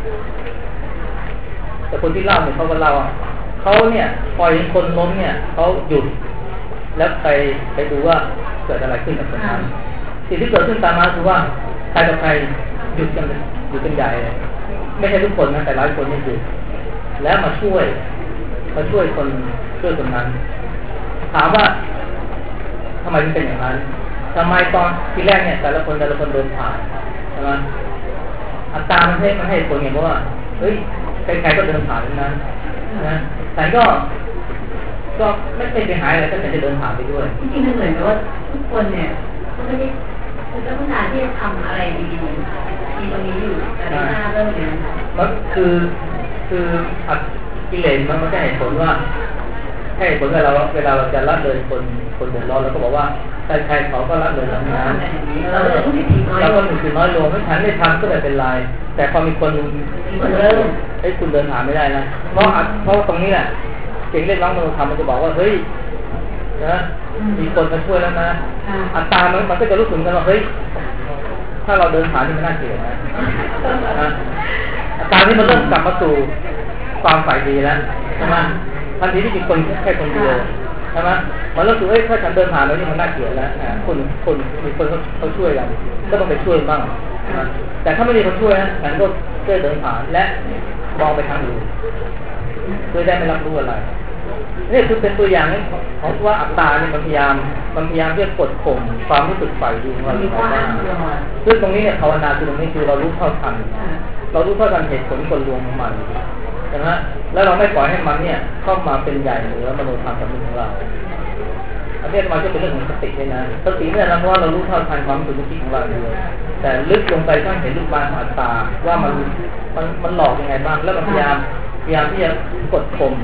แต่คนที่เล่าเนี่ยเขาก็เล่าเขาเนี่ยปล่อยคนล้มเนี่ยเขาหยุดแล้วไปดูว่าเกิดอะไรขึ้นกับคนนั้นสิ่งที่เกิดขึ้นตามมาคือว่าใครกับใครหยุดกันใหญ่เลยไม่ใช่ทุกคนนะแต่หลายคนเนี่ยหยุดแล้วมาช่วยคนนั้นถามว่าทำไมถึงเป็นอย่างนั้นทำไมตอนทีแรกเนี่ยแต่ละคนเดินผ่านใช่ไหมอัตตามันให้ผลไงเพราะว่าเฮ้ยใครๆก็เดินผ่านทั้งนั้นนะแต่ก็ไม่ไปหายอะไรก็จะเดินผ่านไปด้วยจริงๆมันเหมือนกับว่าทุกคนเนี่ยก็ไม่ได้คือต้องการที่จะทำอะไรดีๆมีตรงนี้อยู่แต่ไม่น่าเริ่มเลยก็คือกิเลสมันก็ให้ผลว่าให้ผลเวลาเราจะละเลยคนเดือดร้อนแล้วก็บอกว่าใครเขาก็ละเลยแบบนั้นเราก็มีน้อยลงไม่ทันได้ทำก็ไม่เป็นไรแต่พอมีคนเริ่มให้คุณเดินผ่านไม่ได้นะเพราะตรงนี้แหละเสียงเรียกร้องมนุษย์ธรรมมันจะบอกว่าเฮ้ยนะมีคนมาช่วยแล้วนะอัตตามันก็จะรู้สึกกันว่าเฮ้ยถ้าเราเดินผ่านนี่มันน่าเกลียดนะอัตตานี่มันเริ่มกลับมาสู่ความฝ่ายดีแล้วใช่ไหมทันทีที่มีคนแค่คนเดียวใช่ไหมมันรู้สึกถ้าฉันเดินผ่านแล้วนี่มันน่าเกลียดแล้วคนมีคนเขาช่วยกันก็ต้องไปช่วยบ้างแต่ถ้าไม่มีคนช่วยนะฉันก็เดินผ่านและมองไปทางอื่นเพื่อได้ไม่รับรู้อะไรนี่คือเป็นตัวอย่างของว่าอัตตาเนี่ยมันพยายามที่จะกดข่มความรู้สึกฝ่ายดีของเราอยู่บ้างซึ่งตรงนี้เนี่ยภาวนาคือตรงนี้คือเรารู้เท่าทันเหตุผลคนรวมของมันนะแล้วเราไม่ปล่อยให้มันเนี่ยเข้ามาเป็นใหญ่เหนือมโนธรรมสำนึกของเราอันนี้มันก็เป็นเรื่องของสติเลยนะสติเนี่ยนะว่าเรารู้เท่าทันความรู้สึกคิดของเราเลยแต่ลึกลงไปต้องเห็นรูปร่างของอัตตาว่ามันหลอกยังไงบ้างแล้วมันพยายามที่จะกดข่ม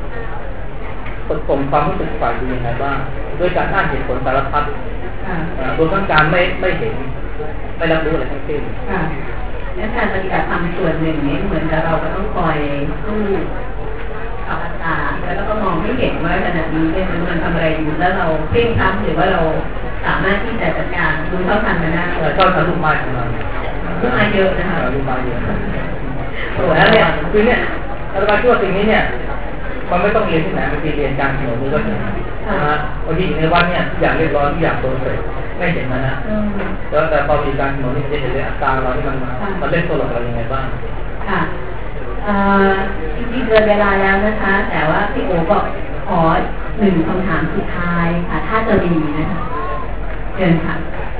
ความรู้สึกฝ่ายดียังไงบ้างด้วยการอ้างเหตุผลสารพัดรวมทั้งการไม่เห็นไม่รับรู้อะไรทั้งสิ้นและการปฏิบัติธรรมส่วนหนึ่งนี้เหมือนกับเราก็ต้องคอยสู้กับอัตตาแล้วก็มองไม่เห็นว่าขณะนี้มันทำอะไรอยู่แล้วเราเพ่งพร้ำหรือว่าเราสามารถที่จะจัดการรู้เท่าทันมันได้เท่าทันลูกไม้ของเราลูกไม้เยอะนะคะลูกไม้เยอะแล้วเนี่ยคือเนี่ยอาจารย์ช่วยสิ่งนี้เนี่ยมันไม่ต้องเรียนที่ไหนมันเรียนการถนนนี่ก็เห็นนะบางทีในวัดเนี่ยอยากเรียบร้อยอยากโดนเสกไม่เห็นนะแล้วแต่พอมีการถนนนี่มันจะเห็นเลยอัตราเราที่มันเล่นตัวหลอกเรายังไงบ้างค่ะจริงๆเกินเวลาแล้วนะคะแต่ว่าพี่โอบอกขอ1คำถามสุดท้ายค่ะถ้าจะมีนะคะเชิญค่ะ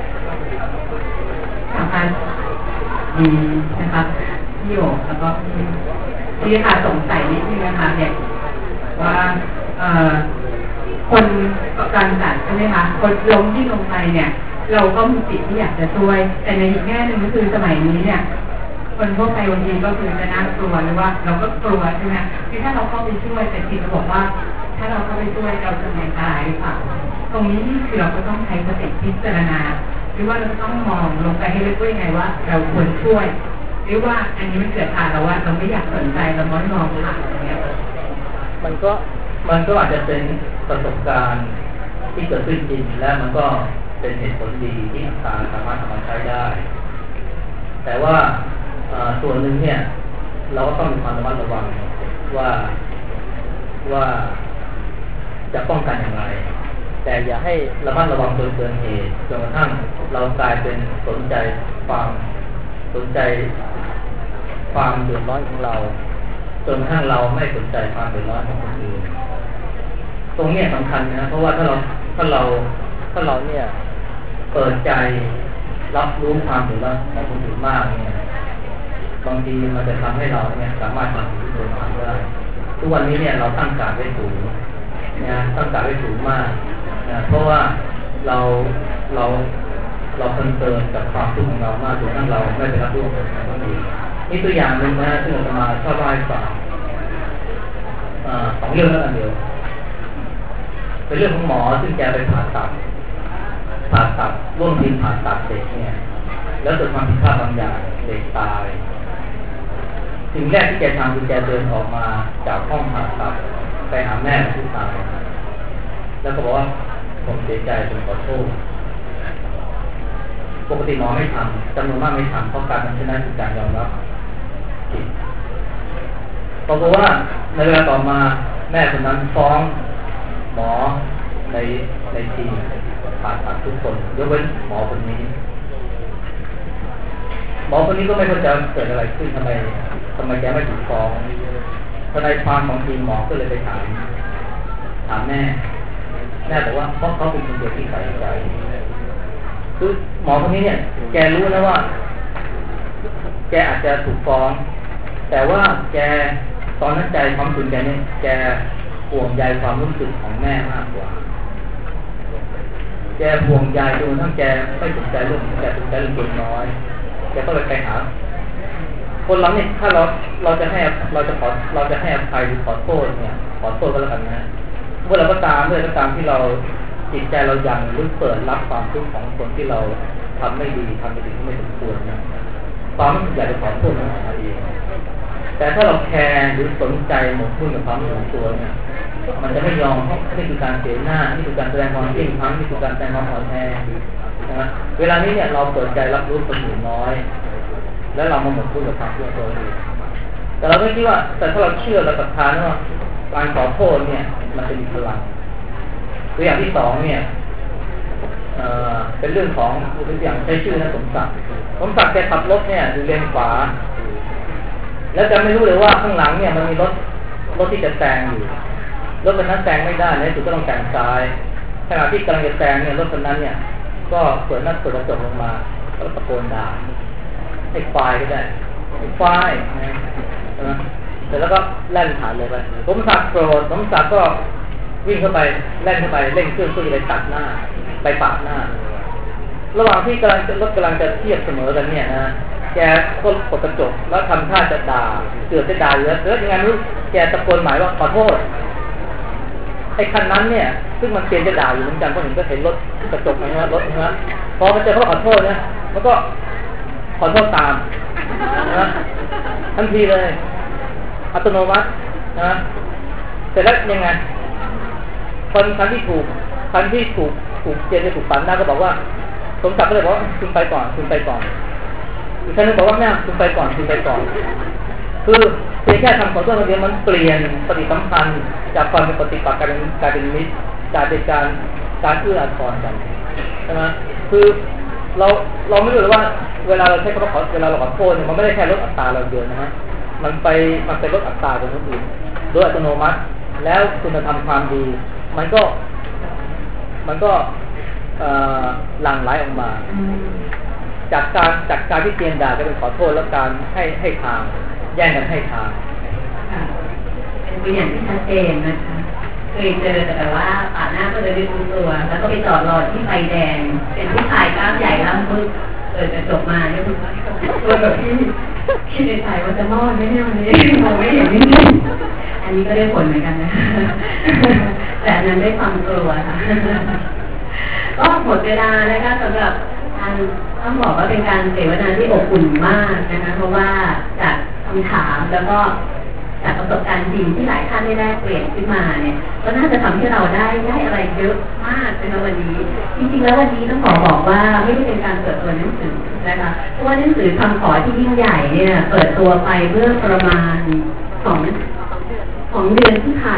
ถามกันดีนะคะพี่โอแล้วก็พี่ค่ะสงสัยนิดนึงนะคะเนี่ยว่าคนการจัดใช่ไหมคะคนล้มที่ลงไปเนี่ยเราก็มีจิตที่อยากจะช่วยแต่ในอีกแง่หนึ่งก็คือสมัยนี้เนี่ยคนทั่วไปบางทีก็คือจะน่ากลัวหรือว่าเราก็กลัวใช่ไหมคือถ้าเราเข้าไปช่วยแต่จิตเราบอกว่าถ้าเราเข้าไปช่วยเราจะไม่ตายหรือเปล่าตรงนี้นี่คือเราก็ต้องใช้สติพิจารณาหรือว่าเราต้องมองลงไปให้ลึกว่ายังไงว่าเราควรช่วยหรือว่าอันนี้มันเกิดผ่านเราว่าเราไม่อยากสนใจเรามองผ่านอย่างเงี้ยมันก็อาจจะเป็นประสบการณ์ที่เกิดขึ้นจริงและมันก็เป็นเหตุผลดีที่อัตตาสามารถทำมาใช้ได้แต่ว่าส่วนหนึ่งเนี่ยเราก็ต้องมีความระมัดระวังว่าจะป้องกันอย่างไรแต่อย่าให้ระมัดระวังจนเกินเหตุจนกระทั่งเรากลายเป็นสนใจความเดือดร้อนของเราจนกระทั่งเราไม่สนใจความเดือดร้อนของคนอื่นตรงนี้สำคัญนะเพราะว่าถ้าเราเนี่ยเปิดใจรับรู้ความเดือดร้อนของคนอื่นมากเนี่ยบางทีมันจะทำให้เราเนี่ยสามารถทำสิ่งที่ตัวเองได้ทุกวันนี้เนี่ยเราตั้งการไว้สูงนะตั้งการไว้สูงมากนะเพราะว่าเราเราคอนเซิร์นกับความทุกข์ของเรามากจนเราไม่ไปรับรู้กับมันก็ดีนี่ตัวอย่างหนึ่งนะที่เราจะมาชอบเล่าให้ฟัง2 เรื่องแล้วกันเดียวเป็นเรื่องของหมอซึ่งแกไปผ่าตัดร่วมทีมผ่าตัดเด็กเนี่ยแล้วเกิดความผิดพลาดบางอย่างเด็กตายสิ่งแรกที่แกทำคือแกเดินออกมาจากห้องผ่าตัดไปหาแม่ของผู้ตายแล้วก็บอกว่าผมเสียใจผมขอโทษปกติหมอไม่ทำจำนวนมากไม่ทำเพราะการทำเช่นนั้นคือการยอมรับผิดปรากฏว่าในเวลาต่อมาแม่คนนั้นฟ้องหมอในทีมผ่าตัดทุกคนยกเว้นหมอคนนี้หมอคนนี้ก็ไม่เข้าใจเกิดอะไรขึ้นทำไมแกไม่ถูกฟ้องทนายความของทีมหมอก็เลยไปถามแม่บอกว่าเพราะเขาเป็นคนเดียวที่ใส่ใจคือหมอคนนี้เนี่ยแกรู้นะว่าแกอาจจะถูกฟ้องแต่ว่าแกตอนนั้นใจความสุนแกเนี่ยแกห่วงใยความรู้สึกของแม่มากกว่าแกห่วงใยจนทั้งแกไม่สนใจเรื่องแกสนใจเรื่องเด็กน้อยแกก็เลยไปหาคนเราเนี่ยถ้าเราจะให้อภัยหรือขอโทษเนี่ยขอโทษก็แล้วกันนะเมื่อเราก็ตามที่เราจิตใจเรายังรู้เปิดรับความทุกข์ของคนที่เราทำไม่ดีที่ไม่สมควรนะความรู้สึกอยากจะขอโทษมันออกมาเองแต่ถ้าเราแคร์หรือสนใจหมกมุ่นกับความรู้สึกตัวเนี่ยมันจะไม่ยอมเพราะนี่คือการเสียหน้านี่คือการแสดงความเกลียดชังนี่คือการแสดงความอ่อนแอนะเวลานี้เนี่ยเราเปิดใจรับรู้คนอื่นน้อยแล้วเรามาหมกมุ่นกับความรู้สึกตัวเองแต่เราไม่คิดว่าแต่ถ้าเราเชื่อและศรัทธาว่าการขอโทษเนี่ยมันจะมีพลังตัวอย่างที่ 2เนี่ยเป็นเรื่องของตัวอย่างใช้ชื่อนะสมศักดิ์แกขับรถเนี่ยอยู่เลนขวาแล้วจะไม่รู้เลยว่าข้างหลังเนี่ยมันมีรถที่จะแซงอยู่รถคันนั้นแซงไม่ได้ในสุดก็ต้องแซงซ้ายขณะที่กำลังจะแซงเนี่ยรถคันนั้นเนี่ยก็เปิดกระจกลงมาแล้วตะโกนด่าไอ้ควายก็ได้ไอ้ควายนะเสร็จแล้วก็แล่นผ่านเลยไปสมศักดิ์โกรธสมศักดิ์ก็วิ่งเข้าไปแล่นเข้าไปเร่งเครื่องเพื่อจะไปตัดหน้าไปปาดหน้าระหว่างที่รถกำลังจะเทียบเสมอกันเนี่ยนะแกก็กดกระจกแล้วทำท่าจะด่าเกือบจะด่าอยู่แล้วยังไงไม่รู้แกตะโกนหมายว่าขอโทษไอ้คันนั้นเนี่ยซึ่งมันเตรียมจะด่าอยู่เหมือนกันเพราะเห็นรถกระจกนะรถนะพอมันเจอเขาขอโทษนะมันก็ขอโทษตามนะทันทีเลยอัตโนมัตินะเสร็จแล้วยังไงคันที่ถูกเจนจะถูกปั่นหน้าก็บอกว่าสมศักดิ์ก็เลยบอกว่าคุณไปก่อนอีกท่านนึงบอกว่าแม่คุณไปก่อนคือเพียงแค่ทำขอโทษคนเดียวมันเปลี่ยนปฏิสัมพันธ์จากความเป็นปฏิปักษ์กลายเป็นมิตรกลายเป็นการเอื้ออาทรกันใช่ไหมคือเราไม่รู้เลยว่าเวลาเราใช้คำว่าเวลาเราขอโทษเนี่ยมันไม่ได้แค่ลดอัตราเราเดียวนะฮะมันไปลดอัตราของคนอื่นโดยอัตโนมัติแล้วคุณจะทำความดีมันก็หลั่งไหลออกมาจากการที่เตียนด่าก็เป็นขอโทษแล้วการให้ทางแย่งกันให้ทางเป็นตัวอย่างที่ชัดเจนนะคะเคยเจอแต่ว่าป่าหน้าก็เลยไม่รู้ตัวแล้วก็ไปจอดรอที่ไฟแดงเป็นผู้ชายกล้ามใหญ่ล้ำบึกเปิดกระจกมาเนี่ยคุณตัวแบบที่คิดในใจว่าจะรอดไหมเนี่ยวันนี้มองไม่เห็นนิดนึงอันนี้ก็ได้ผลเหมือนกันนะแต่นั้นได้ความกลัวค่ะก็หมดเวลานะคะสำหรับต้องบอกว่าเป็นการเสวนาที่อบอุ่นมากนะคะเพราะว่าจากคำถามแล้วก็จากประสบการณ์จริงที่หลายท่านได้เปลี่ยนขึ้นมาเนี่ยก็น่าจะทำให้เราได้อะไรเยอะมากในวันนี้จริงๆแล้ววันนี้ต้องบอกว่าไม่ได้เป็นการเปิดตัวหนังสือนะคะเพราะว่าหนังสือคำขอที่ยิ่งใหญ่เนี่ยเปิดตัวไปเมื่อประมาณ2 เดือนที่ผ่าน